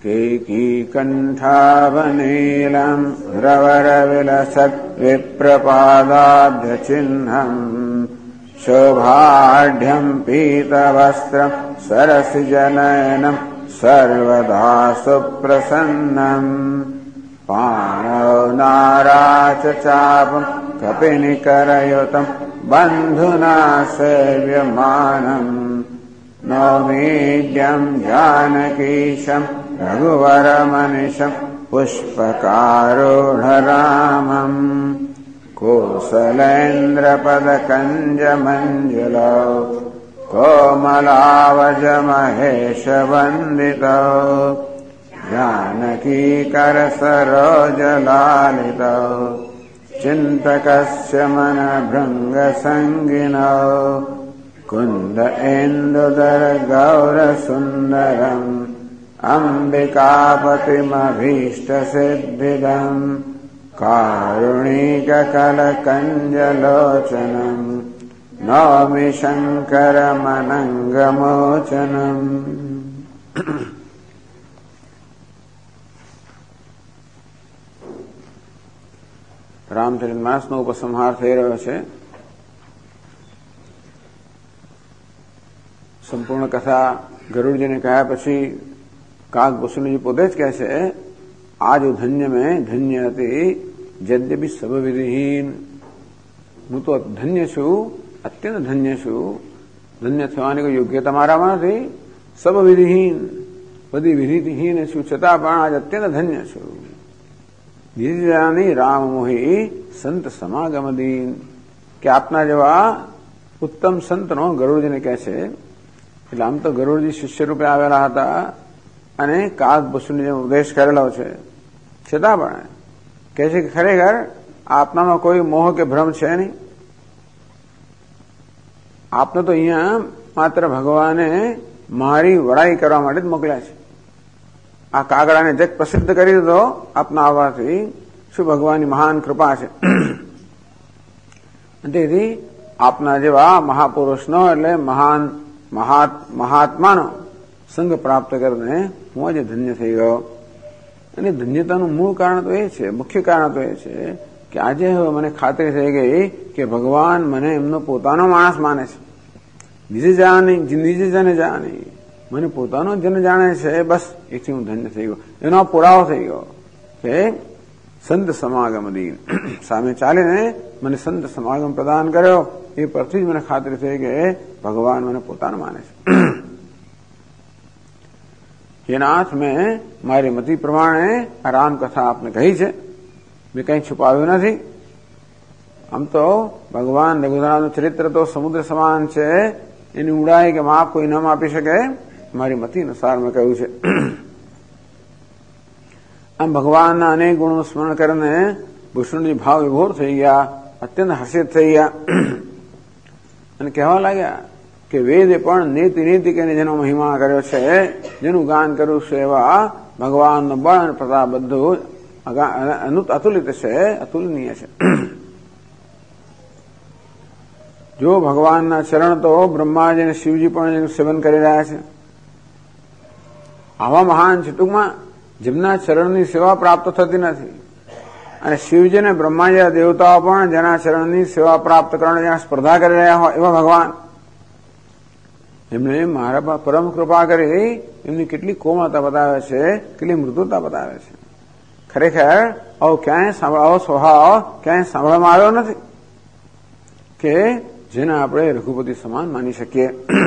केकीकण्ठावनीलम् रवरविलसत् विप्रपादाब्जचिह्नम् शोभाढ्यम् पीतवस्त्रम् सरसिजनयनम् सर्वदा सुप्रसन्नम् पाणौ नाराचचापम् कपिनिकरयुतम् बन्धुना सेव्यमानम् नौमीड्यम् जानकीशम् रघुवरमनिशम् पुष्पकारूढरामम् कोसलेन्द्रपदकञ्जमञ्जुलौ कोमलावजमहेशवन्दितौ जानकीकरसरोजलालितौ चिन्तकस्य मनभृङ्गसङ्गिनौ कुन्द इन्दुदर गौरसुन्दरम् अम्बिकापतिमभीष्टसिद्धिदम् कारुणिककलकञ्जलोचनम् नौमि शङ्करमनङ्गमोचनम्। રામચરિતમાનસનો ઉપસંહાર થઈ રહ્યો છે. સંપૂર્ણ કથા ગરુડજીને કહ્યા પછી કાગભૂષણજી પોતે જ કહે છે, આ જો ધન્ય મેં ધન્ય હતી યદ્યપિ સર્વવિધિહીન. હું તો ધન્ય છું, અત્યંત ધન્ય છું. ધન્ય થવાની કોઈ યોગ્યતા મારામાં નથી. સર્વવિધિહીન, બધી વિધિહીન છું, છતાં પણ આજ અત્યંત ધન્ય છું. નિજાની રામ મોહી સંત સમાગમ દીન. કે આપના જેવા ઉત્તમ સંતનો ગરુડજીને કહે છે. એટલે આમ તો ગરુડજી શિષ્ય રૂપે આવેલા હતા અને કાગભૂષણને ઉપદેશ કરેલો છે, છતાં પણ કહે છે કે ખરેખર આપનામાં કોઈ મોહ કે ભ્રમ છે નહીં. આપને તો અહીંયા માત્ર ભગવાને મારી વડાઈ કરવા માટે જ મોકલ્યા છે. આ કાગડાને જગ પ્રસિદ્ધ કરી દીધો આપના આવવાથી. શું ભગવાનની મહાન કૃપા છે. તેથી આપના જેવા મહાપુરુષનો એટલે મહાત્માનો સંગ પ્રાપ્ત કરીને હું આજે ધન્ય થઈ ગયો. અને ધન્યતાનું મૂળ કારણ તો એ છે, મુખ્ય કારણ તો એ છે કે આજે હવે મને ખાતરી થઈ ગઈ કે ભગવાન મને એમનો પોતાનો માણસ માને છે. નિજ જને જાણે, મને પોતાનો જન જાણે છે. બસ એથી હું ધન્ય થઈ ગયો. એનો પુરાવો થઈ ગયો કે સંત સમાગમ દીન. સામે ચાલીને મને સંત સમાગમ પ્રદાન કર્યો. એ પરથી જ મને ખાતરી થઈ કે ભગવાન મને પોતાનો માને છે. એ નાથ મેં મારી મતિ પ્રમાણે આ રામકથા આપને કહી છે. મેં કંઈ છુપાવ્યું નથી. આમ તો ભગવાન રઘુનાથનું ચરિત્ર તો સમુદ્ર સમાન છે. એની ઊંડાઈ કે માપ કોઈ ન માપી શકે. મારી મતિ અનુસાર મેં કહ્યું છે. આમ ભગવાનના અનેક ગુણોનું સ્મરણ કરીને ભૂષણજી ભાવ વિભોર થઈ ગયા, અત્યંત હર્ષિત થઈ ગયા અને કહેવા લાગ્યા કે વેદે પણ નીતિ નીતિ કરીને જેનો મહિમા કર્યો છે, જેનું ગાન કર્યું છે, એવા ભગવાનનો બળ અને પ્રતાપ બધું અતુલિત છે, અતુલનીય છે. જો ભગવાનના ચરણ તો બ્રહ્માજી અને શિવજી પણ એનું સેવન કરી રહ્યા છે. આવા મહાન છે ટૂંકમાં જેમના ચરણની સેવા પ્રાપ્ત થતી નથી. અને શિવજી અને બ્રહ્માજી દેવતાઓ પણ જેના ચરણની સેવા પ્રાપ્ત કરવાની જ્યાં સ્પર્ધા કરી રહ્યા હોય એવા ભગવાન. એમને મારા પરમ કૃપા કરી એમની કેટલી કોમળતા બતાવે છે, કેટલી મૃદુતા બતાવે છે. ખરેખર આવો ક્યાંય આવો સ્વભાવ ક્યાંય સાંભળવામાં આવ્યો નથી કે જેને આપણે રઘુપતિ સમાન માની શકીએ.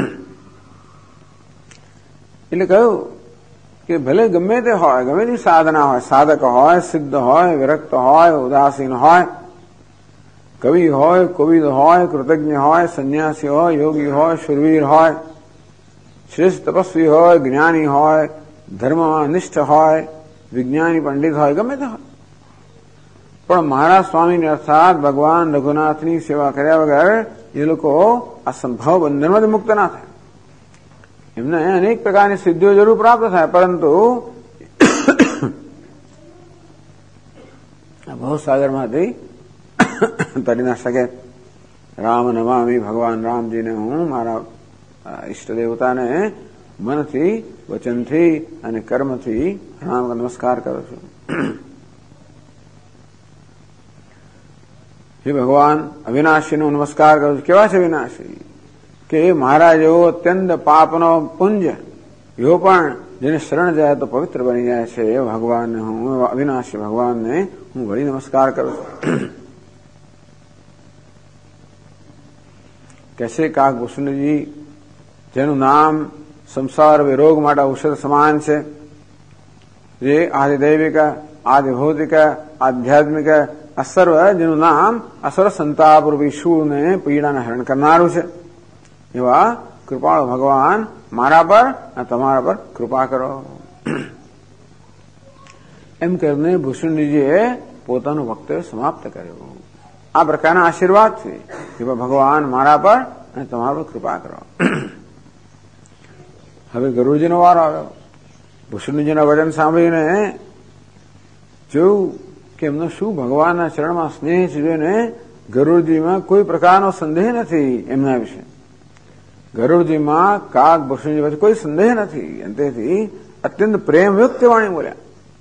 એટલે કહ્યું કે ભલે ગમે તે હોય, ગમે તે સાધના હોય, સાધક હોય, સિદ્ધ હોય, વિરક્ત હોય, ઉદાસીન હોય, કવિ હોય, કોવિદ હોય, કૃતજ્ઞ હોય, સંન્યાસી હોય, યોગી હોય, શુરવીર હોય, શ્રેષ્ઠ તપસ્વી હોય, જ્ઞાની હોય, ધર્મમાં નિષ્ઠ હોય, વિજ્ઞાની પંડિત હોય, ગમે તે હોય, પણ મારા સ્વામીની અર્થાત ભગવાન રઘુનાથની સેવા કર્યા વગર એ લોકો આ સંભાવ બંધનમાંથી મુક્ત ના થાય. એમને અનેક પ્રકારની સિદ્ધિઓ જરૂર પ્રાપ્ત થાય, પરંતુ ભવસાગરમાંથી તરી ના શકે. રામ નમામી, ભગવાન રામજીને હું મારા ઈષ્ટ દેવતાને મનથી, વચનથી અને કર્મથી પ્રણામ નમસ્કાર કરું છું. હે ભગવાન, અવિનાશીનો નમસ્કાર કરું છું. કેવા છે વિનાશી? કે મારા જેવો અત્યંત પાપનો પુંજ એવો પણ જેને શરણ જાય તો પવિત્ર બની જાય છે એ ભગવાનને હું, અવિનાશી ભગવાનને હું વળી નમસ્કાર કરું છું. કહેશે કાકભૂષણજી, જેનું નામ સંસાર વિરોગ માટે ઔષધ સમાન છે, જે આદિદૈવિક, આદિભૌતિક, આધ્યાત્મિક આ સર્વ જેનું નામ અસર સંતાપરૂપી શૂળને પીડાને હરણ કરનારું છે, એવા કૃપાળુ ભગવાન મારા પર અને તમારા પર કૃપા કરો. એમ કરીને ભૂષણજીએ પોતાનું વક્તવ્ય સમાપ્ત કર્યું. આ પ્રકારના આશીર્વાદ છે કે ભગવાન મારા પર અને તમારા પર કૃપા કરો. હવે ગરુડજીનો વારો આવ્યો. ભૂષણજીના વચન સાંભળીને જોયું કે એમનો શું ભગવાનના ચરણમાં સ્નેહ છે જોઈને ગરુડજીમાં કોઈ પ્રકારનો સંદેહ નથી એમના વિશે. ગરુડજીમાં કાકભૂષણજી વચ્ચે કોઈ સંદેહ નથી. અને તેથી અત્યંત પ્રેમયુક્ત વાણી બોલ્યા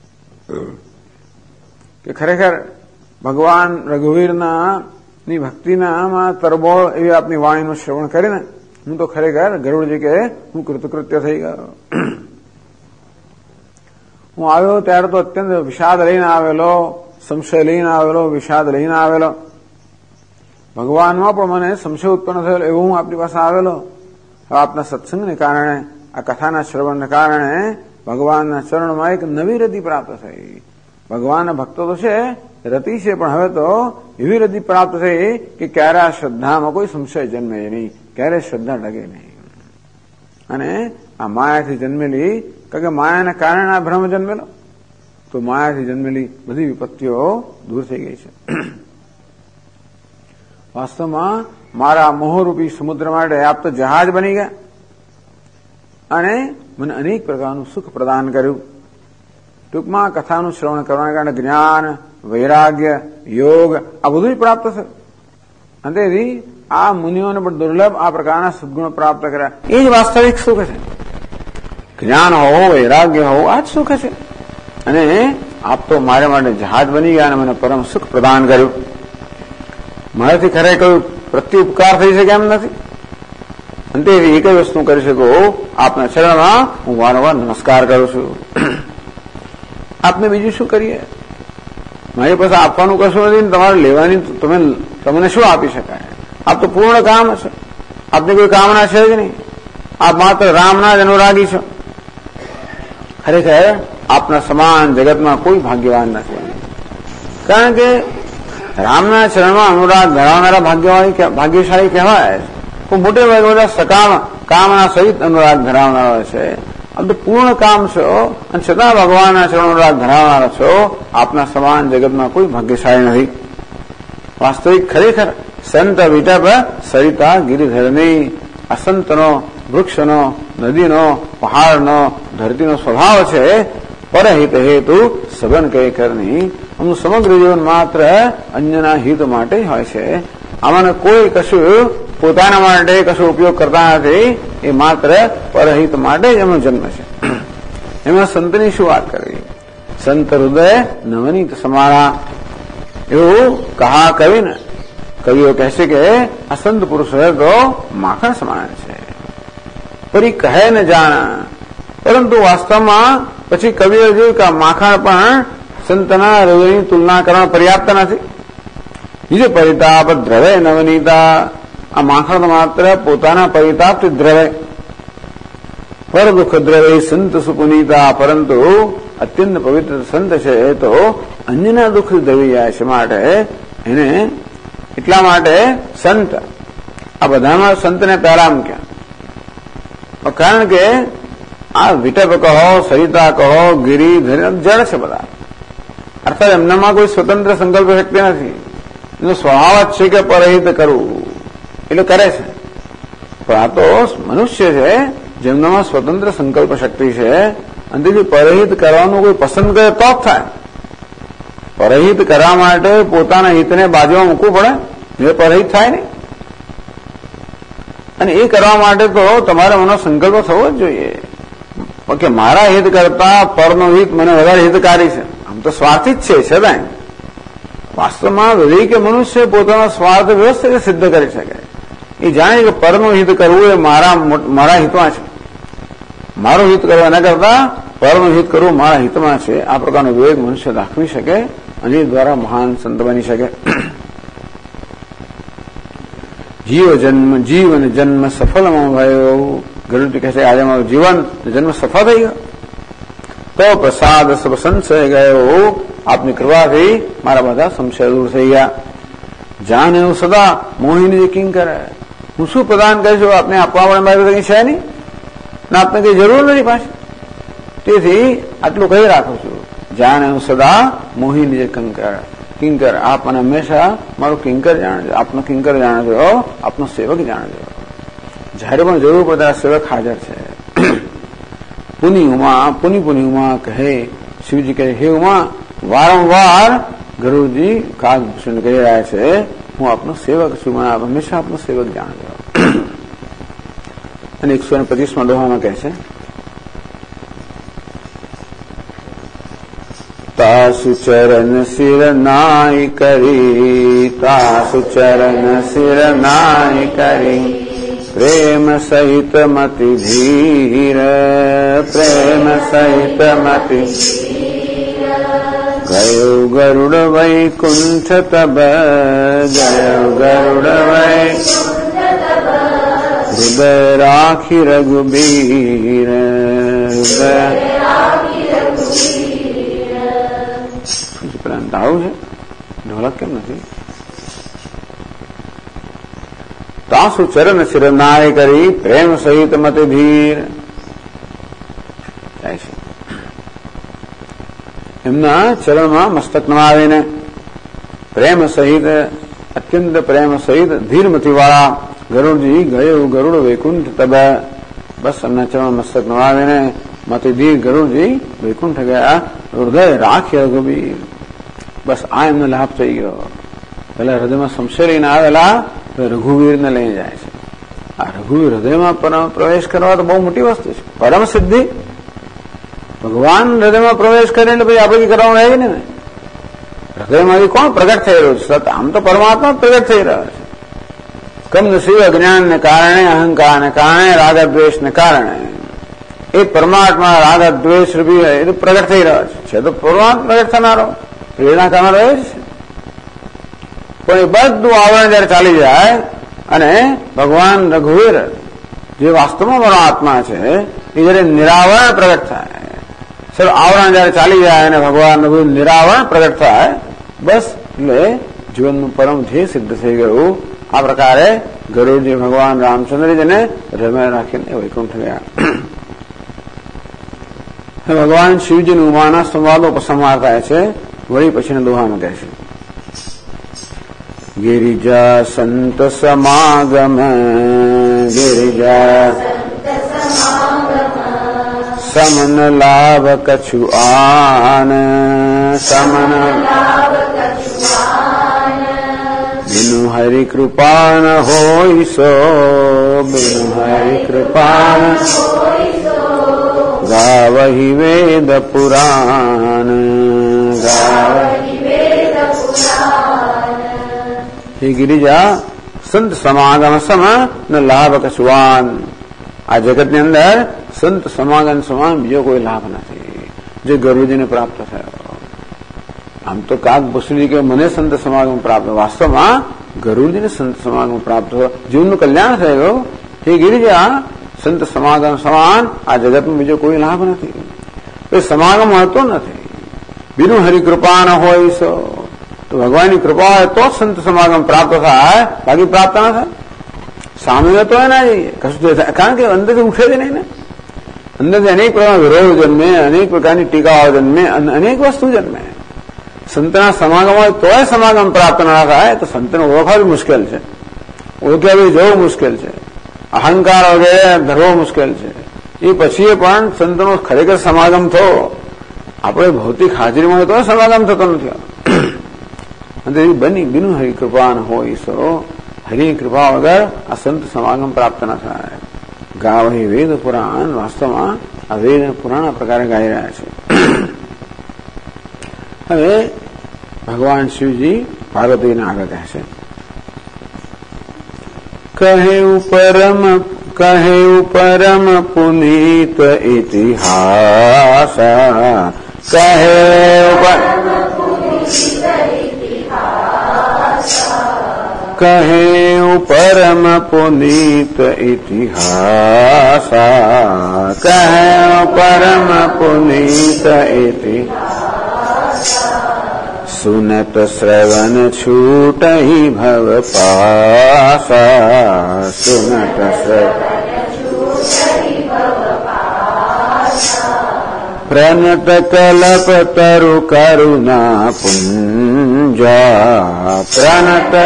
કે ખરેખર ભગવાન રઘુવીરના ની ભક્તિના તરબોળ એવી આપની વાણીનું શ્રવણ કરીને હું તો ખરેખર ગરુડજી કે હું કૃતકૃત્ય થઈ ગયો. હું આવ્યો ત્યારે તો અત્યંત વિષાદ લઈને આવેલો, સંશય લઈને આવેલો, વિષાદ લઈને આવેલો. ભગવાનમાં પણ મને સંશય ઉત્પન્ન થયેલો એવો હું આપની પાસે આવેલો. હવે આપના સત્સંગને કારણે, આ કથાના શ્રવણને કારણે ભગવાનના ચરણમાં એક નવી રતિ પ્રાપ્ત થઈ. ભગવાનના ભક્તો તો છે, રતિ છે, પણ હવે તો એવી રતિ પ્રાપ્ત થઈ કે ક્યારે આ શ્રદ્ધામાં કોઈ સંશય જન્મે નહીં, ક્યારે શ્રદ્ધા ડગે નહીં. અને આ માયાથી જન્મેલી, કારણ કે માયાના કારણે આ ભ્રમ જન્મેલો, તો માયાથી જન્મેલી બધી વિપત્તિઓ દૂર થઈ ગઈ છે. વાસ્તવમાં મારા મોહરૂપી સમુદ્ર માટે આપ તો જહાજ બની ગયા અને મને અનેક પ્રકારનું સુખ પ્રદાન કર્યું. ટૂંકમાં કથાનું શ્રવણ કરવાના કારણે જ્ઞાન, વૈરાગ્ય, યોગ આ બધું પ્રાપ્ત થયું. અને તેથી આ મુનિઓને પણ દુર્લભ આ પ્રકારના સદગુણો પ્રાપ્ત કર્યા. એ જ વાસ્તવિક સુખ છે. જ્ઞાન હોવો, વૈરાગ્ય હોવું આ જ સુખ છે. અને આપ તો મારા માટે જહાજ બની ગયા અને મને પરમ સુખ પ્રદાન કર્યું. મારાથી ખરેખર કોઈ પ્રત્યુપકાર થઈ શકે એમ નથી. અને તેથી એક જ વસ્તુ કરી શકું, આપના ચરણમાં હું વારંવાર નમસ્કાર કરું છું. આપને બીજું શું કરીએ? મારી પાસે આપવાનું કશું નથી ને તમારે લેવાની તમને શું આપી શકાય? આપ તો પૂર્ણ કામ છે. આપની કોઈ કામના છે જ નહીં. આપ માત્ર રામના જ અનુરાગી છો. ખરેખર આપના સમાન જગતમાં કોઈ ભાગ્યવાન નથી. કારણ કે રામના ચરણમાં અનુરાગ ધરાવનારા ભાગ્યશાળી કહેવાય. તો મોટે ભાગે બધા સકામ કામના સહિત અનુરાગ ધરાવનારા છે. આમ તો પૂર્ણ કામ છો અને છતાં ભગવાનના ચરણ અનુરાગ ધરાવનારા છો. આપના સમાન જગતમાં કોઈ ભાગ્યશાળી નથી. વાસ્તવિક ખરેખર સંત વિટપ સરિતા ગિરિધરની અસંતનો, વૃક્ષનો, નદીનો, પહાડનો, ધરતીનો સ્વભાવ છે. પરહિત હેતુ સબન કઈ કરની. આમનું સમગ્ર જીવન માત્ર અન્યના હિત માટે હોય છે. આમાં કોઈ કશું પોતાના માટે કશું ઉપયોગ કરતા નથી. એ માત્ર પરહિત માટે જ એમનો જન્મ છે. એમાં સંતની શું વાત કરવી? સંત હૃદય નવનીત સમારા એવું કહા કવિને. કવિઓ કહેશે કે આ સંત પુરુષ તો માખણ સમાન છે, પરી કહે ન જાણા. પરંતુ વાસ્તવમાં પછી કવિઓ જોયું કે માખણ પણ સંતના હૃદયની તુલના કરવા પર્યાપ્ત નથી. બીજો પરિતાપ દ્રવે નવનીતા. આ માખણ માત્ર પોતાના પરિતાપથી દ્રવે. પર દુઃખ દ્રવે સંત સુપુનીતા. પરંતુ અત્યંત પવિત્ર સંત છે એ તો અન્યના દુઃખ દ્રવી જાય છે. માટે એને એટલા માટે સંત, આ બધામાં સંતને પહેલા મૂક્યા. કારણ કે આ વિટપ કહો, સરિતા કહો, ગિરી, જળ છે બધા. અર્થાત એમનામાં કોઈ સ્વતંત્ર સંકલ્પ શક્તિ નથી. એનો સ્વભાવ જ છે કે પરહિત કરવું, એટલે કરે છે. પણ આ તો મનુષ્ય છે જેમનામાં સ્વતંત્ર સંકલ્પ શક્તિ છે. અને તેથી પરહિત કરવાનું કોઈ પસંદ કરે તો જ થાય. પરહિત કરવા માટે પોતાના હિતને બાજુમાં મૂકવું પડે, એ પરહિત થાય નહીં. અને એ કરવા માટે તો તમારે મનો સંકલ્પ થવો જ જોઈએ કે મારા હિત કરતા પરનો હિત મને વધારે હિતકારી છે. આમ તો સ્વાર્થી જ છે છતાં વાસ્તવમાં દરેક મનુષ્ય પોતાનો સ્વાર્થ વ્યવસ્થિત સિદ્ધ કરી શકે. એ જાણે કે પરનું હિત કરવું એ મારા હિતમાં છે, મારું હિત કરવા એના કરતા પરનું હિત કરવું મારા હિતમાં છે. આ પ્રકારનો વિવેક મનુષ્ય દાખવી શકે અને એ દ્વારા મહાન સંત બની શકે. જીવ અને જન્મ સફળમાં ભયો. ગરુડ કહે છે આજે મારું જીવન જન્મ સફળ થઈ ગયો. તો પ્રસાદ સબ સંશય ગયો. આપની કૃપાથી મારા બધા સંશય દૂર થઈ ગયા. જાન એવું સદા મોહિની કિંગ કરે. હું શું પ્રદાન કરીશું આપને આપવા વાળા મારી કંઈ છે નહીં ને આપને કઈ જરૂર નથી પાછી. તેથી આટલું કહી રાખું છું. જાન એવું સદા મોહિની કિંકર. આપ મને હંમેશા મારું કિંકર જાણજો, આપનો કિંકર જાણજો, આપનો સેવક જાણજો. જયારે પણ જરૂર પડે સેવક હાજર છે. પુની ઉમા કહે શિવજી કહે હે ઉમા વારંવાર ગરુડજી કાગભૂષણ કહી રહ્યા છે હું આપનો સેવક છું, મને હંમેશા આપનો સેવક જાણજો. અને 125માં દોહામાં કહે છે તાસુ ચરણ શિર નાય કરી, તાસુ ચરણ શિર નાય કરી, પ્રેમ સહિત મતિ ધીર, પ્રેમ સહિત મતિ ગયો ગરુડ વૈકુંઠ તબ, ગયો ગરુડ હૃદય રાખી રઘુબીર, આવું છે ઢોલક કેમ નથી? તાસુ ચરણ શિરનાય કરી, પ્રેમ સહિત મત ધીર. એમના ચરણમાં મસ્તક નમાવીને પ્રેમ સહિત, અત્યંત પ્રેમ સહિત ધીરમતી વાળા ગરુડજી ગયો ગરુડ વૈકુંઠ તબ. બસ એમના ચરણ મસ્તક નમાવીને મતિધીર ગરુડજી વૈકુંઠ ગયા. હૃદય રાખી રઘુબીર. બસ આ એમનો લાભ થઈ ગયો. પેલા હૃદયમાં સંશય લઈને આવેલા રઘુવીરને લઈને જાય છે. આ રઘુવીર હૃદયમાં પ્રવેશ કરવા તો બહુ મોટી વસ્તુ છે, પરમ સિદ્ધિ. ભગવાન હૃદયમાં પ્રવેશ કરે એટલે પછી આપણે કરવાનું રહે ને. હૃદયમાંથી કોણ પ્રગટ થઈ રહ્યું છે? સત આમ તો પરમાત્મા પ્રગટ થઈ રહ્યા છે. કમનસીબ અજ્ઞાનને કારણે, અહંકારને કારણે, રાગદ્વેષને કારણે એ પરમાત્મા રાગદ્વેષ રૂપી એ પ્રગટ થઈ રહ્યા છે. તો પરમાત્મા પ્રગટ થનારો પ્રેરણા કરનારો એ જ છે. પણ એ બધું આવરણ જયારે ચાલી જાય અને ભગવાન રઘુવીર જે વાસ્તવમાં મારો આત્મા છે એ જયારે નિરાવરણ પ્રગટ થાય, સર આવરણ જયારે ચાલી જાય અને ભગવાન રઘુવીર નિરાવરણ પ્રગટ થાય, બસ એટલે જીવનનું પરમ ધ્યેય સિદ્ધ થઈ ગયું. આ પ્રકારે ગરુડજી ભગવાન રામચંદ્રજીને હૃદયમાં રાખીને વૈકુંઠ ગયા. ભગવાન શિવજીની ઉમાના સંવાદો ઉપસંહાર થાય છે. વળી પછીના દોહામાં કહે છે ગિરિજા સંત સમાગમ, ગિરિજા સમન લાભ કછુ આન, સમન બિનુ હરિ કૃપાન હોય સો, બિનુ હરિ કૃપાન ગાવહી વેદ પુરાણ, હે ગિરિજા સંત સમાગમ સમ ન લાભ કશુવાન. આ જગતની અંદર સંત સમાગમ સમાન બીજો કોઈ લાભ નથી જે ગરુડજીને પ્રાપ્ત થયો. આમ તો કાગભૂષણજી કે મને સંત સમાગમ પ્રાપ્ત, વાસ્તવમાં ગરુડજીને સંત સમાગમ પ્રાપ્ત થયો, જીવનનું કલ્યાણ થયું. હે ગિરિજા સંત સમાગમ સમાન આ જગતમાં બીજો કોઈ લાભ નથી. એ સમાગમ હોતો નથી. બિનુ હરિકૃપા ન હોય સો, તો ભગવાનની કૃપા હોય તો સંત સમાગમ પ્રાપ્ત થાય, બાકી પ્રાપ્ત ના થાય. સામે તો ના જઈએ કશું થાય, કારણ કે અંદરથી ઉઠે જ નહીં ને. અંદરથી અનેક પ્રકારના વિરોધ જન્મે, અનેક પ્રકારની ટીકાઓ જન્મે, અનેક વસ્તુ જન્મે. સંતના સમાગમ હોય તોય સમાગમ પ્રાપ્ત ના થાય તો સંતને ઓળખવા બી મુશ્કેલ છે, ઓળખ્યા બી જવું મુશ્કેલ છે, અહંકાર વગેરે ધરવો મુશ્કેલ છે. એ પછી પણ સંતનો ખરેખર સમાગમ થયો આપણે ભૌતિક હાજરીમાં હોય તો સમાગમ થતો નથી. બની બિનુ હરિ કૃપાન હોય સો હરિની કૃપા વગર આ સંત સમાગમ પ્રાપ્ત ન થાય. ગાવહી વેદ પુરાણ, વાસ્તવમાં આ વેદ પુરાણ આ પ્રકારે ગાઈ રહ્યા છે. હવે ભગવાન શિવજી પાર્વતીને આગળ કહે છે, કહે પરમ પુનીત ઇતિહાસ, કહે પરમ પુનીત ઇતિહાસ, કહે પરમ પુનીત ઇતિહાસ, સુનત શ્રવણ છૂટહી ભવ પાસા, સુનત પ્રનત કલપ તરુ કરુણા પુંજા, પ્રનત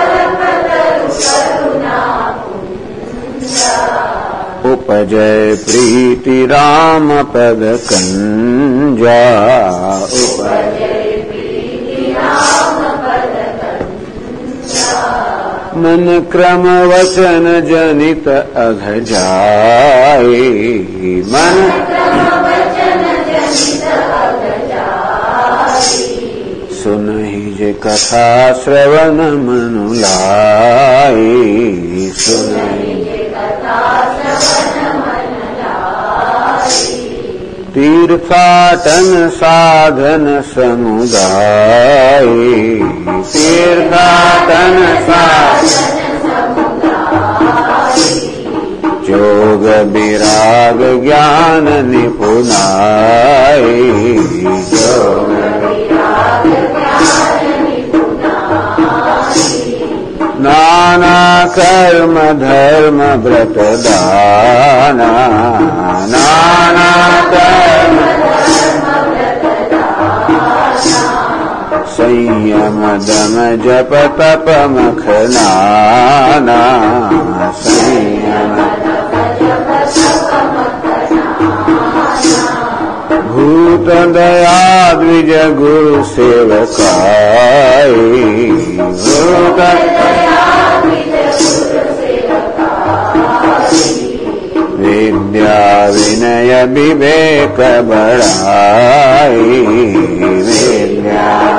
ઉપજય પ્રીતિ રામ પદ કંજા, મન ક્રમ વચન જનિત અઘ જાય, મન સુનહી જે કથા શ્રવણ મનુ લાય, સુનહી તીર્થાટન સાધન સમુદાય, તીર્થાટન જોગ વિરાગ જ્ઞાન નિપુનાય, જોગ નાના કર્મ ધર્મ વ્રત દાના, નાના કર્મ સંયમ દમ જપ તપ મખનાના, સંયમ ભૂત દયા દ્વિજ ગુરુ સેવકાય, ભૂત વિદ્યા વિનય વિવેક બળાય, વિદ્યા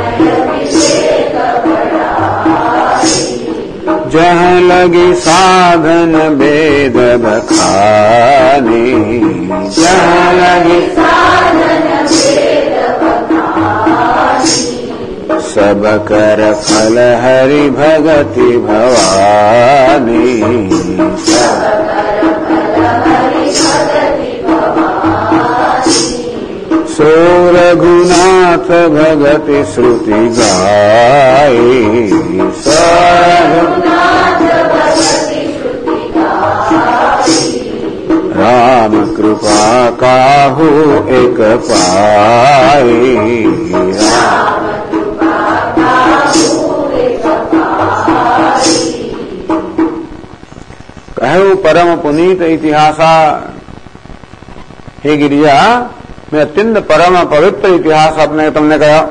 જહ લગી સાધન વેદ બખાની, જહ લગી સબ કર ફલ હરિ ભગતિ ભવાની, સો રઘુનાથ ભગતિ શ્રુતિ ગાય, સો રામ કૃપા કાહુ એક પાય, कहु परम पुनीत इतिहासा, हे गिरिजा मैं अत्यंत परम पवित्र इतिहास आपने तुमने कहा,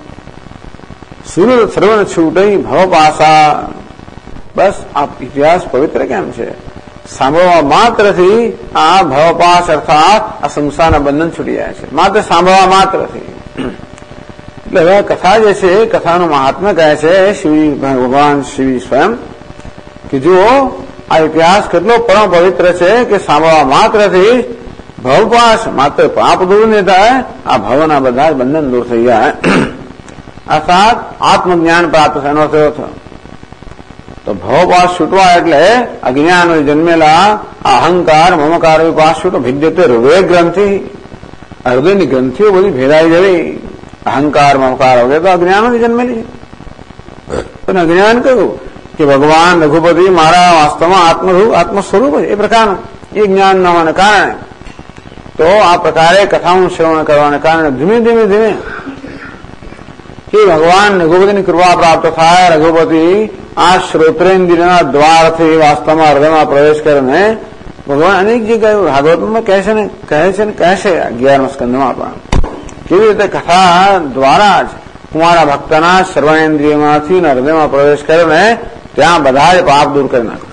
સુરત શ્રવણ છૂટઈ ભવ પાસા, બસ આ ઇતિહાસ પવિત્ર કેમ છે? સાંભળવા માત્રથી આ ભવપાસ અર્થાત આ સંસારના બંધન છૂટી જાય છે, માત્ર સાંભળવા માત્રથી. એટલે હવે કથા જે છે કથાનું મહાત્મ્ય કહે છે શિવજી ભગવાન શિવ સ્વયં કે જુઓ આ ઇતિહાસ કેટલો પરમ પવિત્ર છે કે સાંભળવા માત્રથી ભવપાસ માત્ર પાપ દૂર નહીં થાય, આ ભવના બધા જ બંધન દૂર થઈ જાય, અર્થાત આત્મજ્ઞાન પ્રાપ્ત થવાનો થયો હતો. તો ભવપાસ છૂટવા એટલે અજ્ઞાન જન્મેલા અહંકાર મમકાર પાસ છૂટો, ભિદ્યતે હૃદય ગ્રંથિ, હૃદયની ગ્રંથિઓ બધી ભેદાઈ જવી. અહંકાર મમકાર વગેરે તો અજ્ઞાનોથી જન્મેલી છે. પણ અજ્ઞાન કહ્યું કે ભગવાન રઘુપતિ મારા વાસ્તવમાં આત્મ સ્વરૂપ છે, એ પ્રકારનું એ જ્ઞાન ન હોવાને કારણે તો આ પ્રકારે કથાનું શ્રવણ કરવાને કારણે ધીમે ધીમે ધીમે કે ભગવાન રઘુપતિની કૃપા પ્રાપ્ત થાય. રઘુપતિ આ શ્રોત્રેન્દ્રિયના દ્વારથી વાસ્તવમાં હૃદયમાં પ્રવેશ કરીને ભગવાન અનેક જગ્યાએ ભાગવતમાં કહે છે ને કહેશે 11મા સ્કંદમાં પણ કેવી રીતે કથા દ્વારા જ કુમારા ભક્તના સર્વેન્દ્રિયમાંથી હૃદયમાં પ્રવેશ કરીને ત્યાં બધા જ પાપ દૂર કરી નાખો.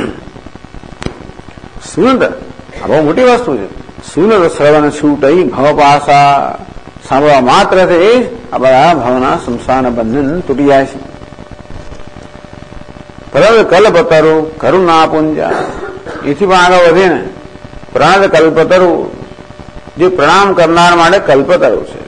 સુનત આ બહુ મોટી વસ્તુ છે. સુનત શ્રવણ છૂટઈ ભવપાસા, સાંભળવા માત્રથી આ બધા ભાવના સંસારના બંધન તૂટી જાય છે. પરંતુ કલ્પતરુ કરુણાપુંજા, એથી પણ આગળ વધીને પ્રાણ કલ્પતરુ, જે પ્રણામ કરનાર માટે કલ્પતરુ છે.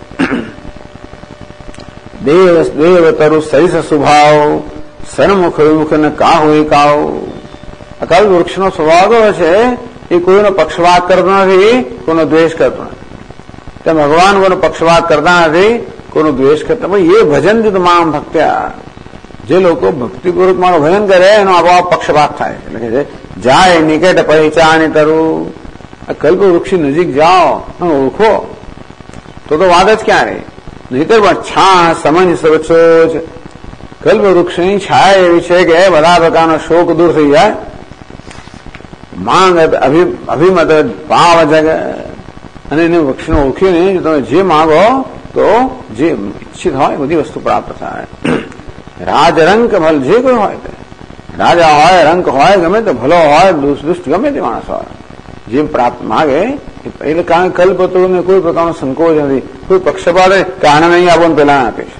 દેવતરુ સરિસ સ્વભાવ, સન્મુખ વિમુખ ને કાહુ એકાવ. આ કલ્પ વૃક્ષનો સ્વભાવ છે એ કોઈનો પક્ષપાત કરતો નથી, કોઈનો દ્વેષ કરતો નથી. તેમ ભગવાન કોઈનો પક્ષપાત કરતા નથી, કોઈનો દ્વેષ કરતા. પણ એ ભજન જ મામ ભક્ત્યા, જે લોકો ભક્તિપૂર્વક મારું ભજન કરે એનો આપોઆપ પક્ષપાત થાય. એટલે કે જાય નિકટ પહેચાની તરું. આ કલ્પ વૃક્ષની નજીક જાઓ અને ઓળખો તો વાત જ ક્યાં રહી. નહીતર પણ છા સમજ સવચો જ. કલ્પ વૃક્ષની છાયા એવી છે કે બધા પ્રકારનો શોક દૂર થઈ જાય. માંગ અભિમત ભાવ જગ, અને એને વૃક્ષને ઓળખીને જો તમે જે માગો તો જે ઈચ્છિત હોય બધી વસ્તુ પ્રાપ્ત થાય. રાજરંક ભલ જે કોઈ હોય તે, રાજા હોય, રંક હોય, ગમે તે ભલો હોય, દુષ્ટ ગમે તે માણસ હોય, જે પ્રાપ્ત માગે એટલે કારણ કલ્પતરુને કોઈ પ્રકારનો સંકોચ નથી, કોઈ પક્ષપાત કે આને નહીં આપો પેલા આપીશ.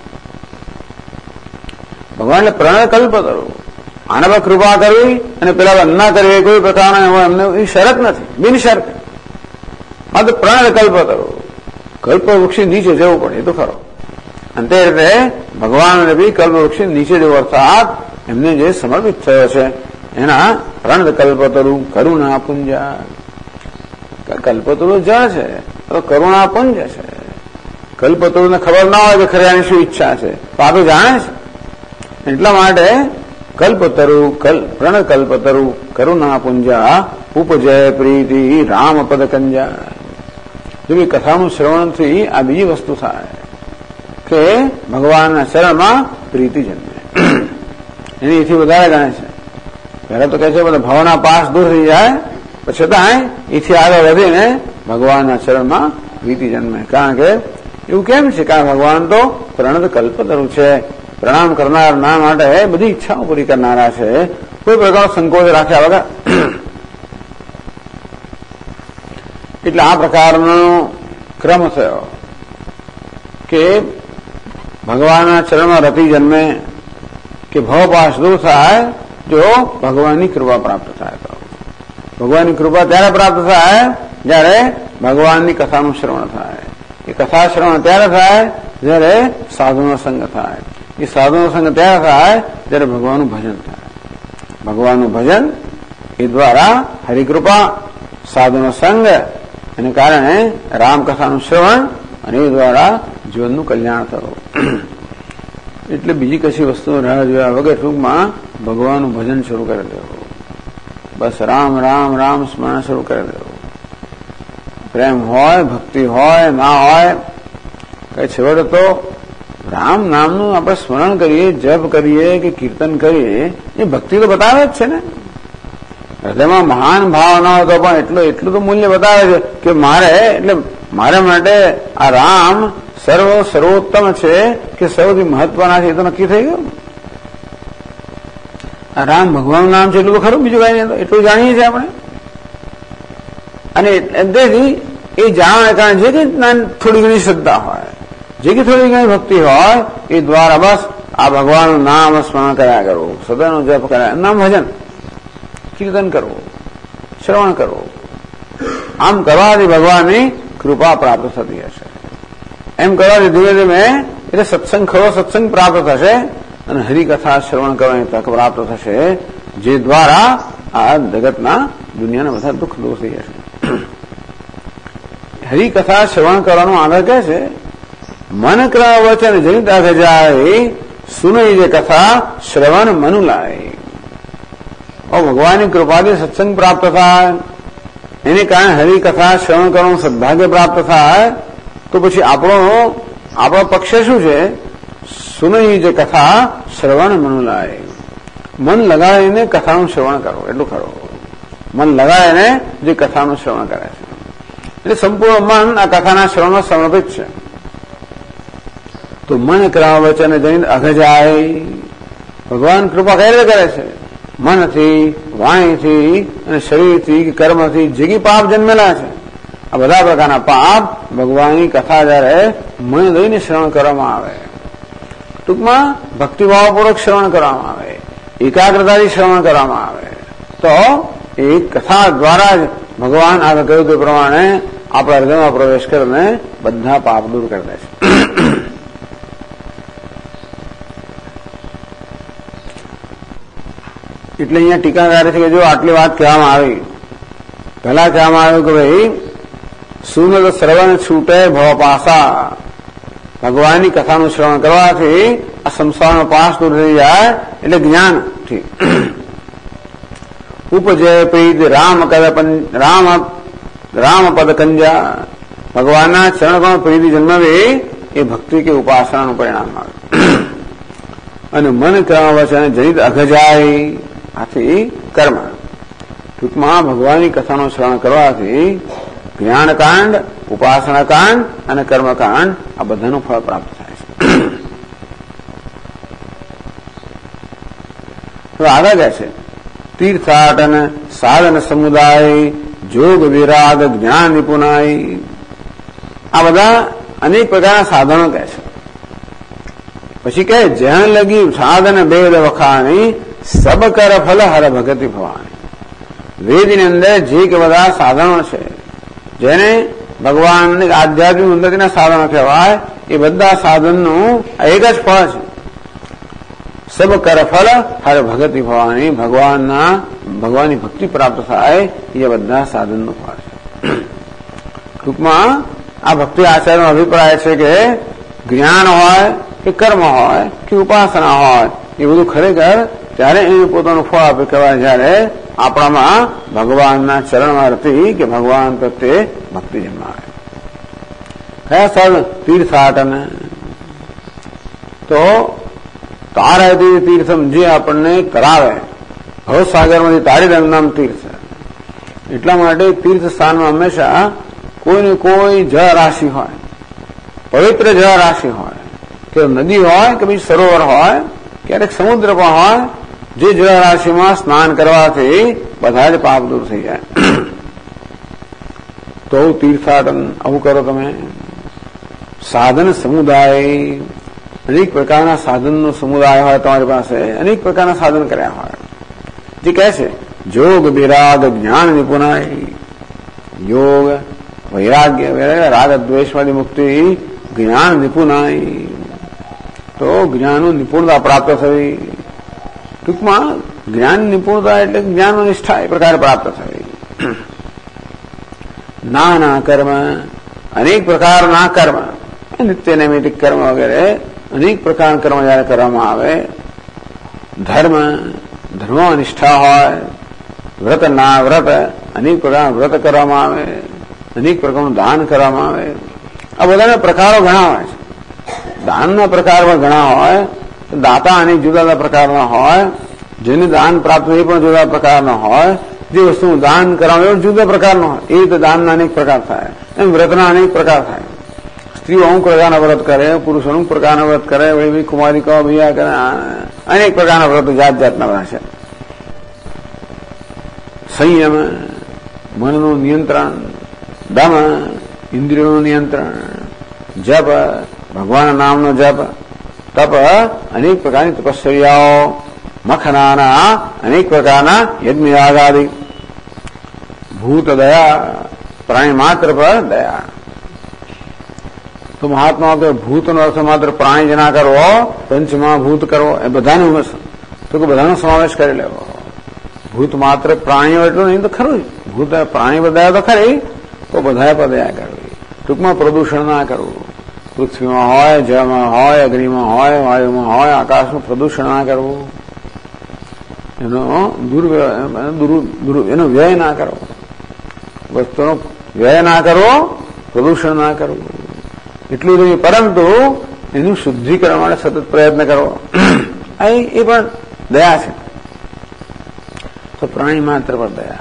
ભગવાનને પ્રણય કલ્પતરુ, આના પર કૃપા કરવી અને પેલા ના કરવી કોઈ પ્રકારનો એમને એ શરત નથી, બિનશરત. આ તો પ્રણય કલ્પતરુ, કલ્પ વૃક્ષ નીચે જવું પડે એ તો ખરો. અંતે રીતે ભગવાનને બી કલ્પ વૃક્ષ નીચે જવું, અર્થાત એમને જે સમર્પિત થયો છે એના પ્રણય કલ્પતરુ કરુણાપુંજા. કલ્પતરુ જળ છે તો કરુણાપુંજ છે. કલ્પતરુને ખબર ના હોય કે ખરેની શું ઈચ્છા છે, તો આ તો જાણે છે. એટલા માટે કલ્પતરુ પ્રણય કલ્પતરુ કરુણાપુંજા ઉપજય પ્રીતિ રામપદ કંજા. જો કથાનું શ્રવણથી આ બીજી વસ્તુ થાય કે ભગવાનના શરણમાં પ્રીતિ જન્મે. એની એથી વધારે ગણે છે. પહેલા તો કહે છે બધા ભાવના પાસ દૂર થઈ જાય, પછી છતાં એથી આગળ વધીને ભગવાનના શરણમાં પ્રીતિ જન્મે. કારણ કે એવું કેમ છે? કારણ ભગવાન તો પ્રણય કલ્પતરુ છે, પ્રણામ કરનાર ના માટે બધી ઈચ્છાઓ પૂરી કરનારા છે, કોઈ પ્રકારનો સંકોચ રાખ્યા વગર. એટલે આ પ્રકારનો ક્રમ થયો કે ભગવાનના ચરણમાં રતિ જન્મે કે ભવપાશ દૂર થાય જો ભગવાનની કૃપા પ્રાપ્ત થાય. તો ભગવાનની કૃપા ત્યારે પ્રાપ્ત થાય જ્યારે ભગવાનની કથાનું શ્રવણ થાય. એ કથા શ્રવણ ત્યારે થાય જ્યારે સાધુનો સંગ થાય. એ સાધુનો સંગ ત્યારે થાય જ્યારે ભગવાનનું ભજન થાય. ભગવાનનું ભજન એ દ્વારા હરિકૃપા, સાધુનો સંગ, એને કારણે રામકથાનું શ્રવણ, અને એ દ્વારા જીવનનું કલ્યાણ થયું. એટલે બીજી કશી વસ્તુ રાહ જોયા વગર ટૂંકમાં ભગવાનનું ભજન શરૂ કરી દેવું. બસ રામ રામ રામ સ્મરણ શરૂ કરી દેવું. પ્રેમ હોય, ભક્તિ હોય, ના હોય, કઈ છેવટે તો રામ નામનું આપણે સ્મરણ કરીએ, જપ કરીએ કે કીર્તન કરીએ, એ ભક્તિ તો બતાવે જ છે ને. હૃદયમાં મહાન ભાવ ના હોય તો પણ એટલું તો મૂલ્ય બતાવે છે કે મારા માટે આ રામ સર્વોત્તમ છે કે સૌથી મહત્વના છે, એ તો નક્કી થઈ ગયું. આ રામ ભગવાનનું નામ છે એટલું તો ખરું, બીજું કઈ નહીં, એટલું જાણીએ છીએ આપણે. અને તેથી એ જાણવાને કારણે જે કંઈ થોડી ઘણી શ્રદ્ધા હોય, જે કે થોડી ઘણી ભક્તિ હોય, એ દ્વારા બસ આ ભગવાનનું નામ સ્મરણ કર્યા કરવું, સદાનો જપ કર્યા, નામ ભજન કીર્તન કરવું, શ્રવણ કરવું. આમ કરવાથી ભગવાનની કૃપા પ્રાપ્ત થતી હશે. એમ કરવાથી ધીમે ધીમે એટલે સત્સંગ ખરો સત્સંગ પ્રાપ્ત થશે અને હરિકથા શ્રવણ કરવાની તક પ્રાપ્ત થશે, જે દ્વારા આ જગતના દુનિયાના બધા દુઃખ દૂર થઈ જશે. હરિકથા શ્રવણ કરવાનું આગળ કહે છે, મન ક્ર વચન જનિત આગ જાય, સુનઈ જે કથા શ્રવણ મનુ લાય. ભગવાનની કૃપાથી સત્સંગ પ્રાપ્ત થાય, એને કારણે હરિકથા શ્રવણ કરવાનું સદભાગ્ય પ્રાપ્ત થાય, તો પછી આપણો પક્ષ શું છે? સુનઈ જે કથા શ્રવણ મનુ લાય. મન લગાવીને કથાનું શ્રવણ કરવું, એટલું ખરું. મન લગાવીને જે કથાનું શ્રવણ કરે છે, એટલે સંપૂર્ણ મન આ કથાના શ્રવણમાં સમર્પિત છે. તો મન કરા વચન જઈને અઘ જાય, ભગવાન કૃપા કઈ રીતે કરે છે? મનથી, વાણીથી અને શરીરથી કે કર્મથી જે કઈ પાપ જન્મેલા છે, આ બધા પ્રકારના પાપ ભગવાનની કથા જયારે મન દઈને શ્રવણ કરવામાં આવે, ટૂંકમાં ભક્તિભાવપૂર્વક શ્રવણ કરવામાં આવે, એકાગ્રતાથી શ્રવણ કરવામાં આવે, તો એ કથા દ્વારા જ ભગવાન આગળ કહ્યું તે પ્રમાણે આપણા હૃદયમાં પ્રવેશ કરીને બધા પાપ દૂર કરી દે છે. એટલે અહીંયા ટીકાકારે છે કે જો આટલી વાત કહેવામાં આવી, પહેલા કહેવામાં આવ્યું કે ભાઈ સુનત શ્રવણ છૂટે ભવપાસા, ભગવાનની કથાનું શ્રવણ કરવાથી આ સંસારનો પાસ દૂર થઈ જાય, એટલે જ્ઞાનથી ઉપજે પ્રીત રામ પદ કંજા, ભગવાનના ચરણમાં પ્રીતિ જન્મવી એ ભક્તિ કે ઉપાસનાનું પરિણામ આવે. અને મન કર્મ વચન જનિત અઘજાય, આથી કર્મ. ટૂંકમાં ભગવાનની કથાનું શ્રવણ કરવાથી જ્ઞાનકાંડ, ઉપાસનાકાંડ અને કર્મકાંડ આ બધાનું ફળ પ્રાપ્ત થાય છે. હવે આગળ જાય છે તીર્થાટન સાધન સમુદાય જોગ વિરાગ જ્ઞાન નિપુણાઈ, આ બધા અનેક પ્રકારના સાધનો કહે છે. પછી કહે જ્યાં લગી સાધન ભેદ વખાણી સબ કર ફલ હર ભગતિ ભવાની. વેદની અંદર જે કે બધા સાધનો છે જેને ભગવાનની આધ્યાત્મિક ઉન્નતિના સાધનો કહેવાય, એ બધા સાધનનું એક જ ફળ છે, સબ કર ફલ હર ભગતિ ભવાની, ભગવાનની ભક્તિ પ્રાપ્ત થાય એ બધા સાધનનું ફળ છે. ટૂંકમાં આ ભક્તિ આચાર્યનો અભિપ્રાય છે કે જ્ઞાન હોય કે કર્મ હોય કે ઉપાસના હોય, એ બધું ખરેખર ત્યારે એનું પોતાનું ફળ આપે કહેવાય જયારે આપણામાં ભગવાનના ચરણમાં રતી કે ભગવાન પ્રત્યે ભક્તિ જન્માવે. કયા સ્થળ? તીર્થાટન. તો તારાતી તીર્થમ, જે આપણને કરાવે, ભવસાગરમાંથી તારી નામ તીર્થ. એટલા માટે તીર્થ સ્થાનમાં હંમેશા કોઈને કોઈ જળ રાશિ હોય, પવિત્ર જળ રાશિ હોય, કે નદી હોય કે પછી સરોવર હોય, ક્યારેક સમુદ્ર પણ હોય, જે જળ રાશિમાં સ્નાન કરવાથી બધા જ પાપ દૂર થઈ જાય. તો તીર્થાટન આવું કરો તમે. સાધન સમુદાય, અનેક પ્રકારના સાધનનો સમુદાય હોય તમારી પાસે, અનેક પ્રકારના સાધન કર્યા હોય. જે કહે છે જોગ વિરાગ જ્ઞાન નિપુણાય, યોગ વૈરાગ્ય, રાગ દ્વેષવાદી મુક્તિ, જ્ઞાન નિપુણાય, તો જ્ઞાનનું નિપુણતા પ્રાપ્ત થવી. ટૂંકમાં જ્ઞાન નિપુણતા એટલે જ્ઞાનનો નિષ્ઠા એ પ્રકારે પ્રાપ્ત થવી. નાના કર્મ, અનેક પ્રકારના કર્મ, નિત્ય નૈમિતિક કર્મ વગેરે અનેક પ્રકારના કર્મ જયારે કરવામાં આવે, ધર્મ નિષ્ઠા હોય, વ્રત અનેક પ્રકારના વ્રત કરવામાં આવે, અનેક પ્રકારનું દાન કરવામાં આવે, આ બધાના પ્રકારો ઘણા હોય છે. દાનના પ્રકાર પણ ઘણા હોય, દાતા અનેક જુદા જુદા પ્રકારના હોય, જેને દાન પ્રાપ્ત એ પણ જુદા પ્રકારના હોય, જે વસ્તુનું દાન કરાવે એ જુદા પ્રકારનો હોય, એ રીતે દાનના અનેક પ્રકાર થાય, એમ વ્રતના અનેક પ્રકાર થાય. સ્ત્રીઓ અમુક પ્રકારના વ્રત કરે, પુરુષો અમુક પ્રકારના વ્રત કરે, એવી કુમારિકાઓ બીજા કરે, અનેક પ્રકારના વ્રત જાત જાતના બધા છે. સંયમ, મનનું નિયંત્રણ, દમ, ઇન્દ્રિયોનું નિયંત્રણ, જપ, ભગવાનના નામનો જપ, તપ, અનેક પ્રકારની તપશ્ચર્યાઓ, મખનાના અનેક પ્રકારના યજ્ઞ યાગાદિ, ભૂત દયા, પ્રાણી માત્ર પર દયા. તો મહાત્મા ભૂતનો અર્થ માત્ર પ્રાણી જ ના કરવો, પંચમહાભૂત કરવો, એ બધાનો તો કે બધાનો સમાવેશ કરી લેવો. ભૂત માત્ર પ્રાણીઓ એટલું નહીં તો ખરું જ, ભૂત પ્રાણી પર દયા તો ખરી, તો બધા પર દયા કરવી. ટૂંકમાં પ્રદૂષણ ના કરવું. પૃથ્વીમાં હોય, જળમાં હોય, અગ્નિમાં હોય, વાયુમાં હોય, આકાશમાં પ્રદૂષણ ના કરવું, એનો વ્યય ના કરવો, વસ્તુનો વ્યય ના કરવો, પ્રદૂષણ ના કરવું, એટલું નહીં, પરંતુ એનું શુદ્ધિકરણ માટે સતત પ્રયત્ન કરવો, એ પણ દયા છે. તો પ્રાણી માત્ર પર દયા.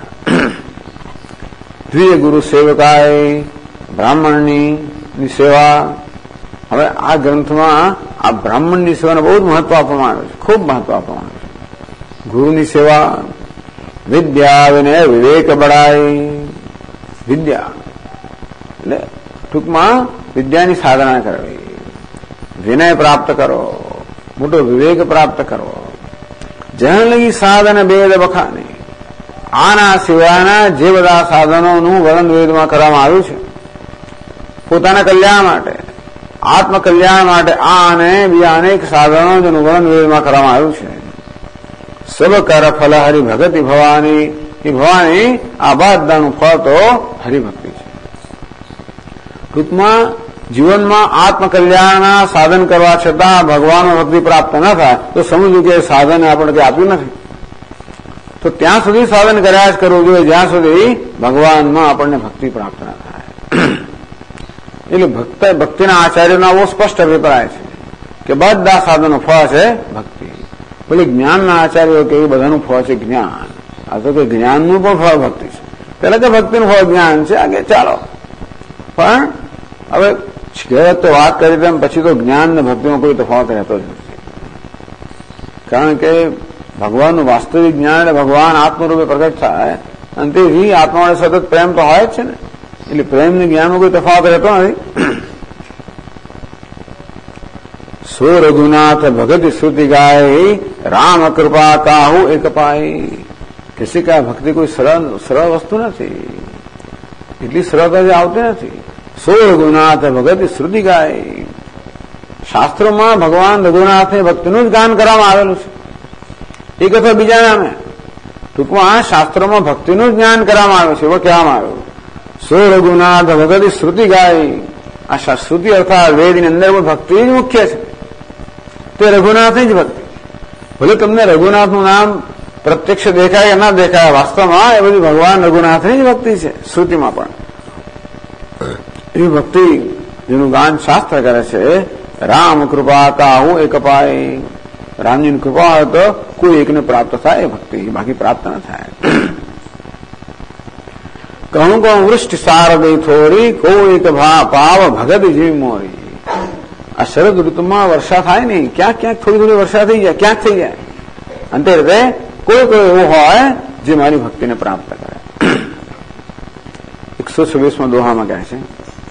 દ્વિય ગુરુ સેવકાય, બ્રાહ્મણની સેવા. હવે આ ગ્રંથમાં આ બ્રાહ્મણની સેવાને બહુ જ મહત્વ આપવામાં આવ્યું છે, ખૂબ મહત્વ આપવામાં આવ્યું છે. ગુરુની સેવા, વિદ્યા વિનય વિવેક બળાય. વિદ્યા એટલે ટૂંકમાં વિદ્યાની સાધના કરવી, વિનય પ્રાપ્ત કરો, મોટો વિવેક પ્રાપ્ત કરો. જન લગી સાધન ભેદ બખાની. આના સિવાયના જે બધા સાધનોનું વર્ણન વેદમાં કરવામાં આવ્યું છે પોતાના કલ્યાણ માટે, આત્મકલ્યાણ માટે, આ અને બીજા અનેક સાધનો જેનું વર્ણન વેદમાં કરવામાં આવ્યું છે. સબ કર ફલ હરિભગતિ ભવાની. એ ભવાની આ બધાનું ફળ તો હરિભક્તિ છે. ટૂંકમાં જીવનમાં આત્મકલ્યાણના સાધન કરવા છતાં ભગવાનનો ભક્તિ પ્રાપ્ત ન થાય તો સમજવું કે સાધન આપણે કંઈ આપ્યું નથી. તો ત્યાં સુધી સાધન કર્યા જ કરવું જોઈએ જ્યાં સુધી ભગવાનમાં આપણને ભક્તિ પ્રાપ્ત ન થાય. એટલે ભક્તિના આચાર્યોના બહુ સ્પષ્ટ અભિપ્રાય છે કે બધા સાધનો ફળ છે ભક્તિ. ભલે જ્ઞાનના આચાર્યો કે એ બધાનું ફળ છે જ્ઞાન. આ તો કે જ્ઞાનનું પણ ફળ ભક્તિ છે. પેલા કે ભક્તિનું ફળ જ્ઞાન છે, આગે ચાલો. પણ હવે તો વાત કરી તેમ પછી તો જ્ઞાન ને ભક્તિમાં કોઈ તફાવત રહેતો જ નથી. કારણ કે ભગવાનનું વાસ્તવિક જ્ઞાન એટલે ભગવાન આત્મરૂપે પ્રગટ થાય અને તેથી આત્મા વડે સતત પ્રેમ તો હોય જ છે ને. એટલે પ્રેમ ને જ્ઞાનમાં કોઈ તફાવત રહેતો નથી. સો રઘુનાથ ભગતિ શ્રુતિ ગાય, રામ કૃપા કાહુ એક પાય. કિસી કા ભક્તિ કોઈ સરળ વસ્તુ નથી, એટલી સરળતાથી આવતી નથી. સો રઘુનાથ ભગતિ શ્રુતિ ગાય. શાસ્ત્રોમાં ભગવાન રઘુનાથની ભક્તિનું જ ગાન કરવામાં આવેલું છે, એક અથવા બીજા નામે. ટૂંકમાં શાસ્ત્રોમાં ભક્તિનું જ જ્ઞાન કરવામાં આવ્યું છે એવું કહેવામાં આવ્યું. સો રઘુનાથ ભગતિ શ્રુતિ ગાય. આ શ્રુતિ અર્થાત વેદની અંદર ભક્તિ જ મુખ્ય છે. તે રઘુનાથની જ ભક્તિ. ભલે તમને રઘુનાથનું નામ પ્રત્યક્ષ દેખાય કે ના દેખાય, વાસ્તવમાં એ બધી ભગવાન રઘુનાથની જ ભક્તિ છે. શ્રુતિમાં પણ એવી ભક્તિ જેનું ગાન શાસ્ત્ર કરે છે. રામ કૃપા કાહુ એક પાય. રામજીની કૃપા હોય તો કોઈ એકને પ્રાપ્ત થાય એ ભક્તિ, બાકી પ્રાપ્ત ન થાય. કહું કહું વૃષ્ટિ સાર ગઈ થોડી, કોઈ એક પાવ ભગત જેવી મોરી. આ શરદ ઋતુમાં વર્ષા થાય ને, ક્યાંક ક્યાંક થોડી થોડી વર્ષા થઈ જાય, ક્યાંક થઈ જાય. અંતે રીતે કોઈ એવું હોય જે મારી ભક્તિને પ્રાપ્ત કરે. 126માં દોહામાં કહે છે,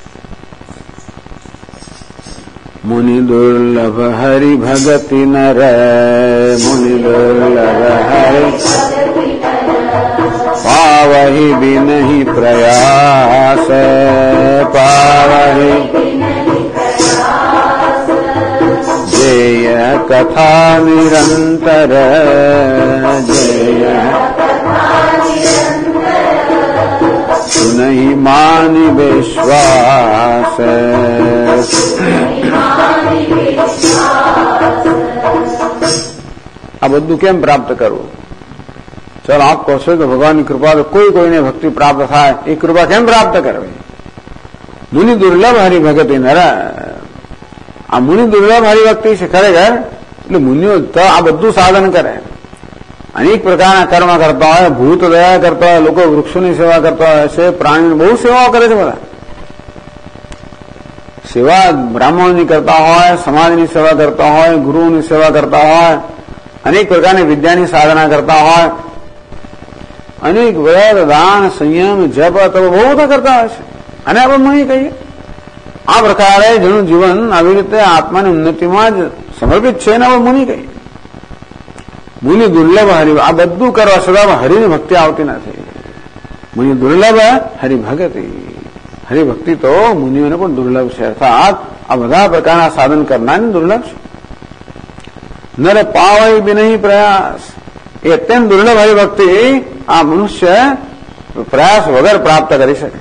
મુનિ દુર્લભ હરિ ભગતિ નર. મુનિ દુર્લભ હરિ પાવહી બિનહી પ્રયાસ. પાવહી જેય કથા નિરંતર. જેય સુનહી માની વિશ્વાસ. આ બધું કેમ પ્રાપ્ત કરવું? ચાલો આપ કહો છો કે ભગવાનની કૃપા તો કોઈને ભક્તિ પ્રાપ્ત થાય, એ કૃપા કેમ પ્રાપ્ત કરવી? મુનિ દુર્લભ હરિભગતિ નર. આ મુનિ દુર્લભ હરિભક્તિ છે ખરેખર. એટલે મુનિઓ તો આ બધું સાધન કરે, અનેક પ્રકારના કર્મ કરતા હોય, ભૂત દયા કરતા હોય, લોકો વૃક્ષોની સેવા કરતા હોય છે, પ્રાણીની બહુ સેવાઓ કરે છે. બધા સેવા બ્રાહ્મણોની કરતા હોય, સમાજની સેવા કરતા હોય, ગુરુઓની સેવા કરતા હોય, અનેક પ્રકારની વિદ્યાની સાધના કરતા હોય, અનેક વેદ દાન સંયમ જપ તપ બહુ બધા કરતા હોય છે. અને આપણે નહીં કહીએ આ પ્રકારે જેનું જીવન આવી રીતે આત્માની ઉન્નતિમાં જ સમર્પિત છે એને આપણે મુનિ કહીએ. મુનિ દુર્લભ હરિ. આ બધું કરવા છતાં હરિની ભક્તિ આવતી નથી. મુનિ દુર્લભ હરિભગતિ. હરિભક્તિ તો મુનિઓને પણ દુર્લભ છે, અર્થાત આ બધા પ્રકારના સાધન કરનારની દુર્લભ છે. નરે પાવય બિનહી પ્રયાસ. એ અત્યંત દુર્લભ હરિભક્તિ આ મનુષ્ય પ્રયાસ વગર પ્રાપ્ત કરી શકે.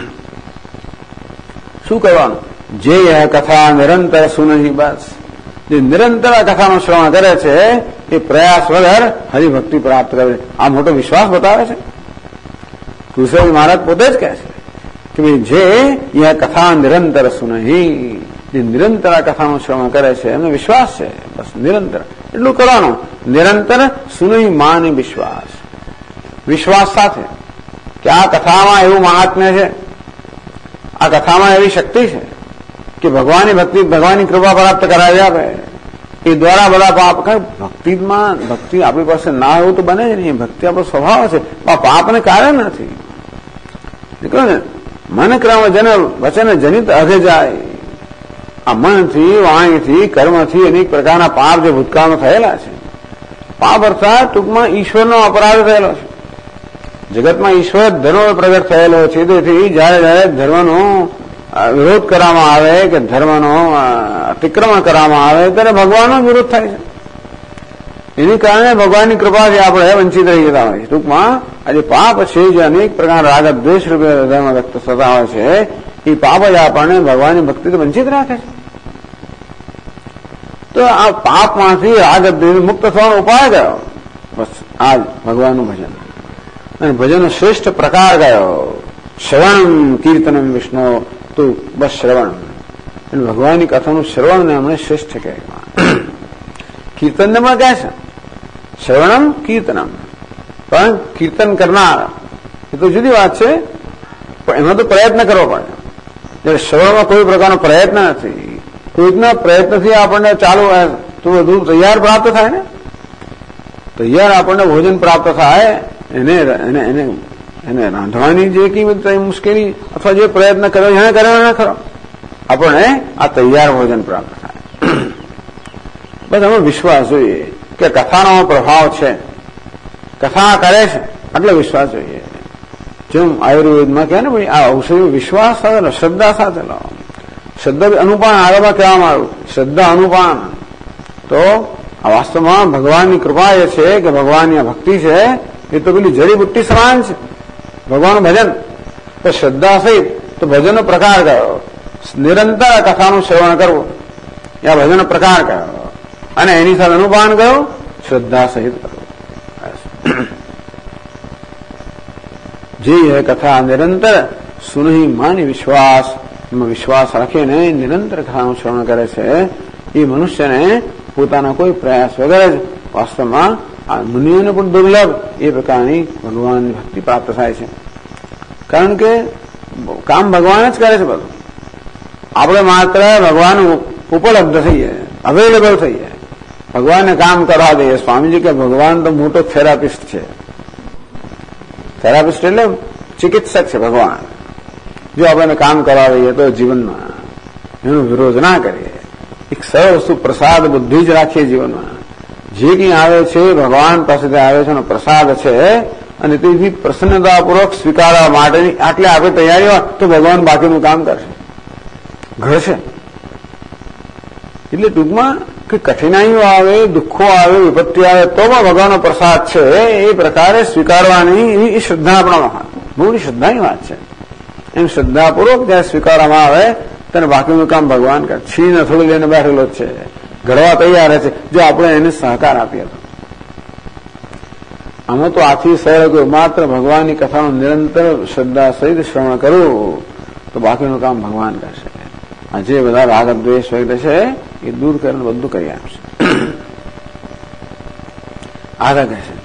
શું કરવાનું? જે કથા નિરંતર સુનહી. બસ જે નિરંતર આ કથાનું શ્રવણ કરે છે એ પ્રયાસ વગર હરિભક્તિ પ્રાપ્ત કરે. આ મોટો વિશ્વાસ બતાવે છે. તુલસીદાસ મહારાજ પોતે જ કહે છે કે ભાઈ જે યહ કથા નિરંતર સુનહી, જે નિરંતર આ કથાનું શ્રવણ કરે છે એમને વિશ્વાસ છે. બસ નિરંતર એટલું કરવાનું. નિરંતર સુનહી માને વિશ્વાસ. વિશ્વાસ સાથે કે આ કથામાં એવું મહાત્મ્ય છે, આ કથામાં એવી શક્તિ છે કે ભગવાનની ભક્તિ ભગવાનની કૃપા પ્રાપ્ત કરાવી આપે એ દ્વારા બધા પાપ. ભક્તિમાં ભક્તિ આપણી પાસે ના હોય તો બને જ નહીં. ભક્તિ આપણો સ્વભાવ છે, પાપને કારણ નથી. નીકળો ને મન ક્રમ જન વચન જનિત અઘે જાય. આ મનથી, વાણીથી, કર્મથી અનેક પ્રકારના પાપ જે ભૂતકાળમાં થયેલા છે. પાપ અર્થાત ટૂંકમાં ઈશ્વરનો અપરાધ થયેલો છે. જગતમાં ઈશ્વર ધર્મ પ્રગટ થયેલો છે. તેથી જયારે જયારે ધર્મનો વિરોધ કરવામાં આવે કે ધર્મનો અતિક્રમણ કરવામાં આવે ત્યારે ભગવાનનો વિરોધ થાય છે. એની કારણે ભગવાનની કૃપાથી આપણે વંચિત રહી જતા હોય છે. ટૂંકમાં આજે પાપ છે જે અનેક પ્રકારના રાગ દ્વેષ રૂપે હૃદયમાં વ્યક્ત થતા હોય છે એ પાપ જ આપણને ભગવાનની ભક્તિથી વંચિત રાખે છે. તો આ પાપમાંથી રાગ દ્વેષ મુક્ત થવાનો ઉપાય કયો? બસ આ જ ભગવાનનું ભજન. અને ભજનનો શ્રેષ્ઠ પ્રકાર કયો? શ્રવણમ કીર્તનમ વિષ્ણુ. તો બસ શ્રવણ અને ભગવાનની કથાનું શ્રવણને હમણે શ્રેષ્ઠ કહેવામાં. કીર્તનને પણ કહે છે શ્રવણમ કીર્તનમ, પણ કીર્તન કરનાર એ તો જુદી વાત છે, પણ એમાં તો પ્રયત્ન કરવો પડે. જ્યારે શ્રવણમાં કોઈ પ્રકારનો પ્રયત્ન નથી, કોઈકના પ્રયત્નથી આપણને ચાલુ તો બધું તૈયાર પ્રાપ્ત થાય ને. તૈયાર આપણને ભોજન પ્રાપ્ત થાય એને રાંધવાની જે કઈ મુશ્કેલી અથવા જે પ્રયત્ન કર્યો એને કર્યો ના ખરો, આપણને આ તૈયાર ભોજન પ્રાપ્ત થાય. બસ અમે વિશ્વાસ જોઈએ કે કથાનો પ્રભાવ છે, કથા કરે છે એટલે વિશ્વાસ જોઈએ. જેમ આયુર્વેદમાં કહે ને ભાઈ આ ઔષધિ વિશ્વાસ સાથે લો, શ્રદ્ધા સાથે લો. શ્રદ્ધા અનુપાન આગળમાં કહેવામાં આવ્યું, શ્રદ્ધા અનુપાન. તો આ વાસ્તવમાં ભગવાનની કૃપા એ છે કે ભગવાનની આ ભક્તિ છે એ તો પેલી જડીબુટ્ટી સમાન છે. ભગવાનનું ભજન તો શ્રદ્ધા સહિત. તો ભજનનો પ્રકાર કયો? નિરંતર કથાનું શ્રવણ કરવું એ આ ભજનનો પ્રકાર કયો? અને એની સાથે અનુપાન કયો? શ્રદ્ધા સહિત કરવું. જે હે કથા નિરંતર સુનહી માની વિશ્વાસ, એમાં વિશ્વાસ રાખીને નિરંતર કથાનું શ્રવણ કરે છે એ મનુષ્યને પોતાના કોઈ પ્રયાસ વગર જ વાસ્તવમાં આ મુનિઓને પણ દુર્લભ એ પ્રકારની ભગવાનની ભક્તિ પ્રાપ્ત થાય છે. કારણ કે કામ ભગવાન જ કરે છે બધું. આપણે માત્ર ભગવાન ઉપલબ્ધ થઈએ, અવેલેબલ થઈએ, ભગવાનને કામ કરવા દઈએ. સ્વામીજી કે ભગવાન તો મોટો થેરાપિસ્ટ છે. થેરાપિસ્ટ એટલે ચિકિત્સક છે ભગવાન. જો આપણે કામ કરવા દઈએ તો જીવનમાં એનો વિરોધ ના કરીએ. એક સરળ વસ્તુ પ્રસાદ બુદ્ધિ જ રાખીએ જીવનમાં. જે કંઈ આવે છે ભગવાન પાસેથી આવે છે એનો પ્રસાદ છે અને તેથી પ્રસન્નતાપૂર્વક સ્વીકારવા માટેની આટલી આપણે તૈયારી હોય તો ભગવાન બાકીનું કામ કરશે, ઘડશે. એટલે ટૂંકમાં કે કઠિનાઈઓ આવે, દુઃખો આવે, વિપત્તિ આવે તો પણ ભગવાનનો પ્રસાદ છે એ પ્રકારે સ્વીકારવાની એ શ્રદ્ધા આપણામાં બહુ શ્રદ્ધાની વાત છે. એમ શ્રદ્ધાપૂર્વક જયારે સ્વીકારવામાં આવે ત્યારે બાકીનું કામ ભગવાન કરે. છીને થોડું લઈને બેઠેલો જ છે, ઘડવા તૈયાર છે જો આપણે એને સહકાર આપીએ તો. આમાં તો આથી સરળ માત્ર ભગવાનની કથાનું નિરંતર શ્રદ્ધા સહિત શ્રવણ કરવું તો બાકીનું કામ ભગવાન કરશે. આ જે બધા રાગ દ્વેષ વગેરે છે એ દૂર કરીને બધું કરી આપશે. આગળ કહેશે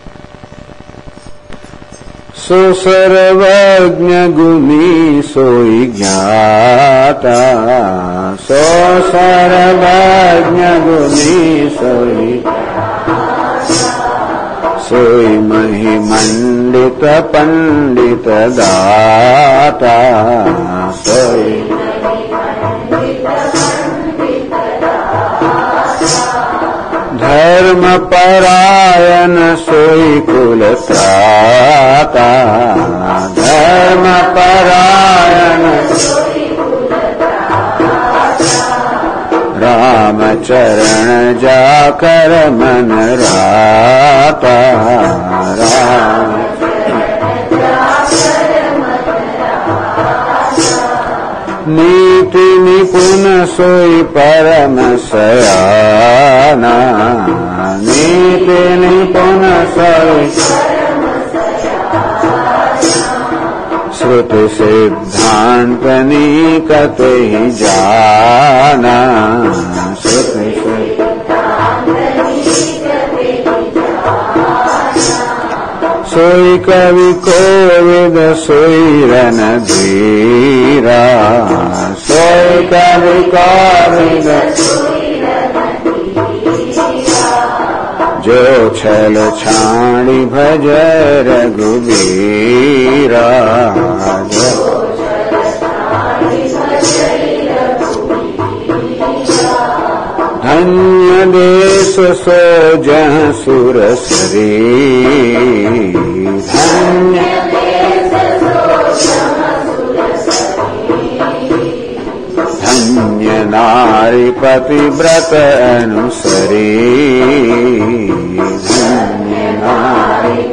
સો સર્વજ્ઞ ગુણી સોઈ જ્ઞાતા, સો સર્વજ્ઞ ગુણી સોઈ સોઈ મહી મંડિત પંડિત દાતા, સોઈ ધર્મ પરાયણ સોઈ કુલ ત્રાતા, ધર્મ પરાયણ રામચરણ જા કર મન રાતા, રામ નીતિ નિપુણ સોઈ પરમ સયાના, નીતિ નિપુણ સોઈ શ્રુતિ સિદ્ધાંત નિકત જાના, શ્રુતિ સોઈ કવિ કોવિદ સોઈ રણધીરા, સોય કવિ કવિ જો છલ છાણી ભજ રઘુબીરા ધન્ય દેશ સો જહ સુરસરી ધન્ય ધન્ય નારી પતિવ્રત અનુસરી ધન્ય નારી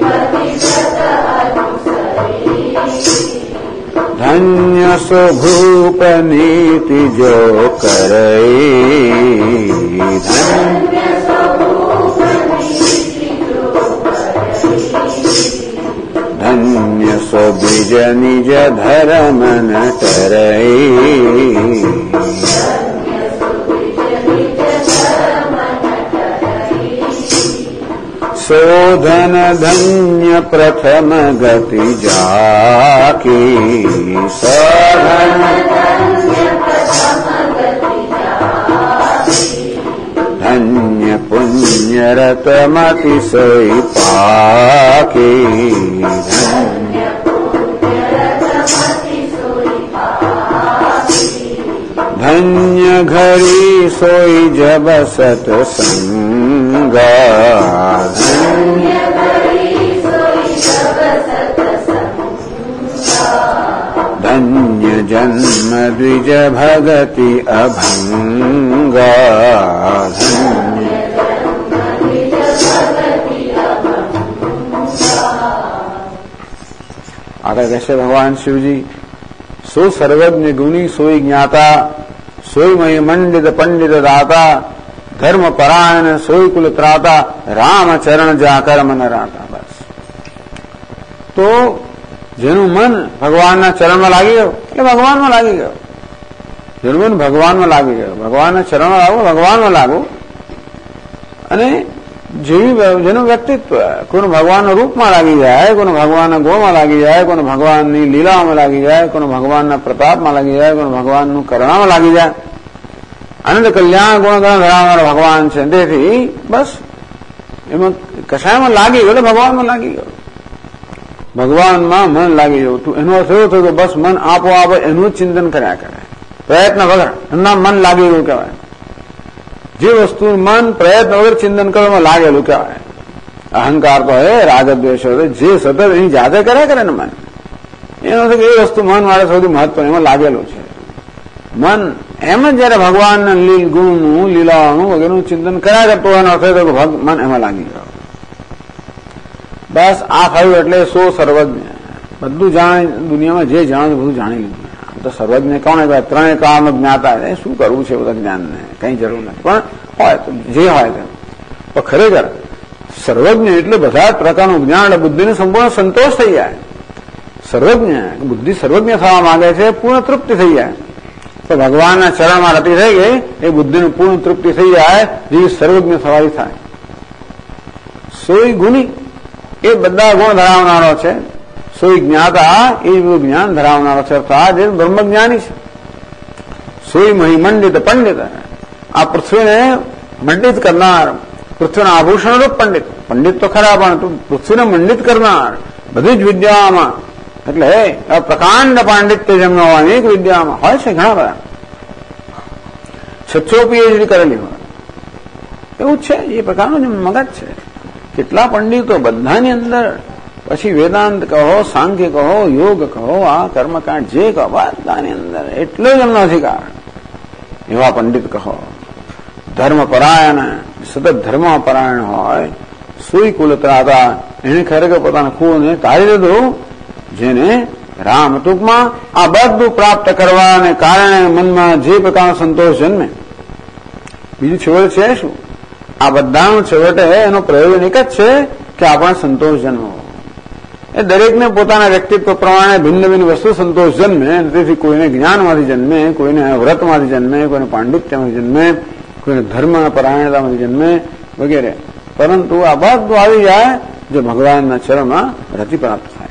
ધન્ય સો ભૂપ નીતિ જો કરે ધન્ય સો દ્વિજ નિજ ધર્મ ન કરે શોધન ધન્ય પ્રથમ ગતિ જાકી શોધન ધન્ય પુણ્ય રતમતિ સોઈ પાકી ધન્ય ઘડી સોઈ જબ સતસંગા ધન્ય જન્મ દ્વિજ ભગતિ અભંગા આગળ કહેશે ભગવાન શિવજી સો સર્વજ્ઞ ગુણી સોઈ જ્ઞાતા સોઈ મય મંડિત પંડિત દાતા ધર્મ પરાયણ સોઈ કુલ ત્રાતા રામ ચરણ જાકર મન રાતા. બસ તો જેનું મન ભગવાનના ચરણમાં લાગી ગયું એટલે ભગવાનમાં લાગી ગયો. જેનું મન ભગવાનમાં લાગી ગયું, ભગવાનના ચરણમાં લાગવું, ભગવાનમાં લાગવું. અને જેનું વ્યક્તિત્વ કોઈનું ભગવાનના રૂપમાં લાગી જાય, કોઈનું ભગવાનના ગુણમાં લાગી જાય, કોઈનું ભગવાનની લીલામાં લાગી જાય, કોઈનું ભગવાનના પ્રતાપમાં લાગી જાય, કોઈનું ભગવાનનું કરુણામાં લાગી જાય. આનંદ કલ્યાણ ગુણગણ ધરાવનાર ભગવાન છે. તેથી બસ એમાં કશાયમાં લાગી ગયો એટલે ભગવાનમાં લાગી ગયો. ભગવાનમાં મન લાગી જવું તું એનો અર્થ એવો થયો કે બસ મન આપોઆપ એનું જ ચિંતન કર્યા કરે, પ્રયત્ન વગર. એમના મન લાગી ગયું કહેવાય. જે વસ્તુ મન પ્રયત્ન વગર ચિંતન કરવામાં લાગેલું કહેવાય. અહંકાર તો હે, રાગદ્વેષ હોય, જે સતત એની જાતે કર્યા કરે ને મન, એનો એ વસ્તુ મન વાળે સૌથી મહત્વનું એમાં લાગેલું છે. મન એમ જ જયારે ભગવાનના ગુણનું લીલાઓનું વગેરેનું ચિંતન કર્યા કરતો એનો અર્થ તો મન એમાં લાગી ગયો. બસ આ થયું એટલે સો સર્વજ્ઞ, બધું જાણે, દુનિયામાં જે જાણે બધું જાણી લીધું. તો સર્વજ્ઞ કોને કહેવાય? ત્રણેય કામ જ્ઞાતા. શું કરવું છે બધા જ્ઞાનને? કઈ જરૂર નથી, પણ હોય તો જે હોય તે. પણ ખરેખર સર્વજ્ઞ એટલે બધા જ પ્રકારનું જ્ઞાન એટલે બુદ્ધિને સંપૂર્ણ સંતોષ થઈ જાય. સર્વજ્ઞ બુદ્ધિ સર્વજ્ઞ થવા માંગે છે, પૂર્ણ તૃપ્તિ થઈ જાય. તો ભગવાનના ચરણમાં રતિ થઈ ગઈ એ બુદ્ધિનું પૂર્ણ તૃપ્તિ થઈ જાય, જેવી સર્વજ્ઞ થવાથી થાય. સોય ગુણી એ બધા ગુણ ધરાવનારો છે. સોય જ્ઞાતા એ બધું જ્ઞાન ધરાવનારો છે, અર્થાત જે બ્રહ્મજ્ઞાની છે. સોય મહિમંડિત પંડિત, આ પૃથ્વીને મંડિત કરનાર, પૃથ્વીના આભૂષણ રૂપ પંડિત. પંડિત તો ખરા, પણ પૃથ્વીને મંડિત કરનાર બધી જ વિદ્યામાં. એટલે પ્રકાંડ પાંડિત્ય જેમનો હોય અનેક વિદ્યામાં હોય છે, ઘણા બધા 600 PhD કરેલી હોય એવું છે. એ પ્રકારનું મગજ છે. કેટલા પંડિતો બધાની અંદર, પછી વેદાંત કહો, સાંખ્ય કહો, યોગ કહો, આ કર્મકાંડ જે કહો, બધાની અંદર એટલો જ એમનો અધિકાર. એવા પંડિત કહો. ધર્મપરાયણ, સતત ધર્મપરાયણ હોય. સુઈ કુલત્રાતા, એને ખરેખર પોતાના કુળને તારી દીધું. જેને રામ, ટૂંકમાં આ બધું પ્રાપ્ત કરવાને કારણે મનમાં જે પ્રકારનો સંતોષ જન્મે. બીજું છેવટે છે શું? આ બધાનું છેવટે એનો પ્રયોજન એક જ છે કે આપણને સંતોષ જન્મવો. એ દરેકને પોતાના વ્યક્તિત્વ પ્રમાણે ભિન્ન ભિન્ન વસ્તુ સંતોષ જન્મે. તેથી કોઈને જ્ઞાનમાંથી જન્મે, કોઈને વ્રતમાંથી જન્મે, કોઈને પાંડિત્યમાંથી જન્મે, કોઈને ધર્મ પરાયણતામાંથી જન્મે વગેરે. પરંતુ આ બધું આવી જાય જો ભગવાનના ચરણમાં રતિ પ્રાપ્ત થાય.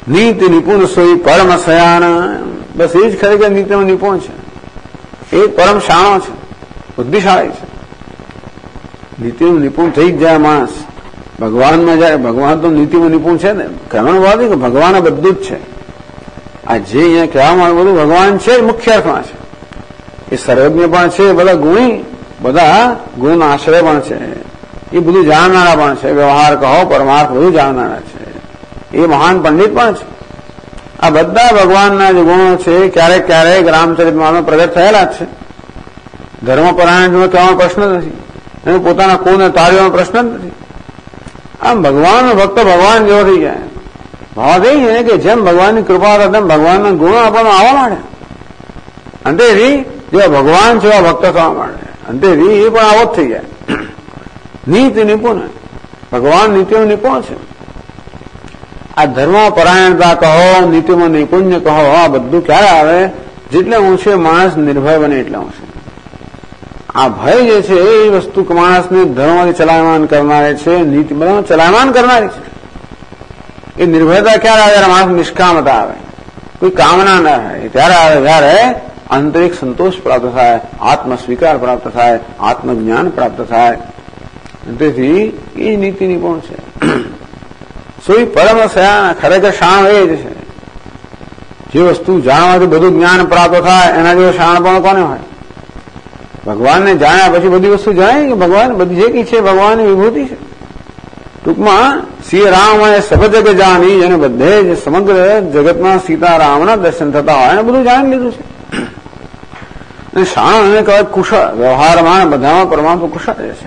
નીતિ નિપુણ સોઈ પરમ શયાન. બસ એ જ ખરેખર નીતિમાં નિપુણ છે, એ પરમ શાણો છે, બુદ્ધિશાળી છે. નીતિનું નિપુણ થઈ જ જાય માણસ. ભગવાનમાં જાય, ભગવાન તો નીતિમાં નિપુણ છે ને. કહેવાનું વાત કે ભગવાન બધું જ છે. આ જે અહીંયા કહેવામાં આવ્યું બધું ભગવાન છે, મુખ્ય અર્થમાં છે. એ સર્વજ્ઞ પણ છે, બધા ગુણી, બધા ગુણ આશ્રય પણ છે, એ બધું જાણનારા પણ છે. વ્યવહાર કહો, પરમાર્થ બધું જાણનારા છે. એ મહાન પંડિત પણ છે. આ બધા ભગવાનના જે ગુણો છે ક્યારેક ક્યારેક રામચરિતમામાં પ્રગટ થયેલા જ છે. ધર્મપરાયણ કહેવાનો પ્રશ્ન નથી, એને પોતાના કુળને તાળવાનો પ્રશ્ન જ નથી. આમ ભગવાનનો ભક્ત ભગવાન જેવો થઈ જાય. ભાવ એ છે કે જેમ ભગવાનની કૃપા હતા તેમ ભગવાનના ગુણો આપણને આવવા માંડે. અંતેથી જેવા ભગવાન છે એવા ભક્ત થવા માંડે. અંતેથી એ પણ આવો જ થઈ જાય. નીતિ નિપુણ, ભગવાન નીતિમાં નિપુણ છે. આ ધર્મ પરાયણતા કહો, નીતિમાં નૈપુણ્ય કહો, આ બધું ક્યારે આવે? જેટલે ઊંચે માણસ નિર્ભય બને એટલે ઊંચે. આ ભય જે છે એ વસ્તુ માણસને ધર્મમાંથી ચલાયમાન કરનારી છે, નીતિ બધા ચલાયમાન કરનારી છે. એ નિર્ભયતા ક્યારે આવે? જયારે માણસ નિષ્કામતા આવે, કોઈ કામના ના થાય, ત્યારે આવે જયારે આંતરિક સંતોષ પ્રાપ્ત થાય, આત્મ સ્વીકાર પ્રાપ્ત થાય, આત્મજ્ઞાન પ્રાપ્ત થાય. તેથી એ નીતિ નિપુણ છે. સોઈ પરમ શયાન, ખરેખર શાણ એ જ છે. જે વસ્તુ જાણવાથી બધું જ્ઞાન પ્રાપ્ત થાય એના જેવો શાણ પણ કોને હોય? ભગવાનને જાણ્યા પછી બધી વસ્તુ જાણે કે ભગવાન બધી જે કઈ છે ભગવાનની વિભૂતિ છે. ટૂંકમાં શ્રી રામ અને સબ જગ જાણી, અને બધે જ સમગ્ર જગતમાં સીતારામના દર્શન થતા હોય એને બધું જાણી લીધું છે. અને શાણ એને કહેવાય કુશળ. વ્યવહારમાં બધામાં પરમાત્મા કુશળ છે.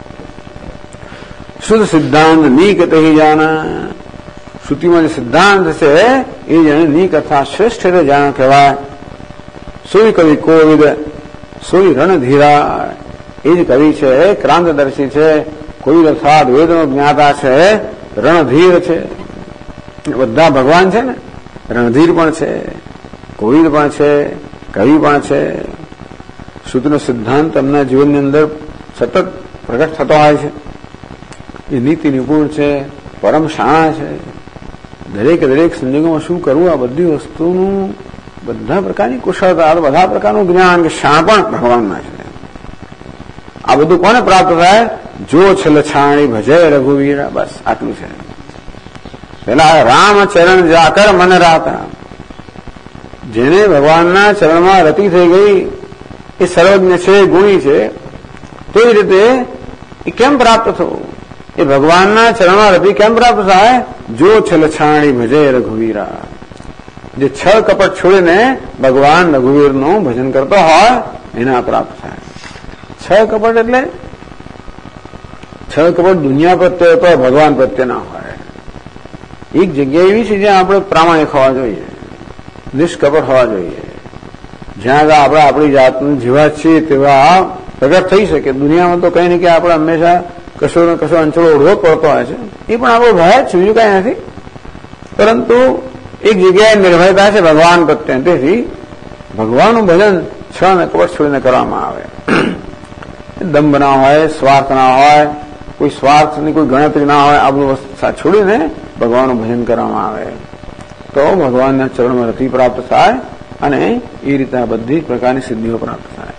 શુદ્ધ સિદ્ધાંત નીકત હિ જાના. શ્રુતિમાં જે સિદ્ધાંત છે એ જેને નીક અર્થાત શ્રેષ્ઠ એટલે જાણ કહેવાય. સોઈ કવિ કોવિદ, સોઈ રણધીરા. એ જ કવિ છે, ક્રાંતદર્શી છે. કોવિદ અર્થાત વેદનો જ્ઞાતા છે, રણધીર છે. બધા ભગવાન છે ને. રણધીર પણ છે, કોવિદ પણ છે, કવિ પણ છે. શ્રુતિનો સિદ્ધાંત એમના જીવનની અંદર સતત પ્રગટ થતો હોય છે. એ નીતિ નિપુણ છે, પરમ શાણા છે. દરેક દરેક સંજોગોમાં શું કરવું, આ બધી વસ્તુનું બધા પ્રકારની કુશળતા, બધા પ્રકારનું જ્ઞાન કે શાણ પણ ભગવાનના છે. આ બધું કોને પ્રાપ્ત થાય? જો છલછાણી ભજે રઘુવીરા. બસ આટલું છે. પેલા રામ ચરણ જાકર મન રાતા. જેને ભગવાનના ચરણમાં રતિ થઈ ગઈ એ સર્વજ્ઞ છે, ગુણી છે. તેવી રીતે એ કેમ પ્રાપ્ત થવું? એ ભગવાનના ચરણમાં રતિ કેમ પ્રાપ્ત થાય? જો છલછાણી ભજે રઘુવીરા. જે છળ કપટ છોડીને ભગવાન રઘુવીરનું ભજન કરતો હોય એના પ્રાપ્ત થાય. છળ કપટ એટલે છળ કપટ દુનિયા પ્રત્યે તો ભગવાન પ્રત્યે ના હોય. એક જગ્યા એવી છે જ્યાં આપણે પ્રામાણિક હોવા જોઈએ, નિષ્કપટ હોવા જોઈએ. જ્યાં આપણે આપણી જાતનું જેવા છીએ તેવા પ્રગટ થઈ શકે. દુનિયામાં તો કઈ નહીં કે આપણે હંમેશા કશો ને કશો અંચળો ઓઢવો પડતો હોય છે. એ પણ આપણો ભય જ છે, બીજું કઈ નથી. પરંતુ એક જગ્યાએ નિર્ભયતા છે ભગવાન પ્રત્યે. તેથી ભગવાનનું ભજન છ ને કપટ છોડીને કરવામાં આવે. દંભ ના હોય, સ્વાર્થ ના હોય, કોઈ સ્વાર્થની કોઈ ગણતરી ના હોય. આ બધું છોડીને ભગવાનનું ભજન કરવામાં આવે તો ભગવાનના ચરણમાં રતિ પ્રાપ્ત થાય અને એ રીતે આ બધી પ્રકારની સિદ્ધિઓ પ્રાપ્ત થાય.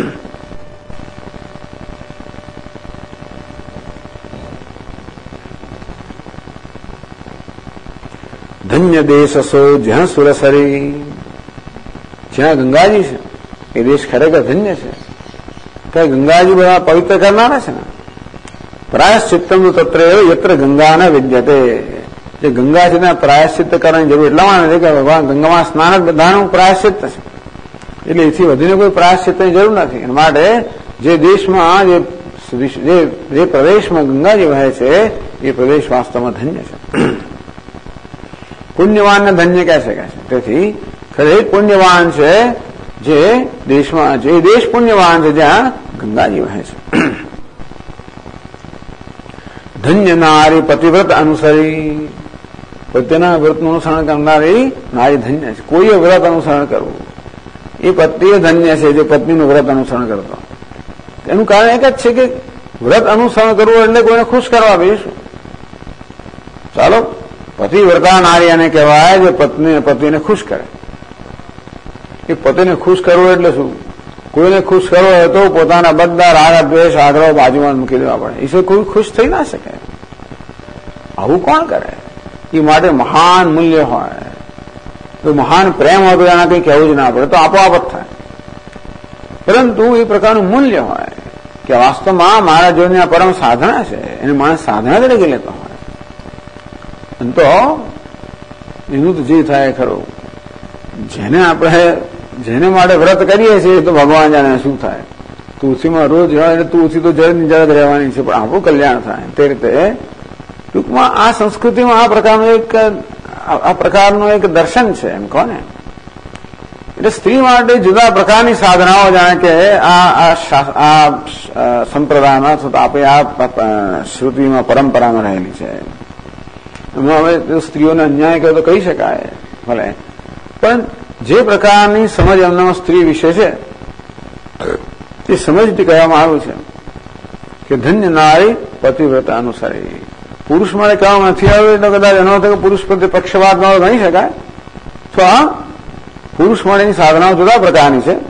ધન્ય દેશ સો જ્યાં સુરસરી. જ્યાં ગંગાજી છે એ દેશ ખરેખર ધન્ય છે. કે ગંગાજી બધા પવિત્ર કરનારા છે ને. પ્રાયશ્ચિત્તમ તત્ર યત્ર ગંગા ન વિદ્યતે. જે ગંગા છે ત્યાં પ્રાયશ્ચિત્ત કરવાની જરૂર એટલા માટે કે ભગવાન ગંગામાં સ્નાન જ બધાનું પ્રાયશ્ચિત્ત છે. એટલે એથી વધીને કોઈ પ્રાયશ્ચિત્તની જરૂર નથી. એના માટે જે દેશમાં જે પ્રદેશમાં ગંગાજી વહે છે એ પ્રદેશ વાસ્તવમાં ધન્ય છે. પુણ્યવાનને ધન્ય કહે છે. તેથી ખરેખર પુણ્યવાન છે જે દેશમાં, જે દેશ પુણ્યવાન છે જ્યાં ગંગાજી વહે છે. ધન્ય નારી પતિવ્રત અનુસરી. પતિના વ્રતનું અનુસરણ કરનારી નારી ધન્ય છે. કોઈએ વ્રત અનુસરણ કરવું એ પતિએ ધન્ય છે જે પત્નીનું વ્રત અનુસરણ કરતો. એનું કારણ એક જ છે કે વ્રત અનુસરણ કરવું એટલે કોઈને ખુશ કરવા બેસું. ચાલો પતિવ્રતા નારી એને કહેવાય જે પતિને ખુશ કરે. એ પતિને ખુશ કરવું એટલે શું? કોઈને ખુશ કરવો હોય તો પોતાના બધા રાગ દ્વેષ આગ્રહ બાજુમાં મૂકી દેવા પડે. એ કોઈ ખુશ થઈ ના શકે. આવું કોણ કરે? એ માટે મહાન મૂલ્ય હોય, તો મહાન પ્રેમ હોય તો એના કંઈ કહેવું જ ના પડે, તો આપોઆપ જ થાય. પરંતુ એ પ્રકારનું મૂલ્ય હોય કે વાસ્તવમાં મારા જીવનની આ પરમ સાધના છે, એને માણસ સાધના તરીકે લેતો હોય. અને તો એનું તો જે થાય ખરું. જેને માટે વ્રત કરીએ છીએ તો ભગવાન જાણે શું થાય. તુલસીમાં રોજ હોય એટલે તુલસી તો જળ જળ રહેવાની છે, પણ આપણું કલ્યાણ થાય તે રીતે. ટૂંકમાં આ સંસ્કૃતિમાં આ પ્રકારનું એક દર્શન છે એમ કહો ને. એટલે સ્ત્રી માટે જુદા પ્રકારની સાધનાઓ જાણે કે આ સંપ્રદાયમાં અથવા આપણે આ શ્રુતિમાં પરંપરામાં રહેલી છે. એમાં હવે સ્ત્રીઓને અન્યાય કહ્યો તો કહી શકાય ભલે, પણ જે પ્રકારની સમજ એમનામાં સ્ત્રી વિશે છે તે સમજથી કહેવામાં આવ્યું છે કે ધન્ય નારી પતિવ્રતા અનુસારી. પુરુષ માટે કહેવામાં નથી આવ્યું એટલે કદાચ એનો હતો કે પુરુષ પ્રત્યે પક્ષપાત ન ગણી શકાય. તો આ પુરુષ માટેની સાધનાઓ જુદા પ્રકારની છે.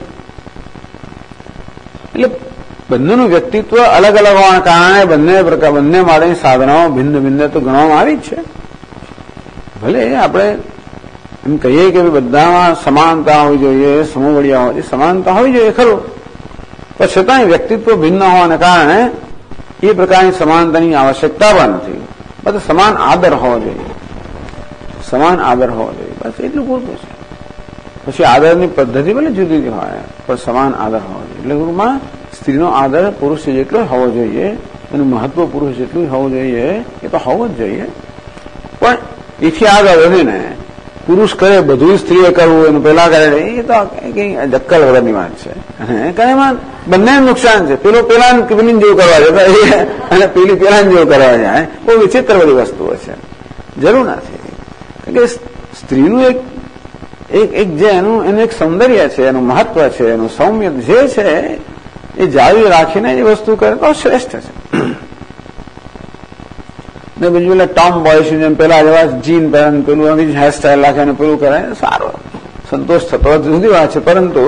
એટલે બંનેનું વ્યક્તિત્વ અલગ અલગ હોવાના કારણે બંને માટેની સાધનાઓ ભિન્ન ભિન્ન તો ગણવામાં આવી જ છે. ભલે આપણે એમ કહીએ કે બધામાં સમાનતા હોવી જોઈએ, સમોવડિયા હોવી જોઈએ, સમાનતા હોવી જોઈએ ખરું, પણ છતાંય વ્યક્તિત્વ ભિન્ન હોવાને કારણે એ પ્રકારની સમાનતાની આવશ્યકતા પણ નથી. બધું સમાન આદર હોવો જોઈએ, સમાન આદર હોવો જોઈએ, બસ એટલું પૂરતું છે. પછી આદરની પદ્ધતિ ભલે જુદી જુદી હોય, પણ સમાન આદર હોવો જોઈએ. એટલે ગુરુમાં સ્ત્રીનો આદર પુરુષ જેટલો હોવો જોઈએ, એનું મહત્વ પુરુષ જેટલું હોવું જોઈએ, એ તો હોવું જ જોઈએ. પણ એથી આગળ વધીને પુરુષ કરે બધું સ્ત્રીએ કરવું, એનું પેલા કરે, એ તો કઈ જક્કલ વગરની વાત છે. કારણ એમાં બંને નુકસાન છે. પેલા જેવું કરવા જાય અને પેલી પેલા જેવું કરવા જાય, બહુ વિચિત્ર બધી વસ્તુઓ છે. જરૂર નથી. કારણ કે સ્ત્રીનું એક જે એનું એક સૌંદર્ય છે, એનું મહત્વ છે, એનું સૌમ્ય જે છે એ જાળવી રાખીને એ વસ્તુ કરે તો શ્રેષ્ઠ છે. ને બીજું એટલે ટોમ બોય છે, જેમ પેલા જેવા જીન પહેરે, પેલું હેરસ્ટાઈલ રાખે ને પેલું કરે, સારો સંતોષ થતો જુદી વાત છે. પરંતુ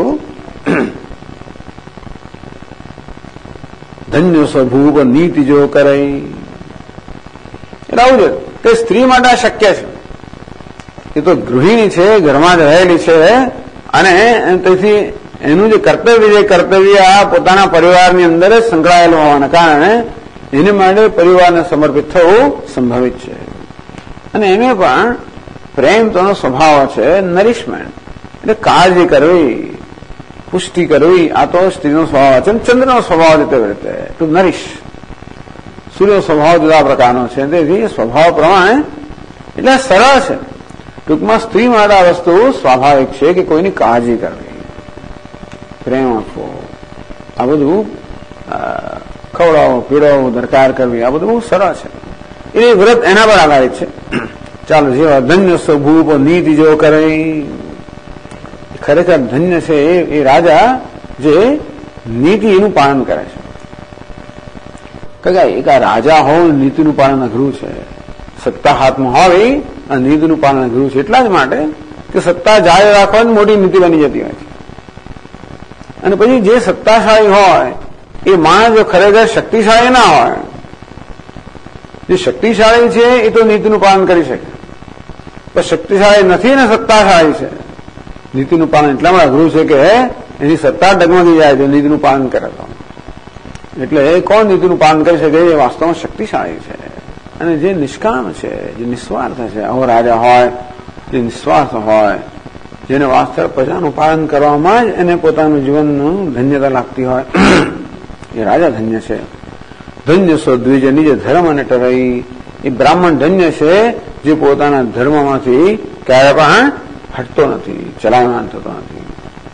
ધન્ય સ્વભૂપ નીતિ જો કરે એટલે આવું છે કે સ્ત્રી માટે આ શક્ય છે. એ તો ગૃહિણી છે, ઘરમાં જ રહેલી છે, અને તેથી એનું જે કર્તવ્ય આ પોતાના પરિવારની અંદર જ સંકળાયેલું હોવાના કારણે એને માટે પરિવારને સમર્પિત થવું સંભવિત છે. અને એને પણ પ્રેમ તો એનો સ્વભાવ છે, નરિશમેન્ટ એટલે કાળજી કરવી, પુષ્ટિ કરવી, આ તો સ્ત્રીનો સ્વભાવ છે. ચંદ્રનો સ્વભાવ રીતે ટુ નરિશ. સૂર્યનો સ્વભાવ જુદા પ્રકારનો છે, તેથી સ્વભાવ પ્રમાણે એટલે સરળ છે. ટૂંકમાં સ્ત્રી માટે આ વસ્તુ સ્વાભાવિક છે કે કોઈની કાળજી કરવી, પ્રેમ આપવો, આ બધું ખવડાવો, પીડાવો, દરકાર કરવી, આ બધું બહુ સરળ છે. એ વ્રત એના પર આધારિત છે. ચાલો, જેવા ધન્ય સ્વભૂપ નીતિ જો કરે, ખરેખર ધન્ય છે એ રાજા જે નીતિ એનું પાલન કરે છે. એક આ રાજા હોવું નીતિનું પાલન અઘરું છે. સત્તા હાથમાં હોય અને નીતિનું પાલન અઘરું છે. એટલા જ માટે કે સત્તા જાળવી રાખવાની મોટી નીતિ બની જતી હોય છે. અને પછી જે સત્તાશાળી હોય એ માણસ જો ખરેખર શક્તિશાળી ના હોય, જે શક્તિશાળી છે એ તો નીતિનું પાલન કરી શકે, પણ શક્તિશાળી નથી ને સત્તાશાળી છે, નીતિનું પાલન એટલા માટે અઘરું છે કે એની સત્તા ડગમગી જાય જો નીતિનું પાલન કરે તો. એટલે કોણ નીતિનું પાલન કરી શકે? એ વાસ્તવમાં શક્તિશાળી છે. અને જે નિષ્કામ છે, જે નિસ્વાર્થ છે, આવો રાજા હોય જે નિસ્વાર્થ હોય, જેને વાસ્તવ પ્રજાનું પાલન કરવામાં જ એને પોતાનું જીવનનું ધન્યતા લાગતી હોય, એ રાજા ધન્ય છે. ધન્ય સ્વદ્વિજ નિજ ધર્મ અને ટરાઈ. એ બ્રાહ્મણ ધન્ય છે જે પોતાના ધર્મમાંથી ક્યારે પણ હટતો નથી, ચલાયમાન થતો નથી.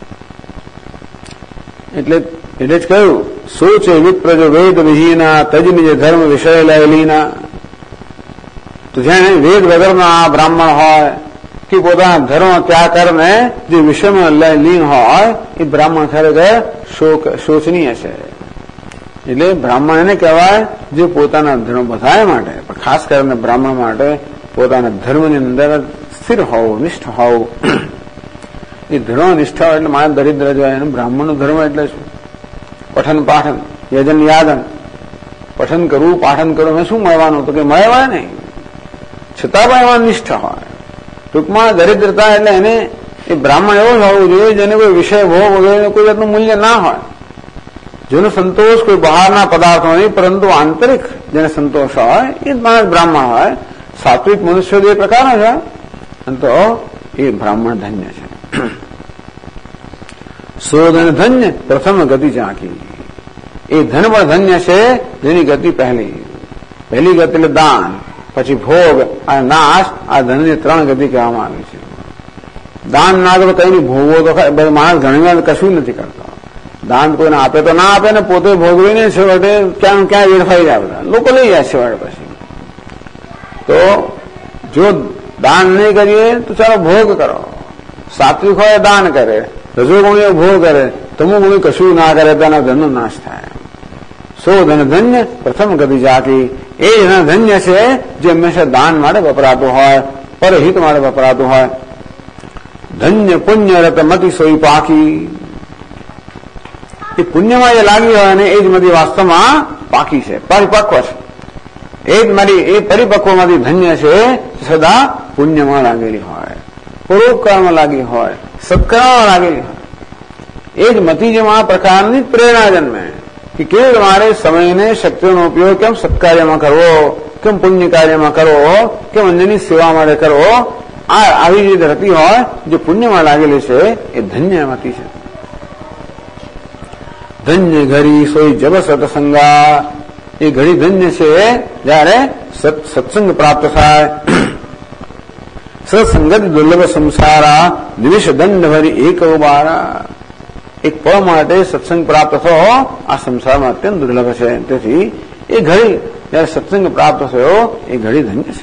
એટલે જ કહ્યું, સોચે વિપ્રજો વેદ વિહીના તજ નિજ ધર્મ વિષય લયલીના. તો જેને વેદ વગરના બ્રાહ્મણ હોય કે પોતાના ધર્મ ત્યાગ કરીને જે વિષયમાં લીન હોય, એ બ્રાહ્મણ ખરેખર શોચનીય છે. એટલે બ્રાહ્મણ એને કહેવાય જે પોતાના ધર્મ બધાય માટે, પણ ખાસ કરીને બ્રાહ્મણ માટે પોતાના ધર્મની અંદર સ્થિર હોવું, નિષ્ઠ હોવું. એ ધર્મ નિષ્ઠા એટલે માણસ દરિદ્ર જ હોય. એનું બ્રાહ્મણનો ધર્મ એટલે શું? પઠન પાઠન યજન યાદન. પઠન કરવું, પાઠન કરવું, મેં શું મળવાનું? તો કે મળવા નહીં, છતાં પણ એમાં નિષ્ઠ હોય. ટૂંકમાં દરિદ્રતા એટલે એને એ બ્રાહ્મણ એવો જ હોવું જોઈએ જેને કોઈ વિષય ભોગ વગેરે કોઈ જાતનું મૂલ્ય ના હોય, જેનો સંતોષ કોઈ બહારના પદાર્થો નહીં પરંતુ આંતરિક જેને સંતોષ હોય એ જ માણસ બ્રાહ્મણ હોય. સાત્વિક મનુષ્ય જે પ્રકારનો છે તો એ બ્રાહ્મણ ધન્ય છે. સોધન ધન્ય પ્રથમ ગતિ ઝાંકી. એ ધન પણ ધન્ય છે જેની ગતિ પહેલી ગતિ એટલે દાન, પછી ભોગ અને નાશ. આ ધનની 3 ગતિ કહેવામાં આવી છે. દાન ના કરો કઈ નહીં, ભોગવો તો માણસ ઘણી વાર કશું નથી કરતો. દાન કોઈને આપે તો ના આપે ને પોતે ભોગવીને છેવટે ક્યાં ક્યાં વેડફાઈ જાય, બધા લોકો લઈ જાય છેવટે. પછી તો જો દાન નહીં કરીએ તો ચાલો ભોગ કરો. સાત્વિક હોય દાન કરે, રજોગુણી ભોગ કરે, તમોગુણી કશું ના કરે, તેના ધનનો નાશ થાય. સો ધન ધન્ય પ્રથમ ગતિ ઝાંકી. એ એના ધન્ય છે જે હંમેશા દાન માટે વપરાતું હોય, પરહિત માટે વપરાતું હોય. ધન્ય પુણ્ય રત મતિ સોઈ પાકી. એ પુણ્યમાં જે લાગી હોય ને એ જ મતી વાસ્તવમાં પાકી છે, પરિપક્વ છે. એ જ મારી એ પરિપક્વમાંથી ધન્ય છે, સદા પુણ્યમાં લાગેલી હોય, પરોપકારમાં લાગી હોય, સત્કર્મમાં લાગેલી હોય. એ જ મતી જેમાં આ પ્રકારની પ્રેરણા જન્મે કે કેવી મારે સમયને શક્તિનો ઉપયોગ કેમ સત્કાર્યમાં કરવો, કેમ પુણ્ય કાર્યમાં કરવો, કેમ અન્યની સેવા માટે કરવો. આવી જે ધરતી હોય જે પુણ્યમાં લાગેલી છે એ ધન્ય મતી છે. ધન્ય ઘડી સોઈ જબ સત્સંગા. એ ઘડી ધન્ય છે જયારે સત્સંગ પ્રાપ્ત થાય. સત્સંગત દુર્લભ સંસારા નિવેશ દંડ ભરી એક બારા. એક પળ માટે સત્સંગ પ્રાપ્ત થયો આ સંસારમાં અત્યંત દુર્લભ છે. તેથી એ ઘડી જયારે સત્સંગ પ્રાપ્ત થયો એ ઘડી ધન્ય છે.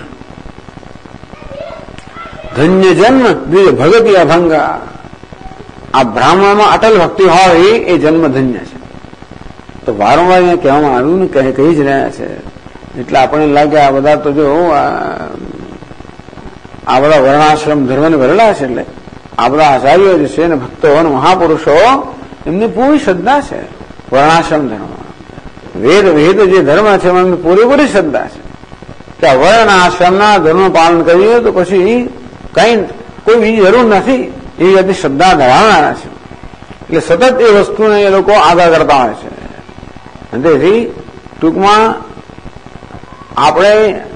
ધન્ય જન્મ દ્વિજ ભગતિ અભંગા. આ બ્રાહ્મણમાં અટલ ભક્તિ હોય એ જન્મ ધન્ય છે. તો વારંવાર અહીંયા કહેવામાં આવ્યું ને કહી જ રહ્યા છે. એટલે આપણને લાગે આ બધા તો જો આ બધા વર્ણાશ્રમ ધર્મને ભરેલા છે. એટલે આ બધા આચાર્યો જે છે ને ભક્તો અને મહાપુરુષો એમની પૂરી શ્રદ્ધા છે વર્ણાશ્રમ ધર્મ. વેદ જે ધર્મ છે એમને પૂરેપૂરી શ્રદ્ધા છે કે આ વર્ણાશ્રમના ધર્મનું પાલન કરીએ તો પછી કઈ કોઈ બીજી જરૂર નથી. એ જાતની શ્રદ્ધા ધરાવનારા છે. એટલે સતત એ વસ્તુને એ લોકો આગળ કરતા હોય છે. તેથી ટૂંકમાં આપણે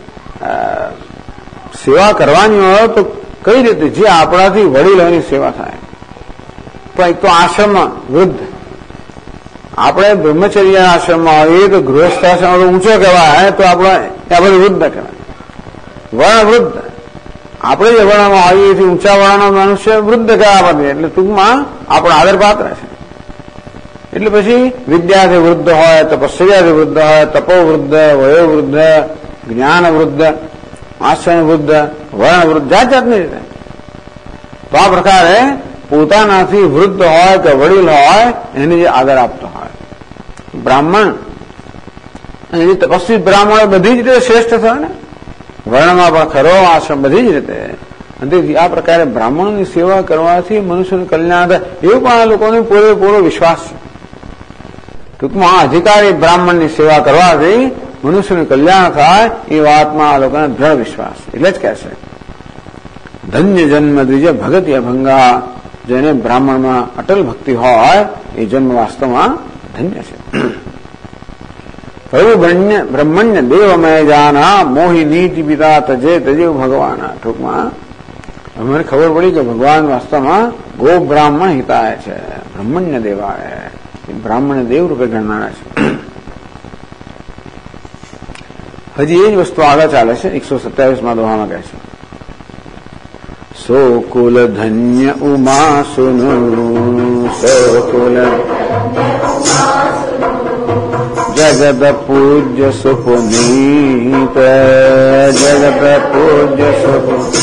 સેવા કરવાની હોય તો કઈ રીતે જે આપણાથી વડીલોની સેવા થાય. પણ એક તો આશ્રમમાં વૃદ્ધ, આપણે બ્રહ્મચર્ય આશ્રમમાં હોઈએ તો ગૃહસ્થ આશ્રમ ઊંચો કહેવાય તો આપણે આ બધું વૃદ્ધ કહેવાય. વર્ણ વૃદ્ધ, આપણે જે વર્ણમાં હોઈએ એથી ઊંચા વર્ણનો મનુષ્ય વૃદ્ધ કહેવા પડે. એટલે ટૂંકમાં આપણો આદર પાત્ર છે. એટલે પછી વિદ્યાથી વૃદ્ધ હોય, તપસ્યાથી વૃદ્ધ હોય, તપો વૃદ્ધ, વયો વૃદ્ધ, જ્ઞાન વૃદ્ધ, આશ્રમ વૃદ્ધ, વર્ણ વૃદ્ધ, જાત જાતની રીતે. તો આ પ્રકારે પોતાનાથી વૃદ્ધ હોય કે વડીલ હોય એને જે આદર આપતો હોય. બ્રાહ્મણ એની તપસ્વી બ્રાહ્મણો બધી જ રીતે શ્રેષ્ઠ થયો ને, વર્ણમાં પણ ખરો, આશ્રમ બધી જ રીતે. તેથી આ પ્રકારે બ્રાહ્મણોની સેવા કરવાથી મનુષ્યનું કલ્યાણ થાય એવું પણ આ લોકોને પૂરેપૂરો વિશ્વાસ છે. ટૂંકમાં અધિકારી બ્રાહ્મણની સેવા કરવાથી મનુષ્યનું કલ્યાણ થાય એ વાતમાં આ લોકોને દ્રઢ વિશ્વાસ. એટલે જ કહે છે ધન્ય જન્મ દ્વિજ ભગતિ અભંગા. જેને બ્રાહ્મણમાં અટલ ભક્તિ હોય એ જન્મ વાસ્તવમાં ધન્ય છે. પ્રભુ બ્રહ્મણ્ય દેવમય જાના મોહી નીતિ પિતા તજે તજેવ ભગવાન. ટૂંકમાં અમને ખબર પડી કે ભગવાન વાસ્તવમાં ગો બ્રાહ્મણ હિતાય છે, બ્રહ્મણ્ય દેવાય, બ્રાહ્મણ દેવ રૂપે ગણનારા છે. હજી એ જ વસ્તુ આગળ ચાલે છે. 127માં દોહામાં કહે છે સોકુલ ધન્ય ઉમા સુનુ. સોકુલ જગત પૂજ્ય સુપુનીત. જગત પૂજ્ય સુપુનીત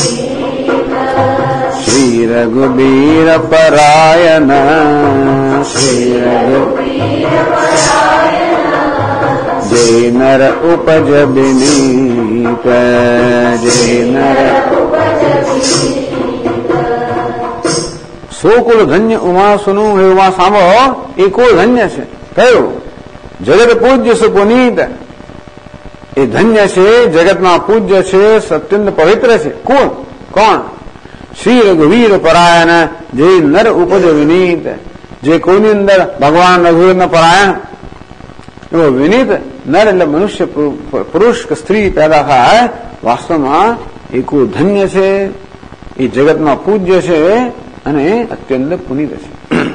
શ્રી રઘુબીર પરાયણ. શ્રી રઘુબીર પરાયણ જય जय नर उपज विनीत, जय नर સોકુલ ધન્ય ઉમા સુનું હે ઉમા સાંભળો, એ કુલ ધન્ય છે. કયું? જગત પૂજ્ય છે પુનીત, એ ધન્ય છે, જગતમાં પૂજ્ય છે, અત્યંત પવિત્ર છે. કુલ કોણ? શ્રી રઘુવીર પરાયણ, જે નર ઉપજ વિનીત, જે કોઈની અંદર ભગવાન રઘુવીર પરાયણ એવો વિનીત નર એટલે મનુષ્ય પુરુષ કે સ્ત્રી પેદા થાય, વાસ્તવમાં એ કુલ ધન્ય છે, એ જગતમાં પૂજ્ય છે અને અત્યંત પુનિત છે.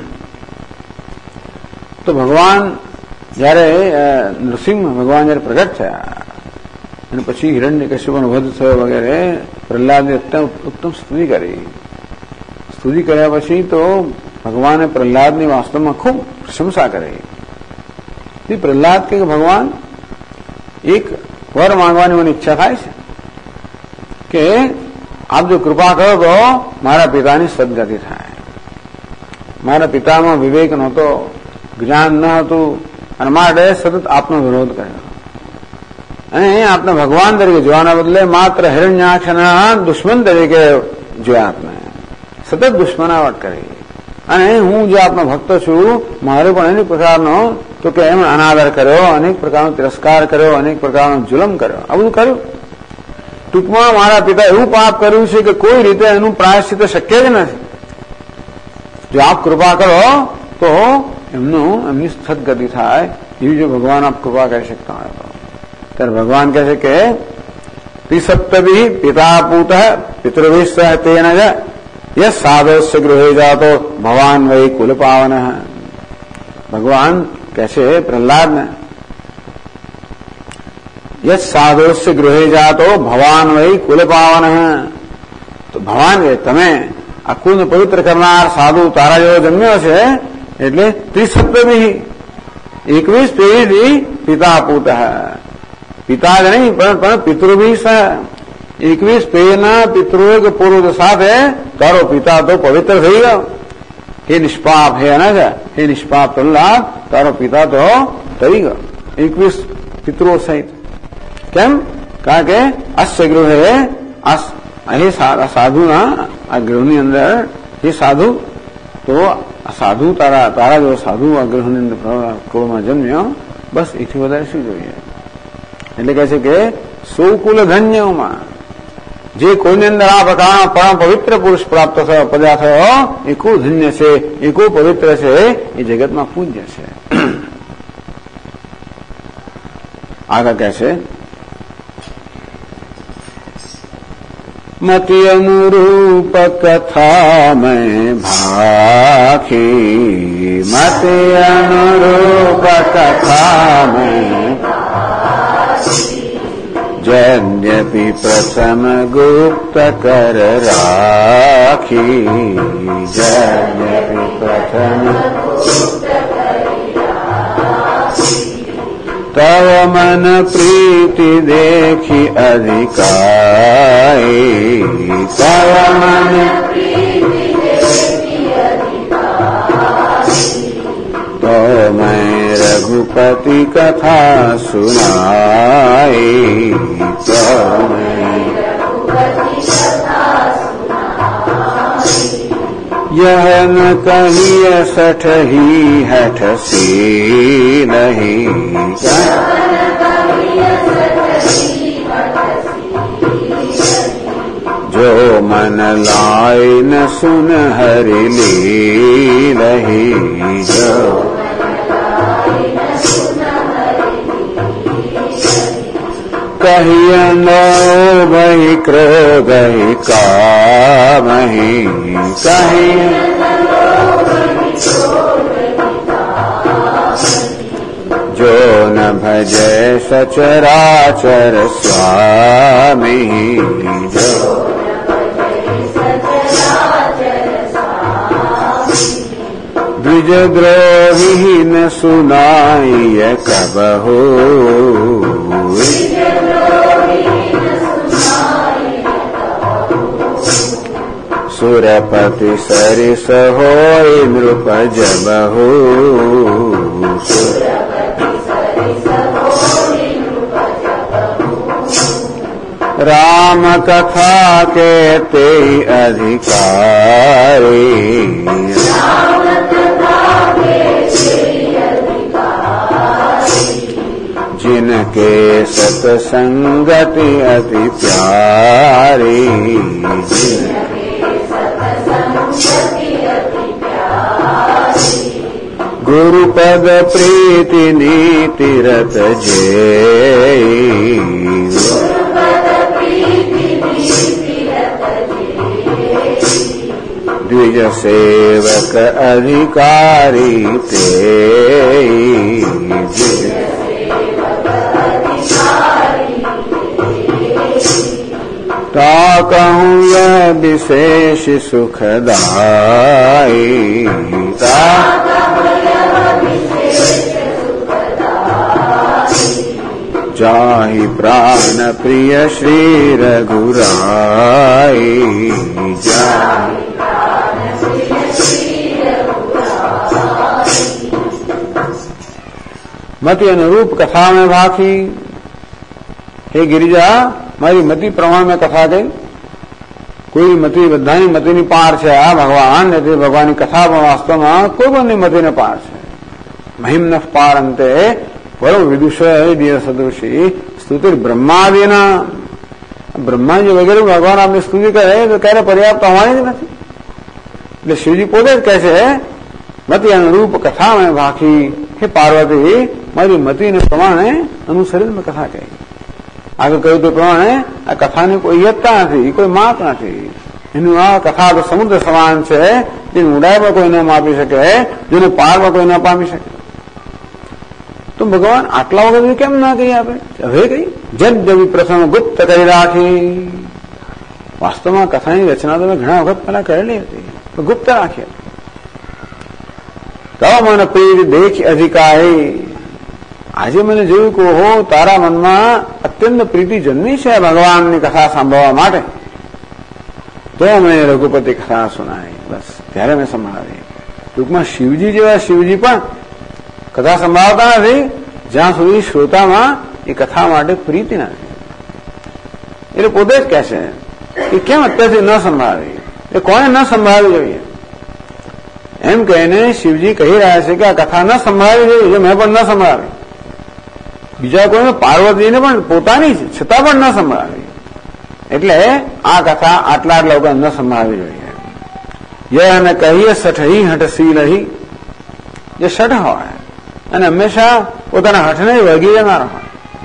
તો ભગવાન જયારે નૃસિંહ ભગવાન જયારે પ્રગટ થયા અને પછી હિરણ્યકશ્યપનો વધ થયો વગેરે, પ્રહલાદને ઉત્તમ સ્તુતિ કરી. સ્તુતિ કર્યા પછી તો ભગવાને પ્રહલાદની વાસ્તવમાં ખૂબ પ્રશંસા કરી. પ્રહલાદ કે ભગવાન એક વર માંગવાની મને ઈચ્છા થાય છે કે આપ જો કૃપા કરો તો મારા પિતાની સદગતિ થાય. મારા પિતામાં વિવેક નહોતો, જ્ઞાન ન હતું અને માટે સતત આપનો વિરોધ કર્યો અને આપને ભગવાન તરીકે જોવાના બદલે માત્ર હિરણ્યાક્ષના દુશ્મન તરીકે જોયા. આપને સતત દુશ્મનાવટ કરી અને હું જે આપનો ભક્ત છું, મારે પણ અનેક પ્રકારનો તો કે એમ અનાદર કર્યો, અનેક પ્રકારનો તિરસ્કાર કર્યો, અનેક પ્રકારનો જુલમ કર્યો, આ બધું કર્યું. ટૂંકમાં મારા પિતા એવું પાપ કર્યું છે કે કોઈ રીતે એનું પ્રાયશ્ચિત શક્ય જ નથી. જો આપ કૃપા કરો તો એમની સદગતિ થાય, એવી જો ભગવાન આપ કૃપા કરી શકતા હોય તો. ત્યારે ભગવાન કહે છે કે ત્રિસપ્તભિ પિતા પૂત પિતૃભિ સહ તેન યસ સાધોસ્ય ગૃહે જાતો ભવાન વૈ કુલ પાવન. ભગવાન કહે છે પ્રહલાદને, યસ સાધોસ્ય ગૃહે જાતો ભવાન વૈ કુલ પાવન. તો ભગવાન કહે તમે આ કુલને પવિત્ર કરનાર સાધુ તારા જેવો જન્મ્યો છે એટલે ત્રિસપ્તભિ 21 પેઢીથી પિતા પૂત, પિતા જ નહીં પણ પિતૃભિ સહ 21 પેઢીના પિતૃ પૂર્વ સાથે તારો પિતા તો પવિત્ર થઈ ગયો. હે નિષ્પાપ, હે અનજ, હે નિષ્પાપ પ્રહલાદ, તારો પિતા તો થઈ ગયો 21 પિતૃઓ સહિત. કેમ? કારણ કે અસ્ય ગૃહે અહીં સાધુના આ ગૃહની અંદર જે સાધુ તો સાધુ તારા જો સાધુ આ ગૃહની અંદર કુળમાં જન્મ્યો, બસ એથી વધારે શું જોઈએ. એટલે કહે છે કે સુકુલ ધન્યમાં જે કોઈની અંદર આ પ્રકારના પરમ પવિત્ર પુરુષ પ્રાપ્ત થયો, પદા થયો, એ કુલ ધન્ય છે, એ કુલ પવિત્ર છે, એ જગતમાં પૂજ્ય છે. આગળ કહે છે मति अनुरूप कथा में भाखी, मति अनुरूप कथा में यद्यपि प्रथम गुप्त कर राखी, यद्यपि प्रथम तव मन प्रीति देखी अधिकाई, तव मन तो मैं रघुपति कथा सुनाई, तो मैं यह न कहिय सठ ही हठ सी नहीं, जो मन लाई न सुन हरि लीलहि, जो कहिय नो भई क्रोध ही कामहि, कहिय जो न भजे सचराचर स्वामी, जो द्विजद्रोही न सुनाई कबहू, सुरपति सरिस होय नृप जबहू, राम कथा के ते अधिकारी, जिनके सत्संगति अति प्यारी, गुरुपद प्रीति नीति रत जेई, द्विज सेवक अधिकारी तेई, ता कहूँ यह विशेष सुखदाई, जाहि प्राण प्रिय श्री रघुराई, मति अनुरूप कथा में भाखी। हे गिरिजा, मारी मति प्रमाण में कथा गई। कोई मति बधानी मति ની પાર છે આ ભગવાન ને તે ભગવાનની કથા પણ વાસ્તવમાં કોઈ પણ મતિને પાર છે। મહિમ ન પારંતે પરમ વિદુષ દિય સદૃશી સ્તુતિ બ્રહ્માદિના, બ્રહ્માજી વગેરે ભગવાન આપની સ્તુતિ કરે તો ક્યારે પર્યાપ્ત હોવાની જ નથી। એટલે શિવજી પોતે જ કહે છે મતિ અનુરૂપ કથા મેં ભાખી। હે પાર્વતી, મારી મતિને પ્રમાણે અનુસરીને મેં કથા કહી। આગળ કહ્યું તે પ્રમાણે આ કથાની કોઈ યત્તા નથી, કોઈ માપ નથી। એનું આ કથા તો સમુદ્ર સમાન છે, જેની ઊંડાઈમાં કોઈ ન માપી શકે, જેને પારમાં કોઈ ન પામી શકે। તો ભગવાન આટલા વખત કેમ ના કહી આપે? હવે કઈ જદ્યવિ પ્રસંગ ગુપ્ત કરી રાખી। વાસ્તવમાં કથાની રચના તમે ઘણા વખત પહેલા કરેલી હતી, તો ગુપ્ત રાખી હતી। તો મને પ્રીત દેખ અધિકારી, આજે મને જોયું કે ઓહો, તારા મનમાં અત્યંત પ્રીતિ જન્મી છે ભગવાનની કથા સાંભળવા માટે, તો મેં રઘુપતિ કથા સુનાઈ। બસ ત્યારે મેં સંભળાવી। ટૂંકમાં શિવજી જેવા શિવજી પણ કથા સંભળાવતા નથી જ્યાં સુધી શ્રોતામાં એ કથા માટે પ્રીતિ નથી। એટલે પોતે જ કહે છે કે કેમ અત્યારથી ન સંભળાવી, એ કોને ન સંભળાવી જોઈએ એમ કહીને શિવજી કહી રહ્યા છે કે આ કથા ન સંભળાવી જોઈએ, જે મેં પણ ન સંભળાવી। બીજા કોઈને, પાર્વતીને પણ પોતાની છે છતાં પણ ન સંભળાવી। એટલે આ કથા આટલા લોકો ન સંભળાવી જોઈએ। યને કહીએ સઠહી હઠશીલહી, જે શઠ હોય અને હંમેશા પોતાના હઠને વળગી રહેનાર હોય,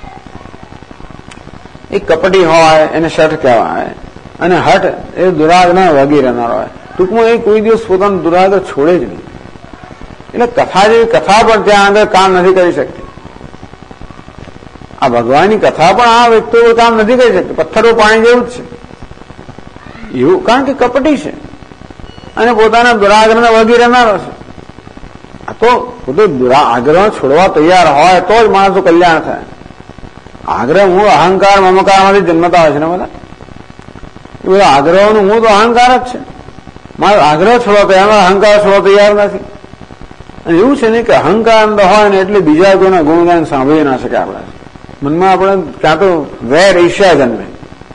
એ કપટી હોય એને શઠ કહેવાય, અને હઠ એ દુરાગ્રહ વળગી રહેનાર હોય। ટૂંકમાં એ કોઈ દિવસ પોતાનો દુરાગ્રહ છોડે જ નહીં। એટલે કથા જેવી કથા પણ ત્યાં આગળ કામ નથી કરી શકતી। આ ભગવાનની કથા પણ આ વ્યક્તિઓ કામ નથી કરી શકતી, પથ્થરો પાણી જેવું જ છે એવું, કારણ કે કપટી છે અને પોતાના દુરાગ્રહને વળગી રહેનારો છે। આ તો પોતે આગ્રહ છોડવા તૈયાર હોય તો જ માણસનું કલ્યાણ થાય। આગ્રહ મૂળ અહંકાર મમકારમાંથી જન્મતા હોય છે ને બધા, એ બધા આગ્રહોનું મૂળ તો અહંકાર જ છે। મારો આગ્રહ છોડવા તૈયાર, અહંકાર છોડવા તૈયાર નથી। અને એવું છે ને કે અહંકાર હોય ને એટલે બીજા કોઈના ગુણગાન સાંભળી ના શકે આપણા મનમાં। આપણે ક્યાં તો વેર ઈર્ષ્યા જન્મે,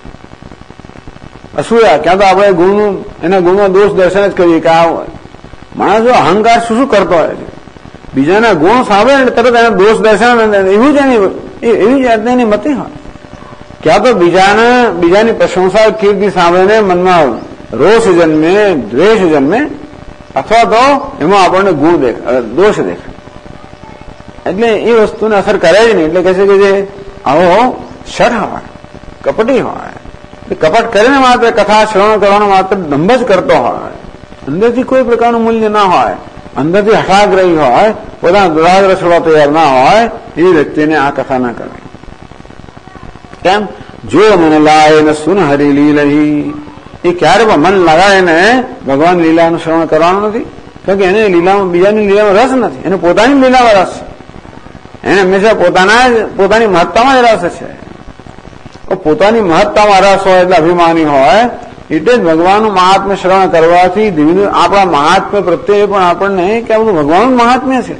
અસૂયા, ક્યાં તો આપણે ગુણનું એના ગુણમાં દોષ દર્શન જ કરીએ કે આ માણસ અહંકાર શું શું કરતો હોય છે, બીજાના ગુણ સાંભળે ને તરત એના દોષ દર્શન, એવું જ એવી જાતની મતિ હોય। ક્યાં તો બીજાની પ્રશંસા કીર્તિ સાંભળીને મનમાં રોષ જન્મે, દ્વેષ જન્મે, અથવા તો એમાં આપણને ગુણ દેખાય, દોષ દેખાય। એટલે એ વસ્તુને અસર કરે જ નહીં। એટલે કહે છે કે જે આવો શઠ હોય, કપટી હોય, કપટ કરીને માત્ર કથા શ્રવણ કરવાનો માત્ર દંભ જ કરતો હોય, અંદરથી કોઈ પ્રકારનું મૂલ્ય ના હોય, અંદરથી હઠાગ્રહી હોય, પોતાના દુરાગ્રહ છોડવા તૈયાર ના હોય, એવી વ્યક્તિને આ કથા ના કરવી। કેમ? જો મન લાય ને સુન હરી લીલહી, એ ક્યારે પણ મન લગાડીને ભગવાન લીલાનું શ્રવણ કરવાનું નથી, કારણ કે એને લીલામાં, બીજાની લીલામાં રસ નથી, એને પોતાની લીલામાં રસ છે। એને હંમેશા પોતાની મહત્તામાં જ રસ છે। પોતાની મહત્તામાં રસ હોય એટલે અભિમાની હોય, એટલે જ ભગવાનનું મહાત્મ્ય શ્રવણ કરવાથી ધીમે ધીમે આપણા મહાત્મ્ય પ્રત્યે પણ આપણને કે આ બધું ભગવાનનું મહાત્મ્ય છે,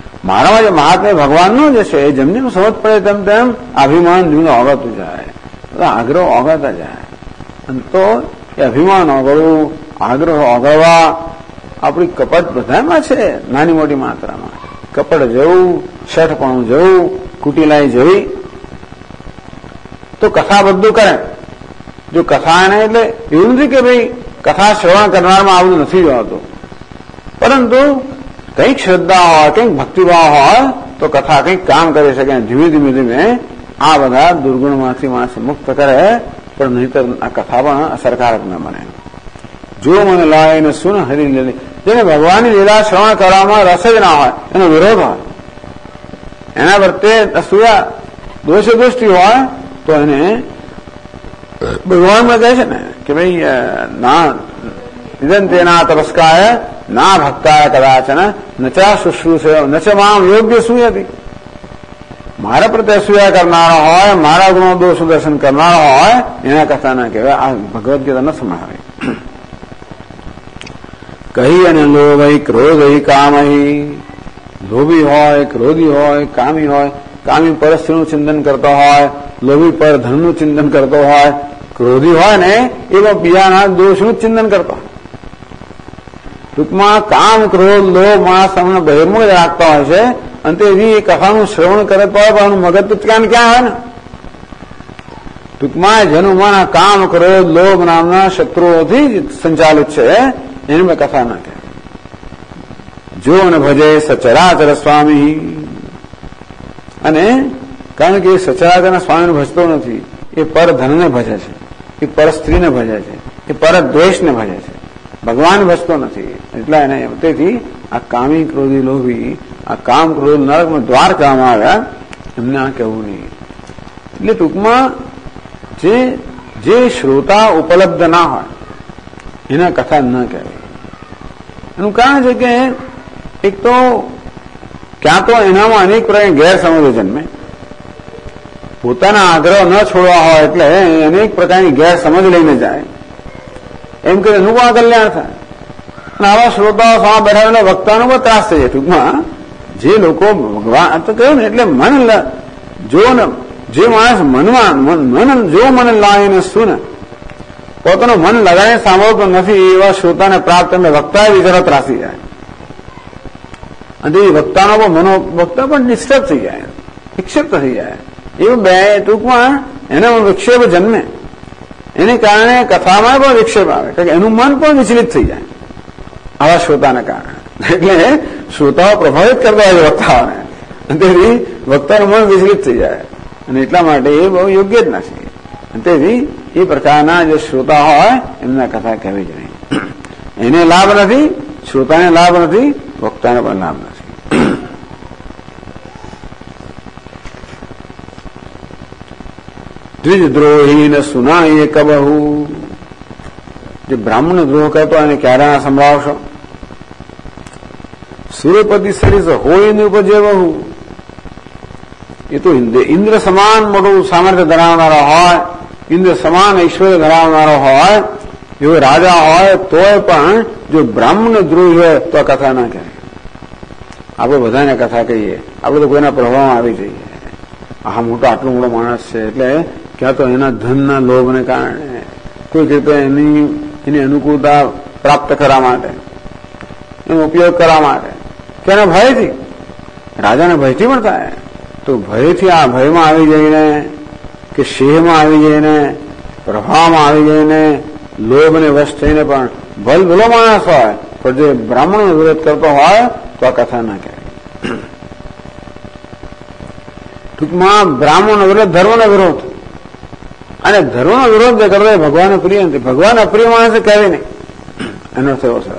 મારામાં જે મહાત્મ્ય ભગવાનનું જ છે, જેમ જેમ સમજ પડે તેમ તેમ અભિમાન ધીમે આવતું જાય। આગ્રહ ઓગળતા જાય. અને તો એ અભિમાન ઓગળવું, આગ્રહ ઓગળવા, આપણી કપટ બધામાં છે, નાની મોટી માત્રામાં. કપટ જવું, શઠપણું જવું, કુટિલાઈ જવી. તો કથા બધું કરે. જો કથા એને એટલે એવું નથી કે ભાઈ કથા શ્રવણ કરનારમાં આવું નથી જોવાતું, પરંતુ કંઈક શ્રદ્ધા હોય, કંઈક ભક્તિભાવ હોય તો કથા કંઈક કામ કરી શકે. ધીમે ધીમે ધીમે આ બધા દુર્ગુણમાંથી માણસ મુક્ત કરે, પણ નહીતર આ કથા પણ અસરકારક ન બને. જો મને લાઈને સુન હરી લીલી, જેને ભગવાનની લીલા શ્રવણ કરવામાં રસ જ ના હોય, એનો વિરોધ હોય, એના પ્રત્યે અસૂયા દોષ દૃષ્ટિ હોય, તો એને ભગવાનમાં કહે છે ને કે ભાઈ ના નિદંતેના તપસ્કાય ના ભક્તાય કદાચન નચા શુશ્રુષે નચ મામ યોગ્ય શું હતી. મારા પ્રત્યે અસૂયા કરનારો હોય, મારા ગુણો દોષ દર્શન કરનારો હોય, એના કથા ના કહેવાય. આ ભગવદ્ ગીતા ન સમાવે. કહી અને લોભ ક્રોધ કામહી, લોભી હોય, ક્રોધી હોય, કામી હોય. કામી પર સ્ત્રીનું ચિંતન કરતો હોય, લોભી પર ધનનું ચિંતન કરતો હોય, ક્રોધી હોય ને એવા બીજાના દોષનું ચિંતન કરતો હોય. ટૂંકમાં કામ, ક્રોધ, લોભ માણસ તમને બહિર્મુખ રાખતા હોય છે, અને એવી કથાનું શ્રવણ કરે તો પણ મગજ તો ક્યાં હોય ને. ટૂંકમાં જેનું મન કામ, ક્રોધ, લોભ નામના શત્રુઓથી સંચાલિત છે, એને મેં કથા ના કહે. જો ને ભજે સચરાચર સ્વામી, અને કારણ કે એ સચરાચરના સ્વામીને ભજતો નથી, એ પર ધનને ભજે છે, એ પર સ્ત્રીને ભજે છે, એ પર દ્વેષને ભજે છે, ભગવાન ભજતો નથી. એટલા એને તેથી આ કામી, ક્રોધી, લોભી, આ કામ, ક્રોધ નરકનો દ્વાર કહેવામાં આવ્યા, એમને આ કહેવું નહીં. એટલે ટૂંકમાં જે શ્રોતા ઉપલબ્ધ ના હોય એના કથા ન કહેવાય. એનું કારણ છે કે એક તો ક્યાં તો એનામાં અનેક પ્રકારની ગેરસમજો જન્મે, પોતાના આગ્રહ ન છોડવા હોય એટલે અનેક પ્રકારની ગેરસમજ લઈને જાય, એમ કે એનું પણ કલ્યાણ થાય. અને આવા શ્રોતાઓ સામે બેઠા વક્તાનો પણ ત્રાસ થઈ જાય. ટૂંકમાં જે લોકો ભગવાન તો કહ્યું ને, એટલે મન જો ને જે માણસ મનમાં જો મને લાવીને શું ને પોતાનું મન લગાવીને સાંભળતો નથી, એવા શ્રોતાને પ્રાપ્ત એટલે વક્તા વિચારો ત્રાસી જાય. અને એ વક્તાનો પણ વક્તા પણ ડિસ્ટર્બ થઈ જાય, વિક્ષેપ થઈ જાય. એવું બે ટૂંકમાં એને વિક્ષેપ જન્મે, એને કારણે કથામાં પણ વિક્ષેપ આવે, કારણ કે એનું મન પણ વિચલિત થઈ જાય આવા શ્રોતાને કારણે. એટલે શ્રોતાઓ પ્રભાવિત કરતા હોય વક્તાઓને, તેથી વક્તાનું મન વિચલિત થઈ જાય, અને એટલા માટે એ બહુ યોગ્ય જ નથી. તેથી એ પ્રકારના જે શ્રોતા હોય એમના કથા કહેવી જ નહીં. એને લાભ નથી, શ્રોતાને લાભ નથી, વક્તાને પણ લાભ નથી. દ્વિજદ્રોહી ને સુનાઈએ કબહુ, જે બ્રાહ્મણ દ્રોહ કરતો એને ક્યારે સંભળાવશો. સૂર્યપતિ સરીસ હોય ને ઉપજે બહુ, એ તો ઇન્દ્ર સમાન મોટું સામર્થ્ય ધરાવનારો હોય, ઇન્દ્ર સમાન ઐશ્વર્ય ધરાવનારો હોય, એવો રાજા હોય તોય પણ જો બ્રાહ્મણ દ્રોહી હોય તો કથા ના કહે. આપણે બધાને કથા કહીએ, આપણે તો કોઈના પ્રભાવમાં આવી જઈએ. આ મોટો આટલો મોટો માણસ છે એટલે ક્યાં તો એના ધનના લોભને કારણે કોઈક રીતે એની અનુકૂળતા પ્રાપ્ત કરવા માટે, એનો ઉપયોગ કરવા માટે, કે એના ભયથી, રાજાને ભયથી પણ થાય. તો ભયથી આ ભયમાં આવી જઈને કે શેહમાં આવી જઈને, પ્રભાવમાં આવી જઈને, લોભને વશ થઈને પણ ભલો માણસ હોય પણ જે બ્રાહ્મણનો વિરોધ કરતો હોય તો આ કથા ના કહેવાય. ટૂંકમાં બ્રાહ્મણનો વિરોધ ધર્મનો વિરોધ, અને ધર્મનો વિરોધ જે કરતો ભગવાનને પ્રિય નથી. ભગવાન અપ્રિય માણસે કહેવી નહીં, એનો થયો સરળ.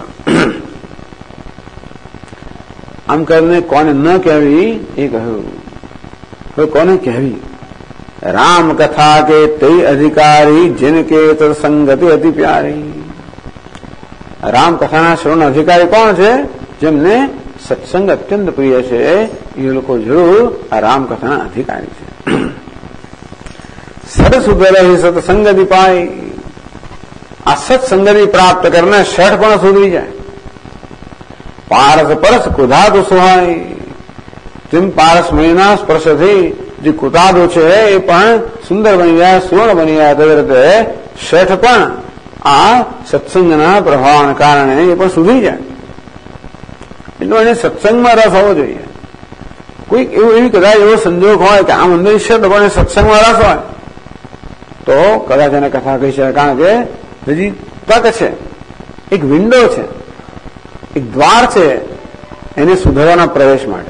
આમ કરીને કોને ન કહેવી એ કહ્યું. હવે કોને કહેવી? રામ કથા કે તે અધિકારી જિનકે સંગતિ અતિ પ્યારી. રામ કથાના શ્રવણ અધિકારી કોણ છે? જેમને સત્સંગ અત્યંત પ્રિય છે, એ લોકો જરૂર આ રામ કથાના અધિકારી છે. સરસુદરહી સત્સંગતિ પાય, આ સત્સંગતિ પ્રાપ્ત કરીને શેઠ પણ સુધરી જાય. પારસ પરસ કુધાતુ સુહાય, તેમ પારસ મહિના સ્પર્શથી જે કૃતાદો છે એ પણ સુંદર બની ગયા, સુવર્ણ બની ગયા. તેવી રીતે શેઠ પણ આ સત્સંગના પ્રભાવના કારણે એ પણ સુધરી જાય. એટલે એને સત્સંગમાં રસ હોવો જોઈએ. કોઈક એવી કદાચ એવો સંજોગ હોય કે આમ અંદર છે તો પણ સત્સંગમાં રસ હોય તો કદાચ એને કથા કહી શકાય. કારણ કે હજી તક છે, એક વિન્ડો છે, એક દ્વાર છે એને સુધારવાના પ્રવેશ માટે.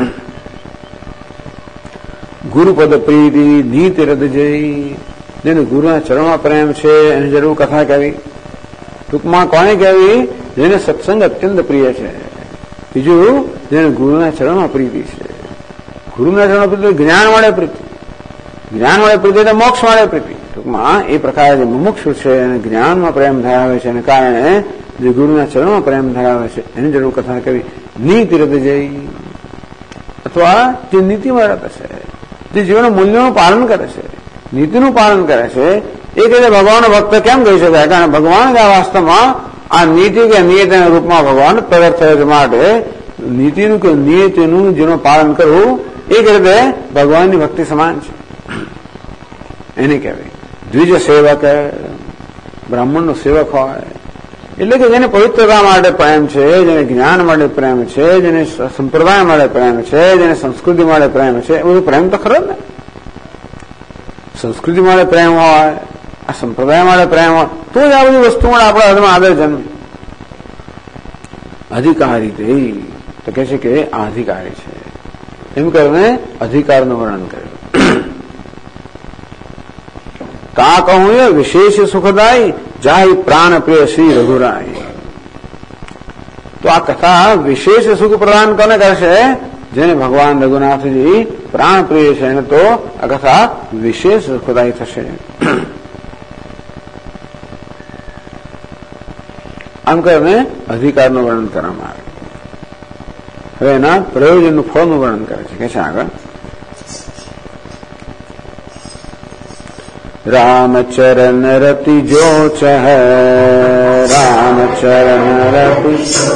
ગુરુપદ પ્રીતિ નીતિ રદ જઈ, જેને ગુરુના ચરણમાં પ્રેમ છે એને જરૂર કથા કહેવી. ટૂંકમાં કોને કહેવી? જેને સત્સંગ અત્યંત પ્રિય છે. બીજું, જેને ગુરુના ચરણમાં પ્રીતિ છે. ગુરુના ચરણમાં પ્રીતિ જ્ઞાન મળે પ્રીતિ, જ્ઞાન મળે પ્રીતિ એટલે મોક્ષ મળે પ્રીતિ. ટૂંકમાં એ પ્રકારે જે મુમુક્ષુ છે અને જ્ઞાનમાં પ્રેમ ધરાવે છે અને કારણે જે ગુરુના ચરણમાં પ્રેમ ધરાવે છે એની જરૂર કથા કહેવી. નીતિ રદ જઈ, અથવા જે નીતિમાં રત છે, જે જીવનના મૂલ્યોનું પાલન કરે છે, નીતિનું પાલન કરે છે, એ રીતે ભગવાનનો ભક્ત કેમ કહી શકાય? કારણ ભગવાન આ વાસ્તવમાં આ નીતિ કે નિયતિના રૂપમાં ભગવાન પ્રગટ થયો છે. માટે નીતિનું કે નિયતિનું જેનું પાલન કરવું એક રીતે ભગવાનની ભક્તિ સમાન છે. એને કહેવાય દ્વિજ સેવક. બ્રાહ્મણનો સેવક હોય એટલે કે જેને પવિત્રતા માટે પ્રેમ છે, જેને જ્ઞાન માટે પ્રેમ છે, જેને સંપ્રદાય માટે પ્રેમ છે, જેને સંસ્કૃતિ માટે પ્રેમ છે. એ બધું પ્રેમ તો ખરો ને. સંસ્કૃતિ માટે પ્રેમ હોય, આ સંપ્રદાય માટે પ્રેમ હોય તો જ આ બધી વસ્તુ માટે આપણા હૃદયમાં આદર જન્મે. અધિકારી તે તો કહે છે કે આ અધિકારી છે એમ કરીને અધિકારનું વર્ણન કર્યું. કા કહું એ વિશેષ સુખદાયી જાય પ્રાણ પ્રિય શ્રી રઘુરાય. તો આ કથા વિશેષ સુખ પ્રદાન કોને કરશે? જેને ભગવાન રઘુનાથજી પ્રાણ પ્રિય છે એને તો આ કથા વિશેષ સુખદાયી થશે. આમ કરીને અધિકારનું વર્ણન કરવામાં આવે. હવે એના પ્રયોજનનું ફળનું વર્ણન કરે છે. કે છે આગળ रामचरण रति जो चह, रामचरण रति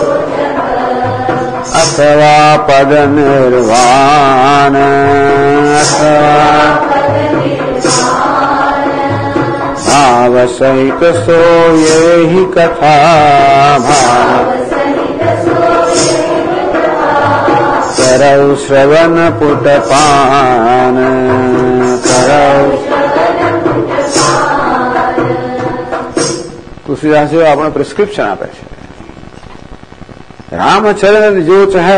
अथवा पद निर्वाण, अथवा भाव सहित सो ये ही कथा भाव करौ श्रवण पुट पान, करौ. તુલસીદાસે આપણે પ્રિસ્ક્રિપ્શન આપે છે. રામચરણ જો ચાહે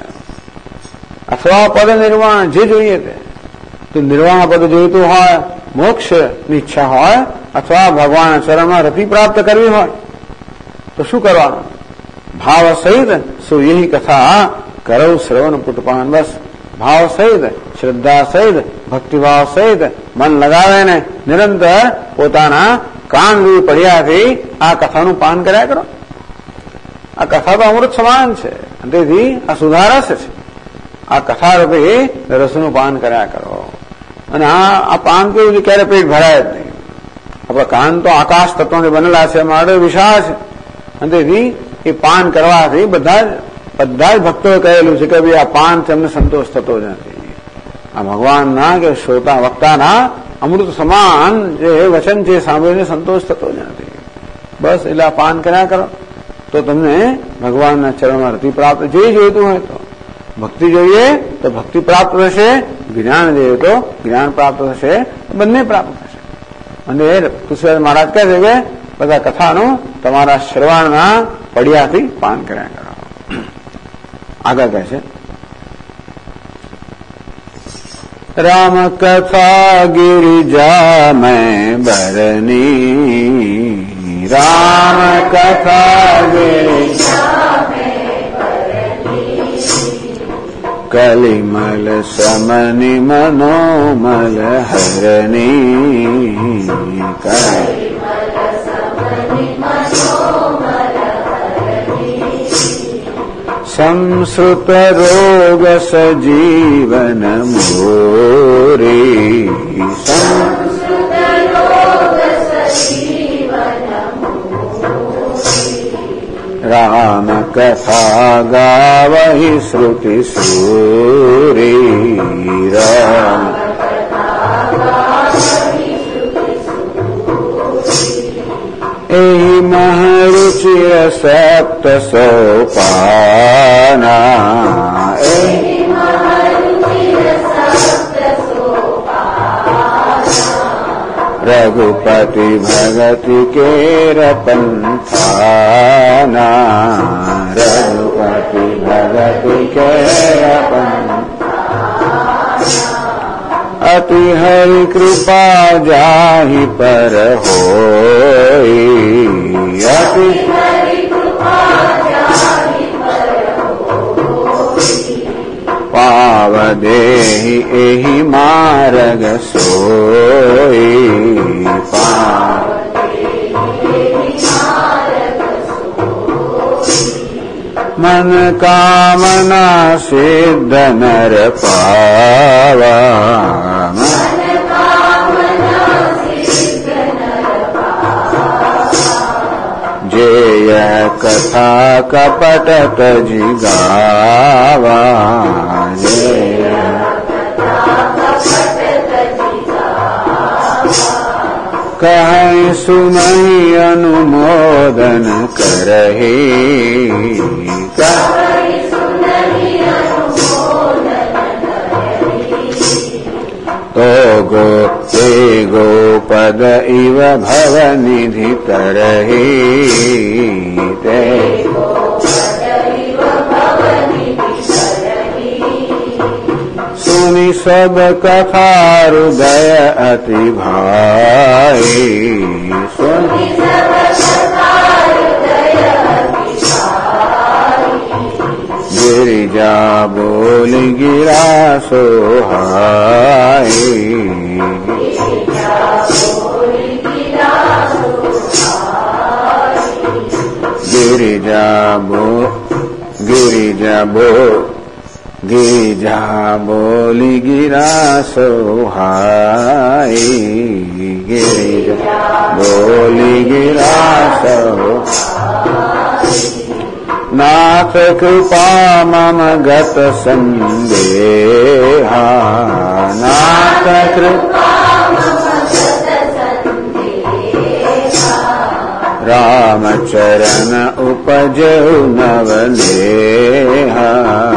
અથવા પદ નિર્વાણ, જે જોઈએ તે. તો નિર્વાણ પદ જોઈતું હોય, મોક્ષની ઈચ્છા હોય, અથવા ભગવાન ચરણમાં રતિ પ્રાપ્ત કરવી હોય તો શું કરવાનું? ભાવ સહિત સો યહી કથા કરો શ્રવણ પુટપાન. બસ ભાવ સહિત, શ્રદ્ધા સહિત, ભક્તિભાવ સહિત મન લગાવે નિરંતર પોતાના કાન રૂપી પડ્યાથી આ કથાનું પાન કર્યા કરો. આ કથા તો અમૃત સમાન છે, તેથી આ સુધારસ છે. આ કથા રૂપી રસનું પાન કર્યા કરો. અને આ પાન કેવું છે? ક્યારે પેટ ભરાય જ નહીં. આપણા કાન તો આકાશ તત્વોથી બનેલા છે, માટે વિશાળ છે. અને તેથી એ પાન કરવાથી બધા જ ભક્તોએ કહેલું છે કે ભાઈ આ પાનથી અમને સંતોષ થતો જ નથી. આ ભગવાનના કે શ્રોતા વક્તાના અમૃત સમાન જે વચન છે સાંભળીને સંતોષ થતો જ નથી. બસ એટલે આ પાન કર્યા કરો તો તમને ભગવાનના ચરણમાં રતિ પ્રાપ્ત. જે જોઈતું હોય તો ભક્તિ જોઈએ તો ભક્તિ પ્રાપ્ત થશે, જ્ઞાન જોઈએ તો જ્ઞાન પ્રાપ્ત થશે, બંને પ્રાપ્ત થશે. અને તુલસીદાસ મહારાજ કહે છે કે બધા કથાનું તમારા શ્રવણના પડ્યાથી પાન કર્યા કરો. આગળ કહે છે राम कथा गिरिजा में बरनी, राम कथा गिरिजा में बरनी, कलिमल समनि मनोमल हरनी, कलिमल समनि मनोमल हरनी, संस्कृत रोग सजीवन मोरे, संस्कृत रोग सजीवन मोरे, राम कथा गावहि श्रुति सूरी राम एहि महरुचिर सप्त सोपाना रघुपति भगति केर पंथाना रघुपति भगति केर अति हरि कृपा जाहि पर होई अति पाव देहि एहि मार्ग सोई मन कामना सिद्ध नर पावा जेय कथा कपट तजि गावा कहीं सुनहि अनुमोदन करहि तो गो ते गोपद इव भवनिधि तरहि ते सुनि सब कथा हृदय अति भाई सुनि गिरिजा बोल गिरा सोहाई गिरिजा बोली गिरा सोहाई गिरिजा बोली गिरा सोहाई नाथ कृपा मम गत संदेहा नाथ कृपा राम चरण उपजहु नवनेहा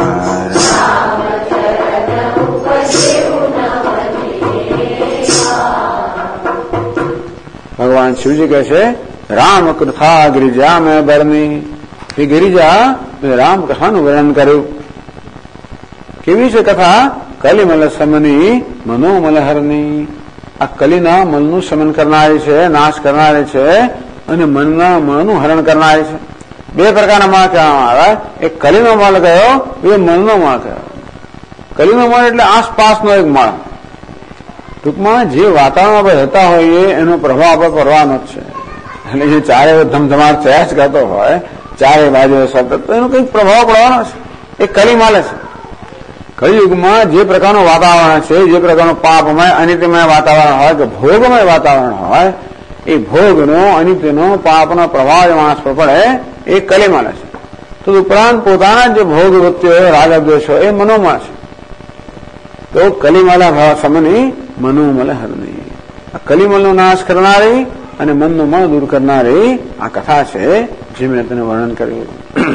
भगवान शिव जी कैसे राम कथा गिरिजा में बरनी गिरिजा राम कथा નું વર્ણન કર્યું કેવી છે કથા કલિમલ સમની મનોમલહરની આ કલીના મનનું શમન કરનારી છે નાશ કરનારી છે અને મનના મનનું હરણ કરનારી છે બે પ્રકારના મળ કહેવામાં આવે એક કલીનો મળ કયો બીજો મનનો મળ કયો કલીનો મળ એટલે આસપાસનો એક મળ ટૂંકમાં જે વાતાવરણમાં રહેતા હોઈએ એનો પ્રભાવ આપણે કરવાનો જ છે એટલે જે ચારે ધમધમાટ થયા જ કરતો હોય ચારે બાજુ સતત તો એનો કંઈક પ્રભાવ પડવાનો છે એ કલીમાલે છે કલિયુગમાં જે પ્રકારનું વાતાવરણ છે જે પ્રકારનું પાપમય અનિત્યમય વાતાવરણ હોય કે ભોગમય વાતાવરણ હોય એ ભોગનો અનિત્યનો પાપનો પ્રભાવ માણસ પર પડે એ કલીમાલે છે તો ઉપરાંત પોતાના જે ભોગ વૃત્તિઓ રાગદ્વેષો એ મનોમળ છે તો કલિમાલા ભાવ સમની મનોમલ હરની આ કલિમલનો નાશ કરનારી અને મનનું મન દૂર કરનારી આ કથા છે જે મેં તેને વર્ણન કર્યું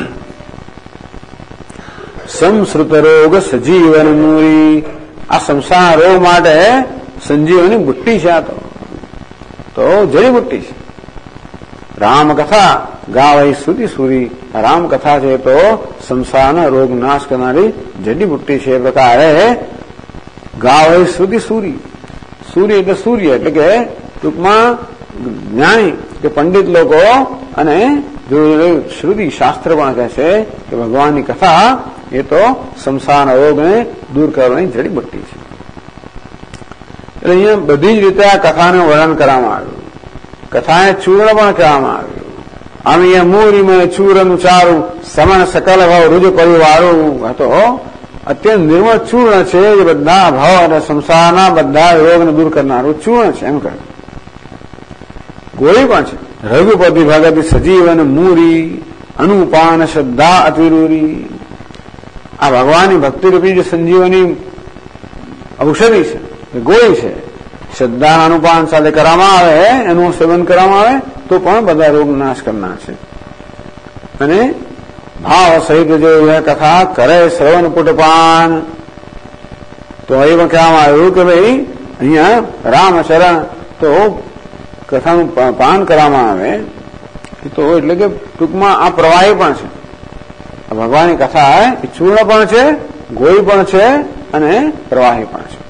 સંસ્કૃત રોગ સજીવન મૂરી આ સંસાર રોગ માટે સંજીવની બુટ્ટી છે આ તો જડીબુટ્ટી છે રામકથા ગાવઈ સુધી સુરી રામકથા છે તો સંસારના રોગ નાશ કરનારી જડીબુટ્ટી છે એ પ્રકારે ગાવઈ સુધી સૂરી સૂર્ય એટલે સૂર્ય એટલે કે ટૂંકમાં જ્ઞાની કે પંડિત લોકો અને શ્રુતિ શાસ્ત્ર પણ કહે છે કે ભગવાનની કથા એ તો સંસારના રોગને દૂર કરવાની જડીબુટ્ટી છે એટલે અહીંયા બધી જ રીતે આ કથાનું વર્ણન કરવામાં આવ્યું કથાને ચૂર્ણ પણ કહેવામાં આવ્યું આમ અહીંયા મૂરીમાં ચૂરનું ચારું સમણ સકલ ભાવ રૂજ પરિવારું હતો અત્યંત નિર્મળ ચૂર્ણ છે જે બધા ભાવ અને સંસારના બધા રોગને દૂર કરનારું ચૂર્ણ છે એમ કહે ગોળી પણ છે રઘુપતિ ભગત સજીવ અને મૂરી અનુપાન શ્રદ્ધા અતિરૂરી. આ ભગવાનની ભક્તિરૂપી જે સંજીવની ઔષધિ છે, ગોળી છે, શ્રદ્ધાના અનુપાન સાથે કરવામાં આવે, એનું સેવન કરવામાં આવે તો પણ બધા રોગ નાશ કરનાર છે. અને ભાવ સહિત જો કથા કરે શ્રવણ પુટપાન, તો એમાં કહેવામાં આવ્યું કે ભાઈ અહીંયા રામચરણ તો કથાનું પાન કરવામાં આવે તો એટલે કે ટૂંકમાં આ પ્રવાહી પણ છે. ભગવાનની કથા એ ચૂર્ણ પણ છે, ગોળી પણ છે અને પ્રવાહી પણ છે.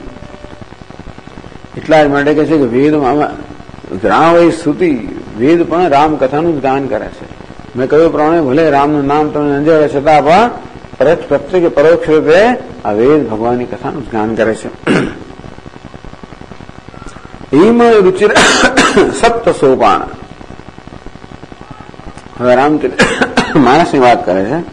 એટલા જ માટે કહે છે કે વેદમાં રામવૈ સ્તુતિ, વેદ પણ રામકથાનું જ ગાન કરે છે. મેં કહ્યું પ્રમાણે ભલે રામનું નામ તમને અંજળે છતાં પણ પ્રત્યેક પરોક્ષ રૂપે આ વેદ ભગવાનની કથાનું જ ગાન કરે છે. ઈમ રુચિર સપ્ત સોપાન. હવે રામચરિત માણસની વાત કરે છે.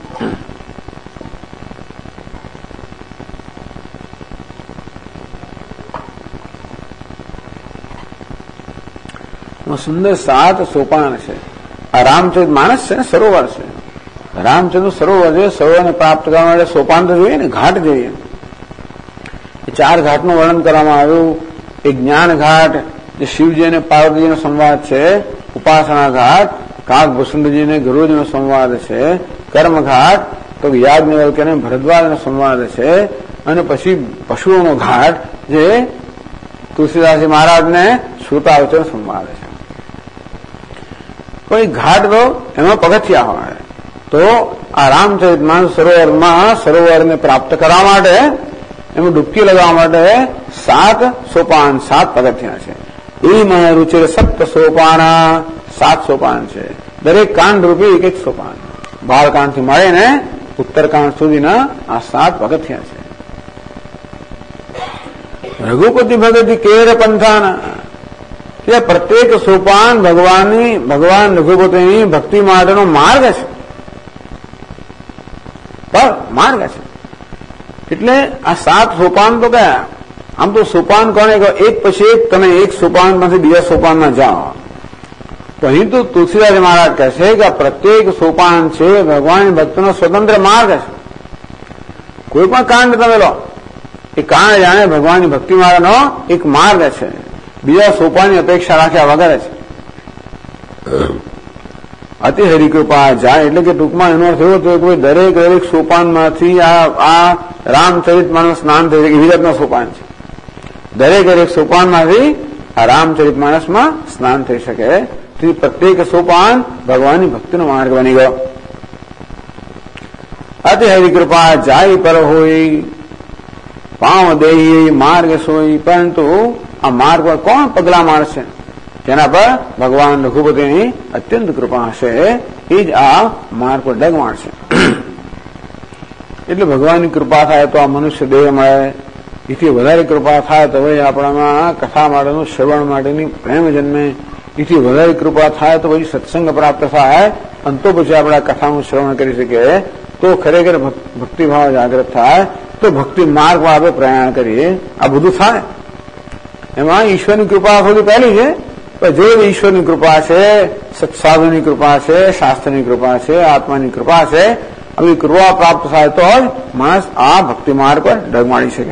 સુંદર 7 સોપાન છે. આ રામચરિત માનસ છે ને, સરોવર છે. રામચંદ્ર સરોવર છે. સરોવરને પ્રાપ્ત કરવા માટે સોપાન તો જોઈએ ને, ઘાટ જોઈએ. એ 4 ઘાટનું વર્ણન કરવામાં આવ્યું. એક જ્ઞાન ઘાટ જે શિવજી અને પાર્વતીજીનો સંવાદ છે, ઉપાસના ઘાટ કાગભૂષણજી અને ગરુડજીનો સંવાદ છે, કર્મ ઘાટ તો યાજ્ઞવલ્ક્ય અને ભરદ્વાજનો સંવાદ છે, અને પછી પશુઓનો ઘાટ જે તુલસીદાસજી મહારાજને શ્રુતાવચન સંવાદ છે. પણ એ ઘાટ તો એમાં પગથિયા હોય. તો આ રામચરિત માનસ સરોવરમાં સરોવરને પ્રાપ્ત કરવા માટે, એમાં ડૂબકી લગાવવા માટે 7 સોપાન, 7 પગથિયા છે. એમાં રુચિર સપ્ત સોપાના, 7 સોપાન છે. દરેક કાંડ રૂપી એક સોપાન. બાળકાંડ થી મળીને ઉત્તરકાંડ સુધીના આ 7 પગથિયા છે. રઘુપતિ ભગતિ કેર પંથાના, કે પ્રત્યેક સોપાન ભગવાન રઘુપતિની ભક્તિ માટેનો માર્ગ છે. માર્ગ છે. એટલે આ 7 સોપાન તો કયા? આમ તો સોપાન કોને કહો? એક પછી એક તમે એક સોપાનમાંથી બીજા સોપાનમાં જાઓ. તો અહીં તો તુલસીદાસ મહારાજ કહે છે કે આ પ્રત્યેક સોપાન છે ભગવાન ભક્તનો સ્વતંત્ર માર્ગ છે. કોઈ પણ કાંડ તમે લો, એ કાંડ જાણે ભગવાનની ભક્તિ માટેનો એક માર્ગ છે, બીજા સોપાનની અપેક્ષા રાખ્યા વગર છે. અતિ હરિકૃપા જાય એટલે કે ટૂંકમાં એનો અર્થ એવો થયો કે દરેક સોપાનમાંથી આ રામચરિત માનસ સ્નાન થઈ શકે એવી રીતના સોપાન છે. દરેક સોપાનમાંથી આ રામચરિત માનસમાં સ્નાન થઈ શકે. પ્રત્યેક સોપાન ભગવાનની ભક્તિનો માર્ગ બની ગયો. અતિ હરિકૃપા જાય પર હોય, પાવ દેહી માર્ગ સોઈ. પરંતુ આ માર્ગ પર કોણ પગલા મારશે? જેના પર ભગવાન રઘુપતિની અત્યંત કૃપા હશે, એ જ આ માર્ગ પર ડગ મારશે. એટલે ભગવાનની કૃપા થાય તો આ મનુષ્ય દેહ મળે. એથી વધારે કૃપા થાય તો ભાઈ આપણામાં કથા માટેનું શ્રવણ માટેની પ્રેમ જન્મે. એથી વધારે કૃપા થાય તો પછી સત્સંગ પ્રાપ્ત થાય, અને તો પછી આપણે કથાનું શ્રવણ કરી શકીએ. તો ખરેખર ભક્તિભાવ જાગૃત થાય, તો ભક્તિ માર્ગમાં આપણે પ્રયાણ કરીએ. આ બધું થાય. એમાં ઈશ્વરની કૃપા સૌથી પહેલી છે. જો ઈશ્વરની કૃપા છે, સત્સાધુની કૃપા છે, શાસ્ત્રની કૃપા છે, આત્માની કૃપા છે, આવી કૃપા પ્રાપ્ત થાય તો જ માણસ આ ભક્તિ માર્ગ પર ડગમાડી શકે.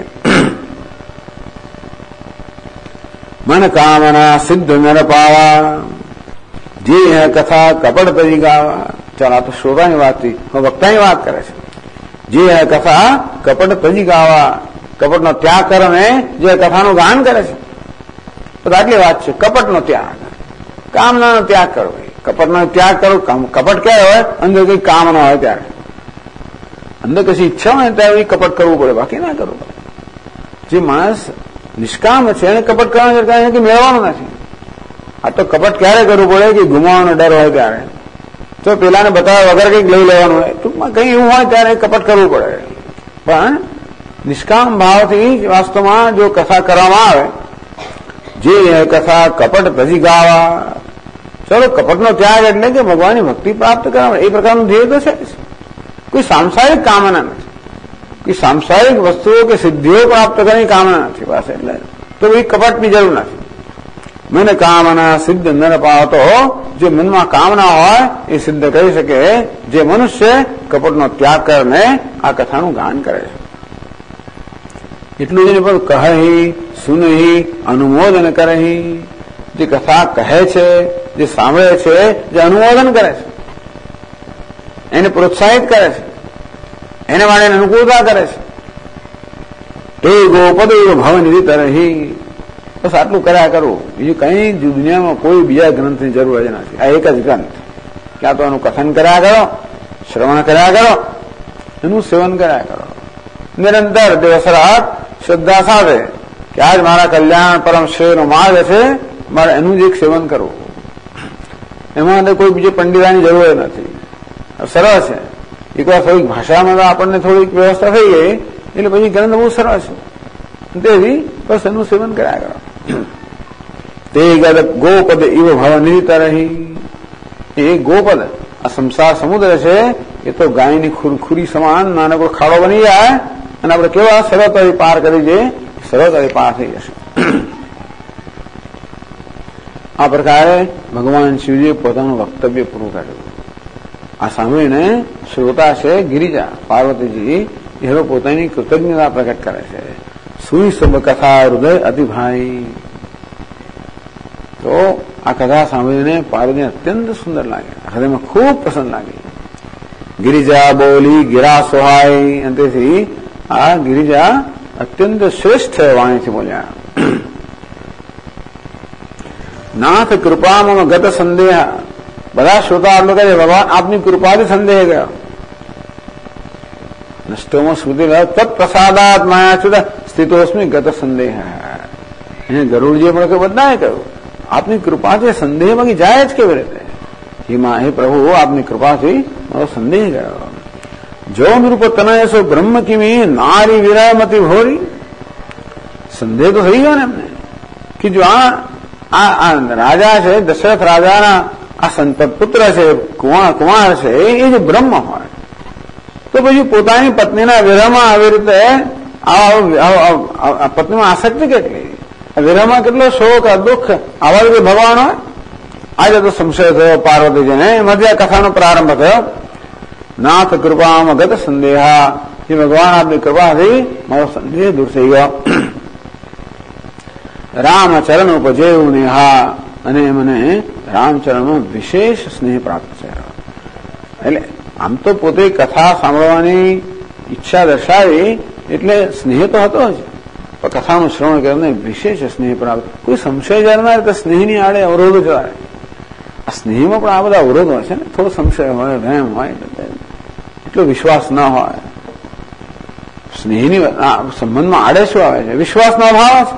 મન કામના સિદ્ધ નર પાવા, જે કથા કપટ તરી ગાવા. ચાલો આ તો શ્રોતાની વાત થઈ, વક્તાની વાત કરે છે. જે કથા કપટ તજી ગાવા, કપટનો ત્યાગ કરે જે કથાનું ગાન કરે છે. તો આટલી વાત છે. કપટનો ત્યાગ, કામનાનો ત્યાગ કરો. કપટનો ત્યાગ કરો. કપટ ક્યારે હોય? અંદર કઈ કામ ન હોય ત્યારે. અંદર કશી ઈચ્છા હોય ત્યારે કપટ કરવું પડે, બાકી ના કરવું પડે. જે માણસ નિષ્કામ છે એને કપટ કરવાનું સરકાર કે મેળવાનું નથી. આ તો કપટ ક્યારે કરવું પડે? કે ગુમાવાનો ડર હોય ત્યારે. તો પેલાને બતાવ્યા વગર કંઈક લઈ લેવાનું હોય, ટૂંકમાં કઈ એવું હોય ત્યારે કપટ કરવું પડે. પણ નિષ્કામ ભાવથી વાસ્તવમાં જો કથા કરવામાં આવે, જે કથા કપટ તજી ગાવા. ચલો, કપટનો ત્યાગ એટલે કે ભગવાનની ભક્તિ પ્રાપ્ત કરવા, એ પ્રકારનું ધ્યેય તો છે. કોઈ સાંસારિક કામના નથી, કોઈ સાંસારિક વસ્તુઓ કે સિદ્ધિઓ પ્રાપ્ત કરવાની કામના નથી પાસે. એટલે તો એ કપટની જરૂર નથી. મને કામના સિદ્ધ ન પાવતો, જે મનમાં કામના હોય એ સિદ્ધ કરી શકે, જે મનુષ્ય કપટનો ત્યાગ કરીને આ કથાનું ગાન કરે છે. એટલું જ નહીં પણ કહી સુનહી અનુમોદન કરહી, જે કથા કહે છે, જે સાંભળે છે, જે અનુમોદન કરે છે, એને પ્રોત્સાહિત કરે છે, એને માટે અનુકૂળતા કરે છે. તે ગોપદ ભવનિધિ તરહી, બસ આટલું કર્યા કરવું, બીજું કઈ દુનિયામાં કોઈ બીજા ગ્રંથની જરૂર જ નથી. આ એક જ ગ્રંથ. ક્યાં તો એનું કથન કર્યા કરો, શ્રવણ કર્યા કરો, એનું સેવન કર્યા કરો નિરંતર દિવસ રાત શ્રદ્ધા સાથે કે આજ મારા કલ્યાણ પરમ શ્રેયનો માર્ગ છે, મારે એનું જ એક સેવન કરવું. એમાં કોઈ બીજી પંડિતાની જરૂર નથી. સરળ છે. એકવાર થોડીક ભાષામાં આપણને થોડીક વ્યવસ્થા થઈ ગઈ એટલે પછી ગ્રંથ બહુ સરળ છે. તેથી બસ એનું સેવન કર્યા કરો. તે ગોપદ ઇવ ભવ નિહિત રહી, એ ગોપદ આ સંસાર સમુદ્ર છે, એ તો ગાયની ખુરખુરી સમાન નાનકડો ખાડો બની જાય અને આપણે કેવા સરળતાથી પાર કરી જઈએ, સરળતાથી પાર થઈ જશે. આ પ્રકારે ભગવાન શિવજીએ પોતાનું વક્તવ્ય પૂરું કર્યું. આ સાંભળીને શ્રોતા છે ગિરિજા પાર્વતીજી, એ પોતાની કૃતજ્ઞતા પ્રકટ કરે છે. સુઈ સબ કથા હૃદય અતિભાઈ. તો આ કથા સાંભળીને પાર્વતીને અત્યંત સુંદર લાગે, હૃદયમાં ખૂબ પસંદ લાગી. ગિરિજા બોલી ગિરા સોહાય, અને તેથી આ ગિરિજા અત્યંત શ્રેષ્ઠ વાણીથી બોલ્યા. નાથ કૃપામાં ગત સંદેહ. બધા શ્રોતા આટલું કહે છે, ભગવાન આપની કૃપાથી સંદેહ ગયો. નષ્ટોમાં સ્મૃતિ તત્પ્રસાદાત માયાચ્યુત સ્થિતોસ્મી ગત સંદેહ. એને ગરુડજીએ પણ બધાએ કહ્યું, આપની કૃપાથી સંદેહમાં જાય જ કેવી રીતે? હે પ્રભુ, આપની કૃપાથી મારો સંદેહ ગયો. જો નૃપ તનયસો બ્રહ્મ કિમી નારી વિરામતી ભોરી. સંદેહ તો થઈ ગયો ને એમને કે જો આ રાજા છે, દશરથ રાજાના આ સંતત પુત્ર છે, કુમાર છે, એ જો બ્રહ્મ હોય તો પછી પોતાની પત્નીના વિરહમાં આવી રીતે પત્નીમાં આસક્તિ કેટલી, વિરહમાં કેટલો શોક દુઃખ, આવા રીતે ભગવાન હોય. આજે તો સંશય થયો પાર્વતીજીને, એમાંથી આ કથાનો પ્રારંભ થયો. નાથ કૃપામાં ગત સંદેહા, જે ભગવાન આપની કૃપાથી મારો સંદેહ દૂર થઈ ગયો. રામચરણ ઉપજેવું નેહા, અને મને રામચરણમાં વિશેષ સ્નેહ પ્રાપ્ત છે. એટલે આમ તો પોતે કથા સાંભળવાની ઈચ્છા દર્શાવી એટલે સ્નેહ તો હતો જ, પણ કથાનું શ્રવણ કરીને વિશેષ સ્નેહ પ્રાપ્ત. કોઈ સંશય જણાય તો સ્નેહની આડે અવરોધો જણાય. આ સ્નેહમાં પણ આ બધા અવરોધો છે ને, થોડો સંશય હોય, વહેમ હોય, એટલો વિશ્વાસ ના હોય. સ્નેહની સંબંધમાં આડે શું આવે છે? વિશ્વાસનો અભાવ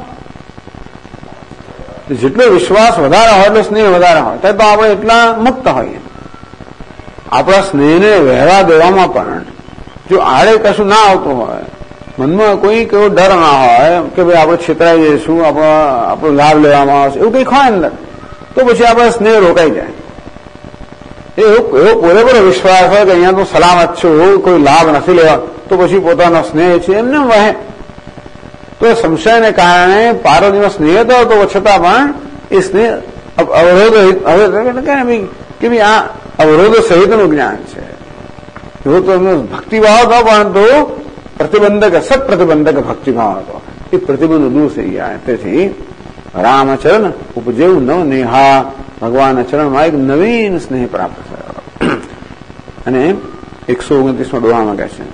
છે. જેટલો વિશ્વાસ વધારે હોય એટલો સ્નેહ વધારે હોય, તો આપણે એટલા મુક્ત હોઈએ. આપણા સ્નેહને વહેવા દેવામાં પણ જો આડે કશું ના આવતું હોય, મનમાં કોઈ કેવો ડર ના હોય કે ભાઈ આપણે છેતરાઈ જઈશું, આપણો લાભ લેવામાં આવશે, એવું કંઈક હોય અંદર, તો પછી આપણા સ્નેહ રોકાઈ જાય. એવો પૂરેપૂરો વિશ્વાસ હોય કે અહીંયા તો સલામત છું, એવું કોઈ લાભ નથી લેવા, તો પછી પોતાનો સ્નેહ છે એમને વહે. તો સંશયને કારણે પાર્વતીમાં સ્નેહ તો હતો, છતાં પણ એ સ્નેહ અવરોધો હવે કે ભાઈ આ અવરોધો સહિતનું જ્ઞાન છે. એવો તો એમનો ભક્તિભાવ હતો, પરંતુ પ્રતિબંધક સત્પ્રતિબંધક ભક્તિભાવ હતો. એ પ્રતિબંધ દૂર થઈ ગયા. તેથી રામચરણ ઉપજેવું નવ નેહા, ભગવાનના ચરણમાં એક નવીન સ્નેહ પ્રાપ્ત થયો. અને 129માં દોહામાં કહે છે,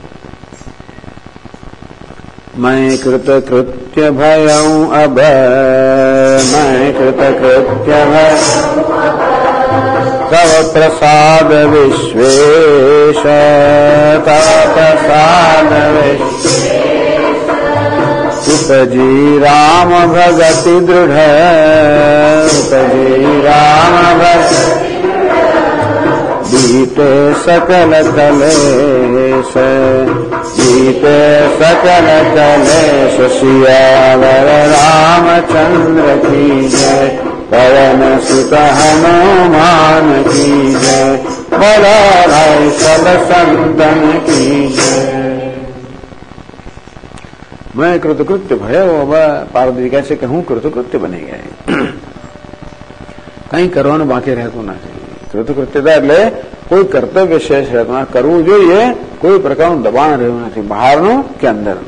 मैं कृत कृत्य भयं अब, मैं कृत कृत्य भय तव प्रसाद विश्वेश, तव प्रसाद उपजी राम भगति दृढ़, उपजी राम भगति बीते सकल कलेश, बीते सकल कलेश, सियावर रामचंद्र की जय, पवन सुत हनुमान की जय, बोलो भाई सब संतन की जय. मैं कृतकृत्य भयो. अब पार्वती કહે છે કે હું કૃતકૃત્ય બની ગઈ. કંઈ કરવાનું બાકી રહેતું નથી. કૃતકૃત્યતા એટલે કોઈ કર્તવ્ય શેષ રહેતું નથી. કરવું જોઈએ, કોઈ પ્રકારનું દબાણ રહ્યું નથી, બહારનું કે અંદરનું.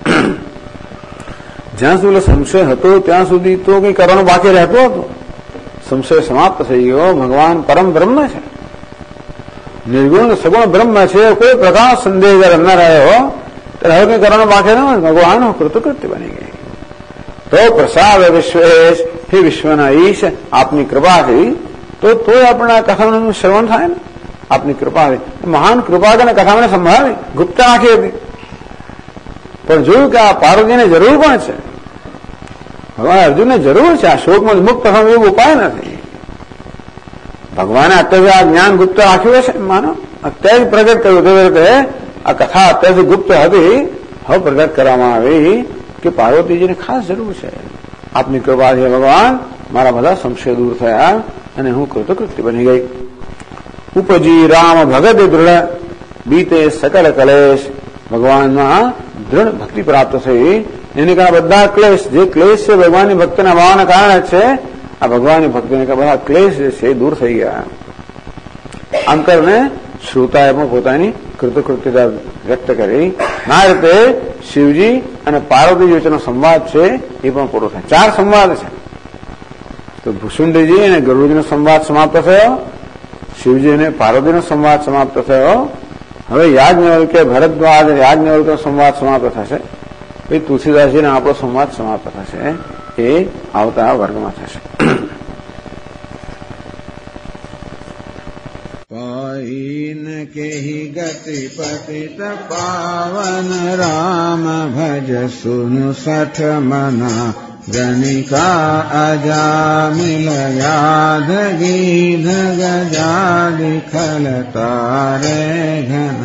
જ્યાં સુધી સંશય હતો ત્યાં સુધી તો કંઈ કરવાનું બાકી રહેતું હતું. સંશય સમાપ્ત થઈ ગયો. ભગવાન પરમ બ્રહ્મ છે, નિર્ગુણ સગુણ બ્રહ્મ છે. કોઈ પ્રકારનો સંદેહ જયારે ન રહ્યો ત્યારે હવે કંઈ કરવાનું બાકી ન હોય. ભગવાન કૃતકૃત્ય બની ગઈ. તો પ્રસાદ વિશ્વેશ, હે વિશ્વના ઈશ, આપની કૃપાથી તો આપણા કથાનું શ્રવણ થાય ને. આપની કૃપાથી મહાન કૃપા અને કથાને સંભાળી ગુપ્ત રાખી હતી. પણ જોયું કે આ પાર્વતીને જરૂર પણ છે, ભગવાન અર્જુનને જરૂર છે. આ શોકમાં મુક્ત થવાનો એવો ઉપાય નથી. ભગવાને અત્યારે આ જ્ઞાન ગુપ્ત રાખ્યું છે માનો, અત્યારે પ્રગટ કર્યું. તે રીતે આ કથા અત્યારથી ગુપ્ત હતી, હવે પ્રગટ કરવામાં આવી કે પાર્વતીજીને ખાસ જરૂર છે. આપની કૃપાથી ભગવાન મારા બધા સંશય દૂર થયા અને હું કૃતકૃત્ય બની ગઈ. ઉપજી રામ ભગત દૃઢ, બીતે સકલ કલેશ. ભગવાનમાં દૃઢ ભક્તિ પ્રાપ્ત થઈ. એને કારણે બધા ક્લેશ, જે ક્લેશ છે ભગવાનની ભક્તિના ભાવના કારણે છે, આ ભગવાનની ભક્તિને બધા ક્લેશ જે છે દૂર થઈ ગયા. આમ કરીને શ્રોતાએ પણ પોતાની કૃતકૃત્યતા વ્યક્ત કરી. આ રીતે શિવજી અને પાર્વતી વચ્ચેનો સંવાદ છે એ પણ પૂરો થાય. 4 સંવાદ છે. તો ભૂષુંડીજી અને ગરુડજીનો સંવાદ સમાપ્ત થયો, શિવજી અને પાર્વતીનો સંવાદ સમાપ્ત થયો. હવે યાજ્ઞવલ્ક્ય ભરદ્વાજ અને યાજ્ઞવલ્ક્યનો સંવાદ સમાપ્ત થશે. પછી તુલસીદાસજીનો આપણો સંવાદ સમાપ્ત થશે. એ આવતા વર્ગમાં થશે. पाइन केहि गति पतित पावन राम भज सुनु सठ मना गणिका अजामिल याद गीध गजादि खल तारे घन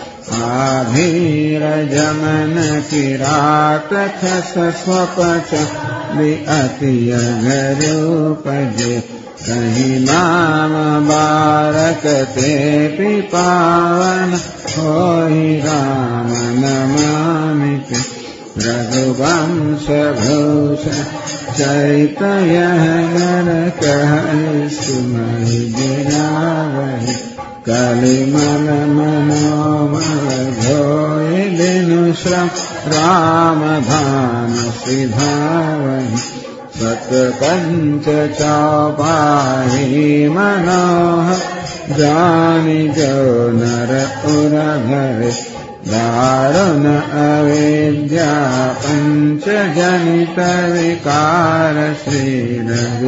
आधीर जमन किरात खस स्वपच विअति अगरूपजे कहीं नाम बारक ते पावन होई राम नमामि रघुवंश भूषण चैतन्य नर कहै सुमहि गिरावहि कलिमल मनोमल धोय दिनु श्रम राम धाम सिधावहि सत पंच चौपाही मनोहर जानि जो नर उर धरे दारुण अविद्या पंच जनित विकार श्री रघु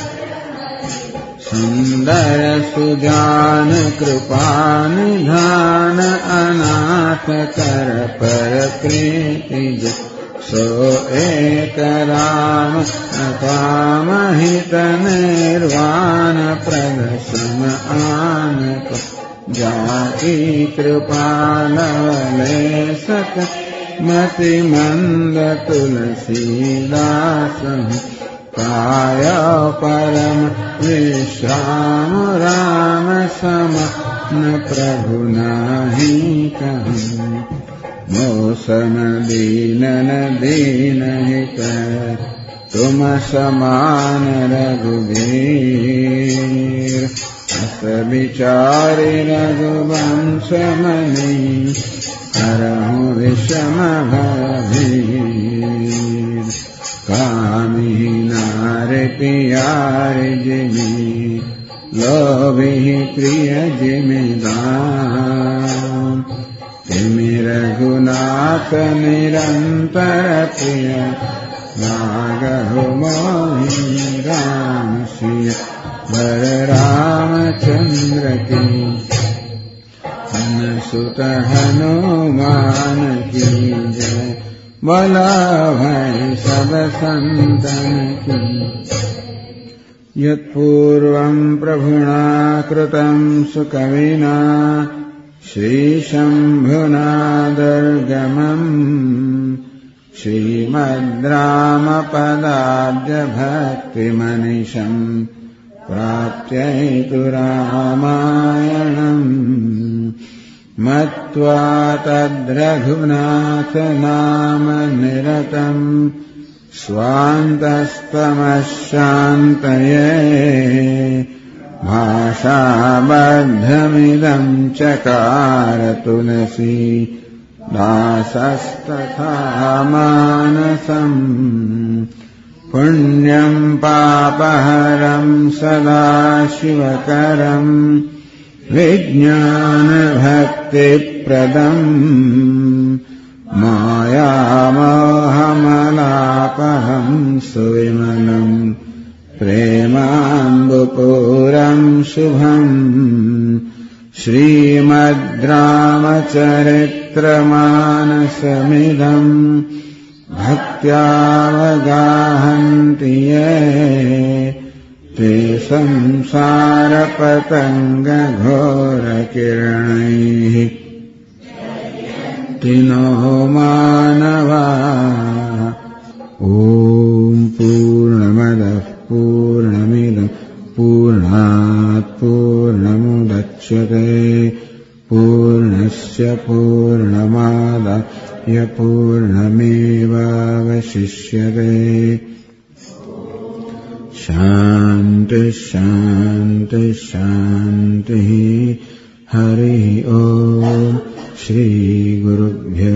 सुंदर सुजान कृपा निधान अनाथ कर पर प्रीति सो एक राम कामहित निर्वाण प्रद सम आनक जाति कृपा लवले सत मति मंद तुलसीदास काय परम विश्राम राम सम न प्रभु नाही कहूँ मौसम दीनन दीन हित तुम समान रघुवीर अस विचारि रघुवंश मनि हरहु विषम भीर कामी नारि पियारि जिमि लोभी प्रिय जिमिदान तिमि रघुनाथ निरंतर प्रिय लागहु मोहि राम सिया वर रामचंद्र की सुत हनुमान की जय बोला भाई सब संतन की यत्पूर्वं प्रभुना कृतं सुकविना श्रीशम्भुना दुर्गमम् श्रीमद्रामपदाब्जभक्तिमनिशम् प्राप्त्यैतु रामायणम् मत्वा तद्रघुनाथ नाम निरतम् स्वान्तस्तमश्शान्तये भाषाबद्धमिदं चकार तुलसी दासस्तथा मानसम् पुण्यं पापहरं सदा शिवकरम् विज्ञानभक्तिप्रदम् मायामोहमलापहं सुविमलम् प्रेमाम्बुपूरं शुभम् श्रीमद्रामचरित्रमानसमिदम् भक्त्यावगाहन्ति ये ते संसारपतङ्गघोरकिरणैः तिनो मानवा ॐ पूर्णमदः पूर्णमिदं पूर्णात् पूर्णमुदच्यते पूर्णस्य पूर्णमादाय पूर्णमेवावशिष्यते शान्तिः शान्तिः शान्तिः हरिः ॐ श्रीगुरुभ्यो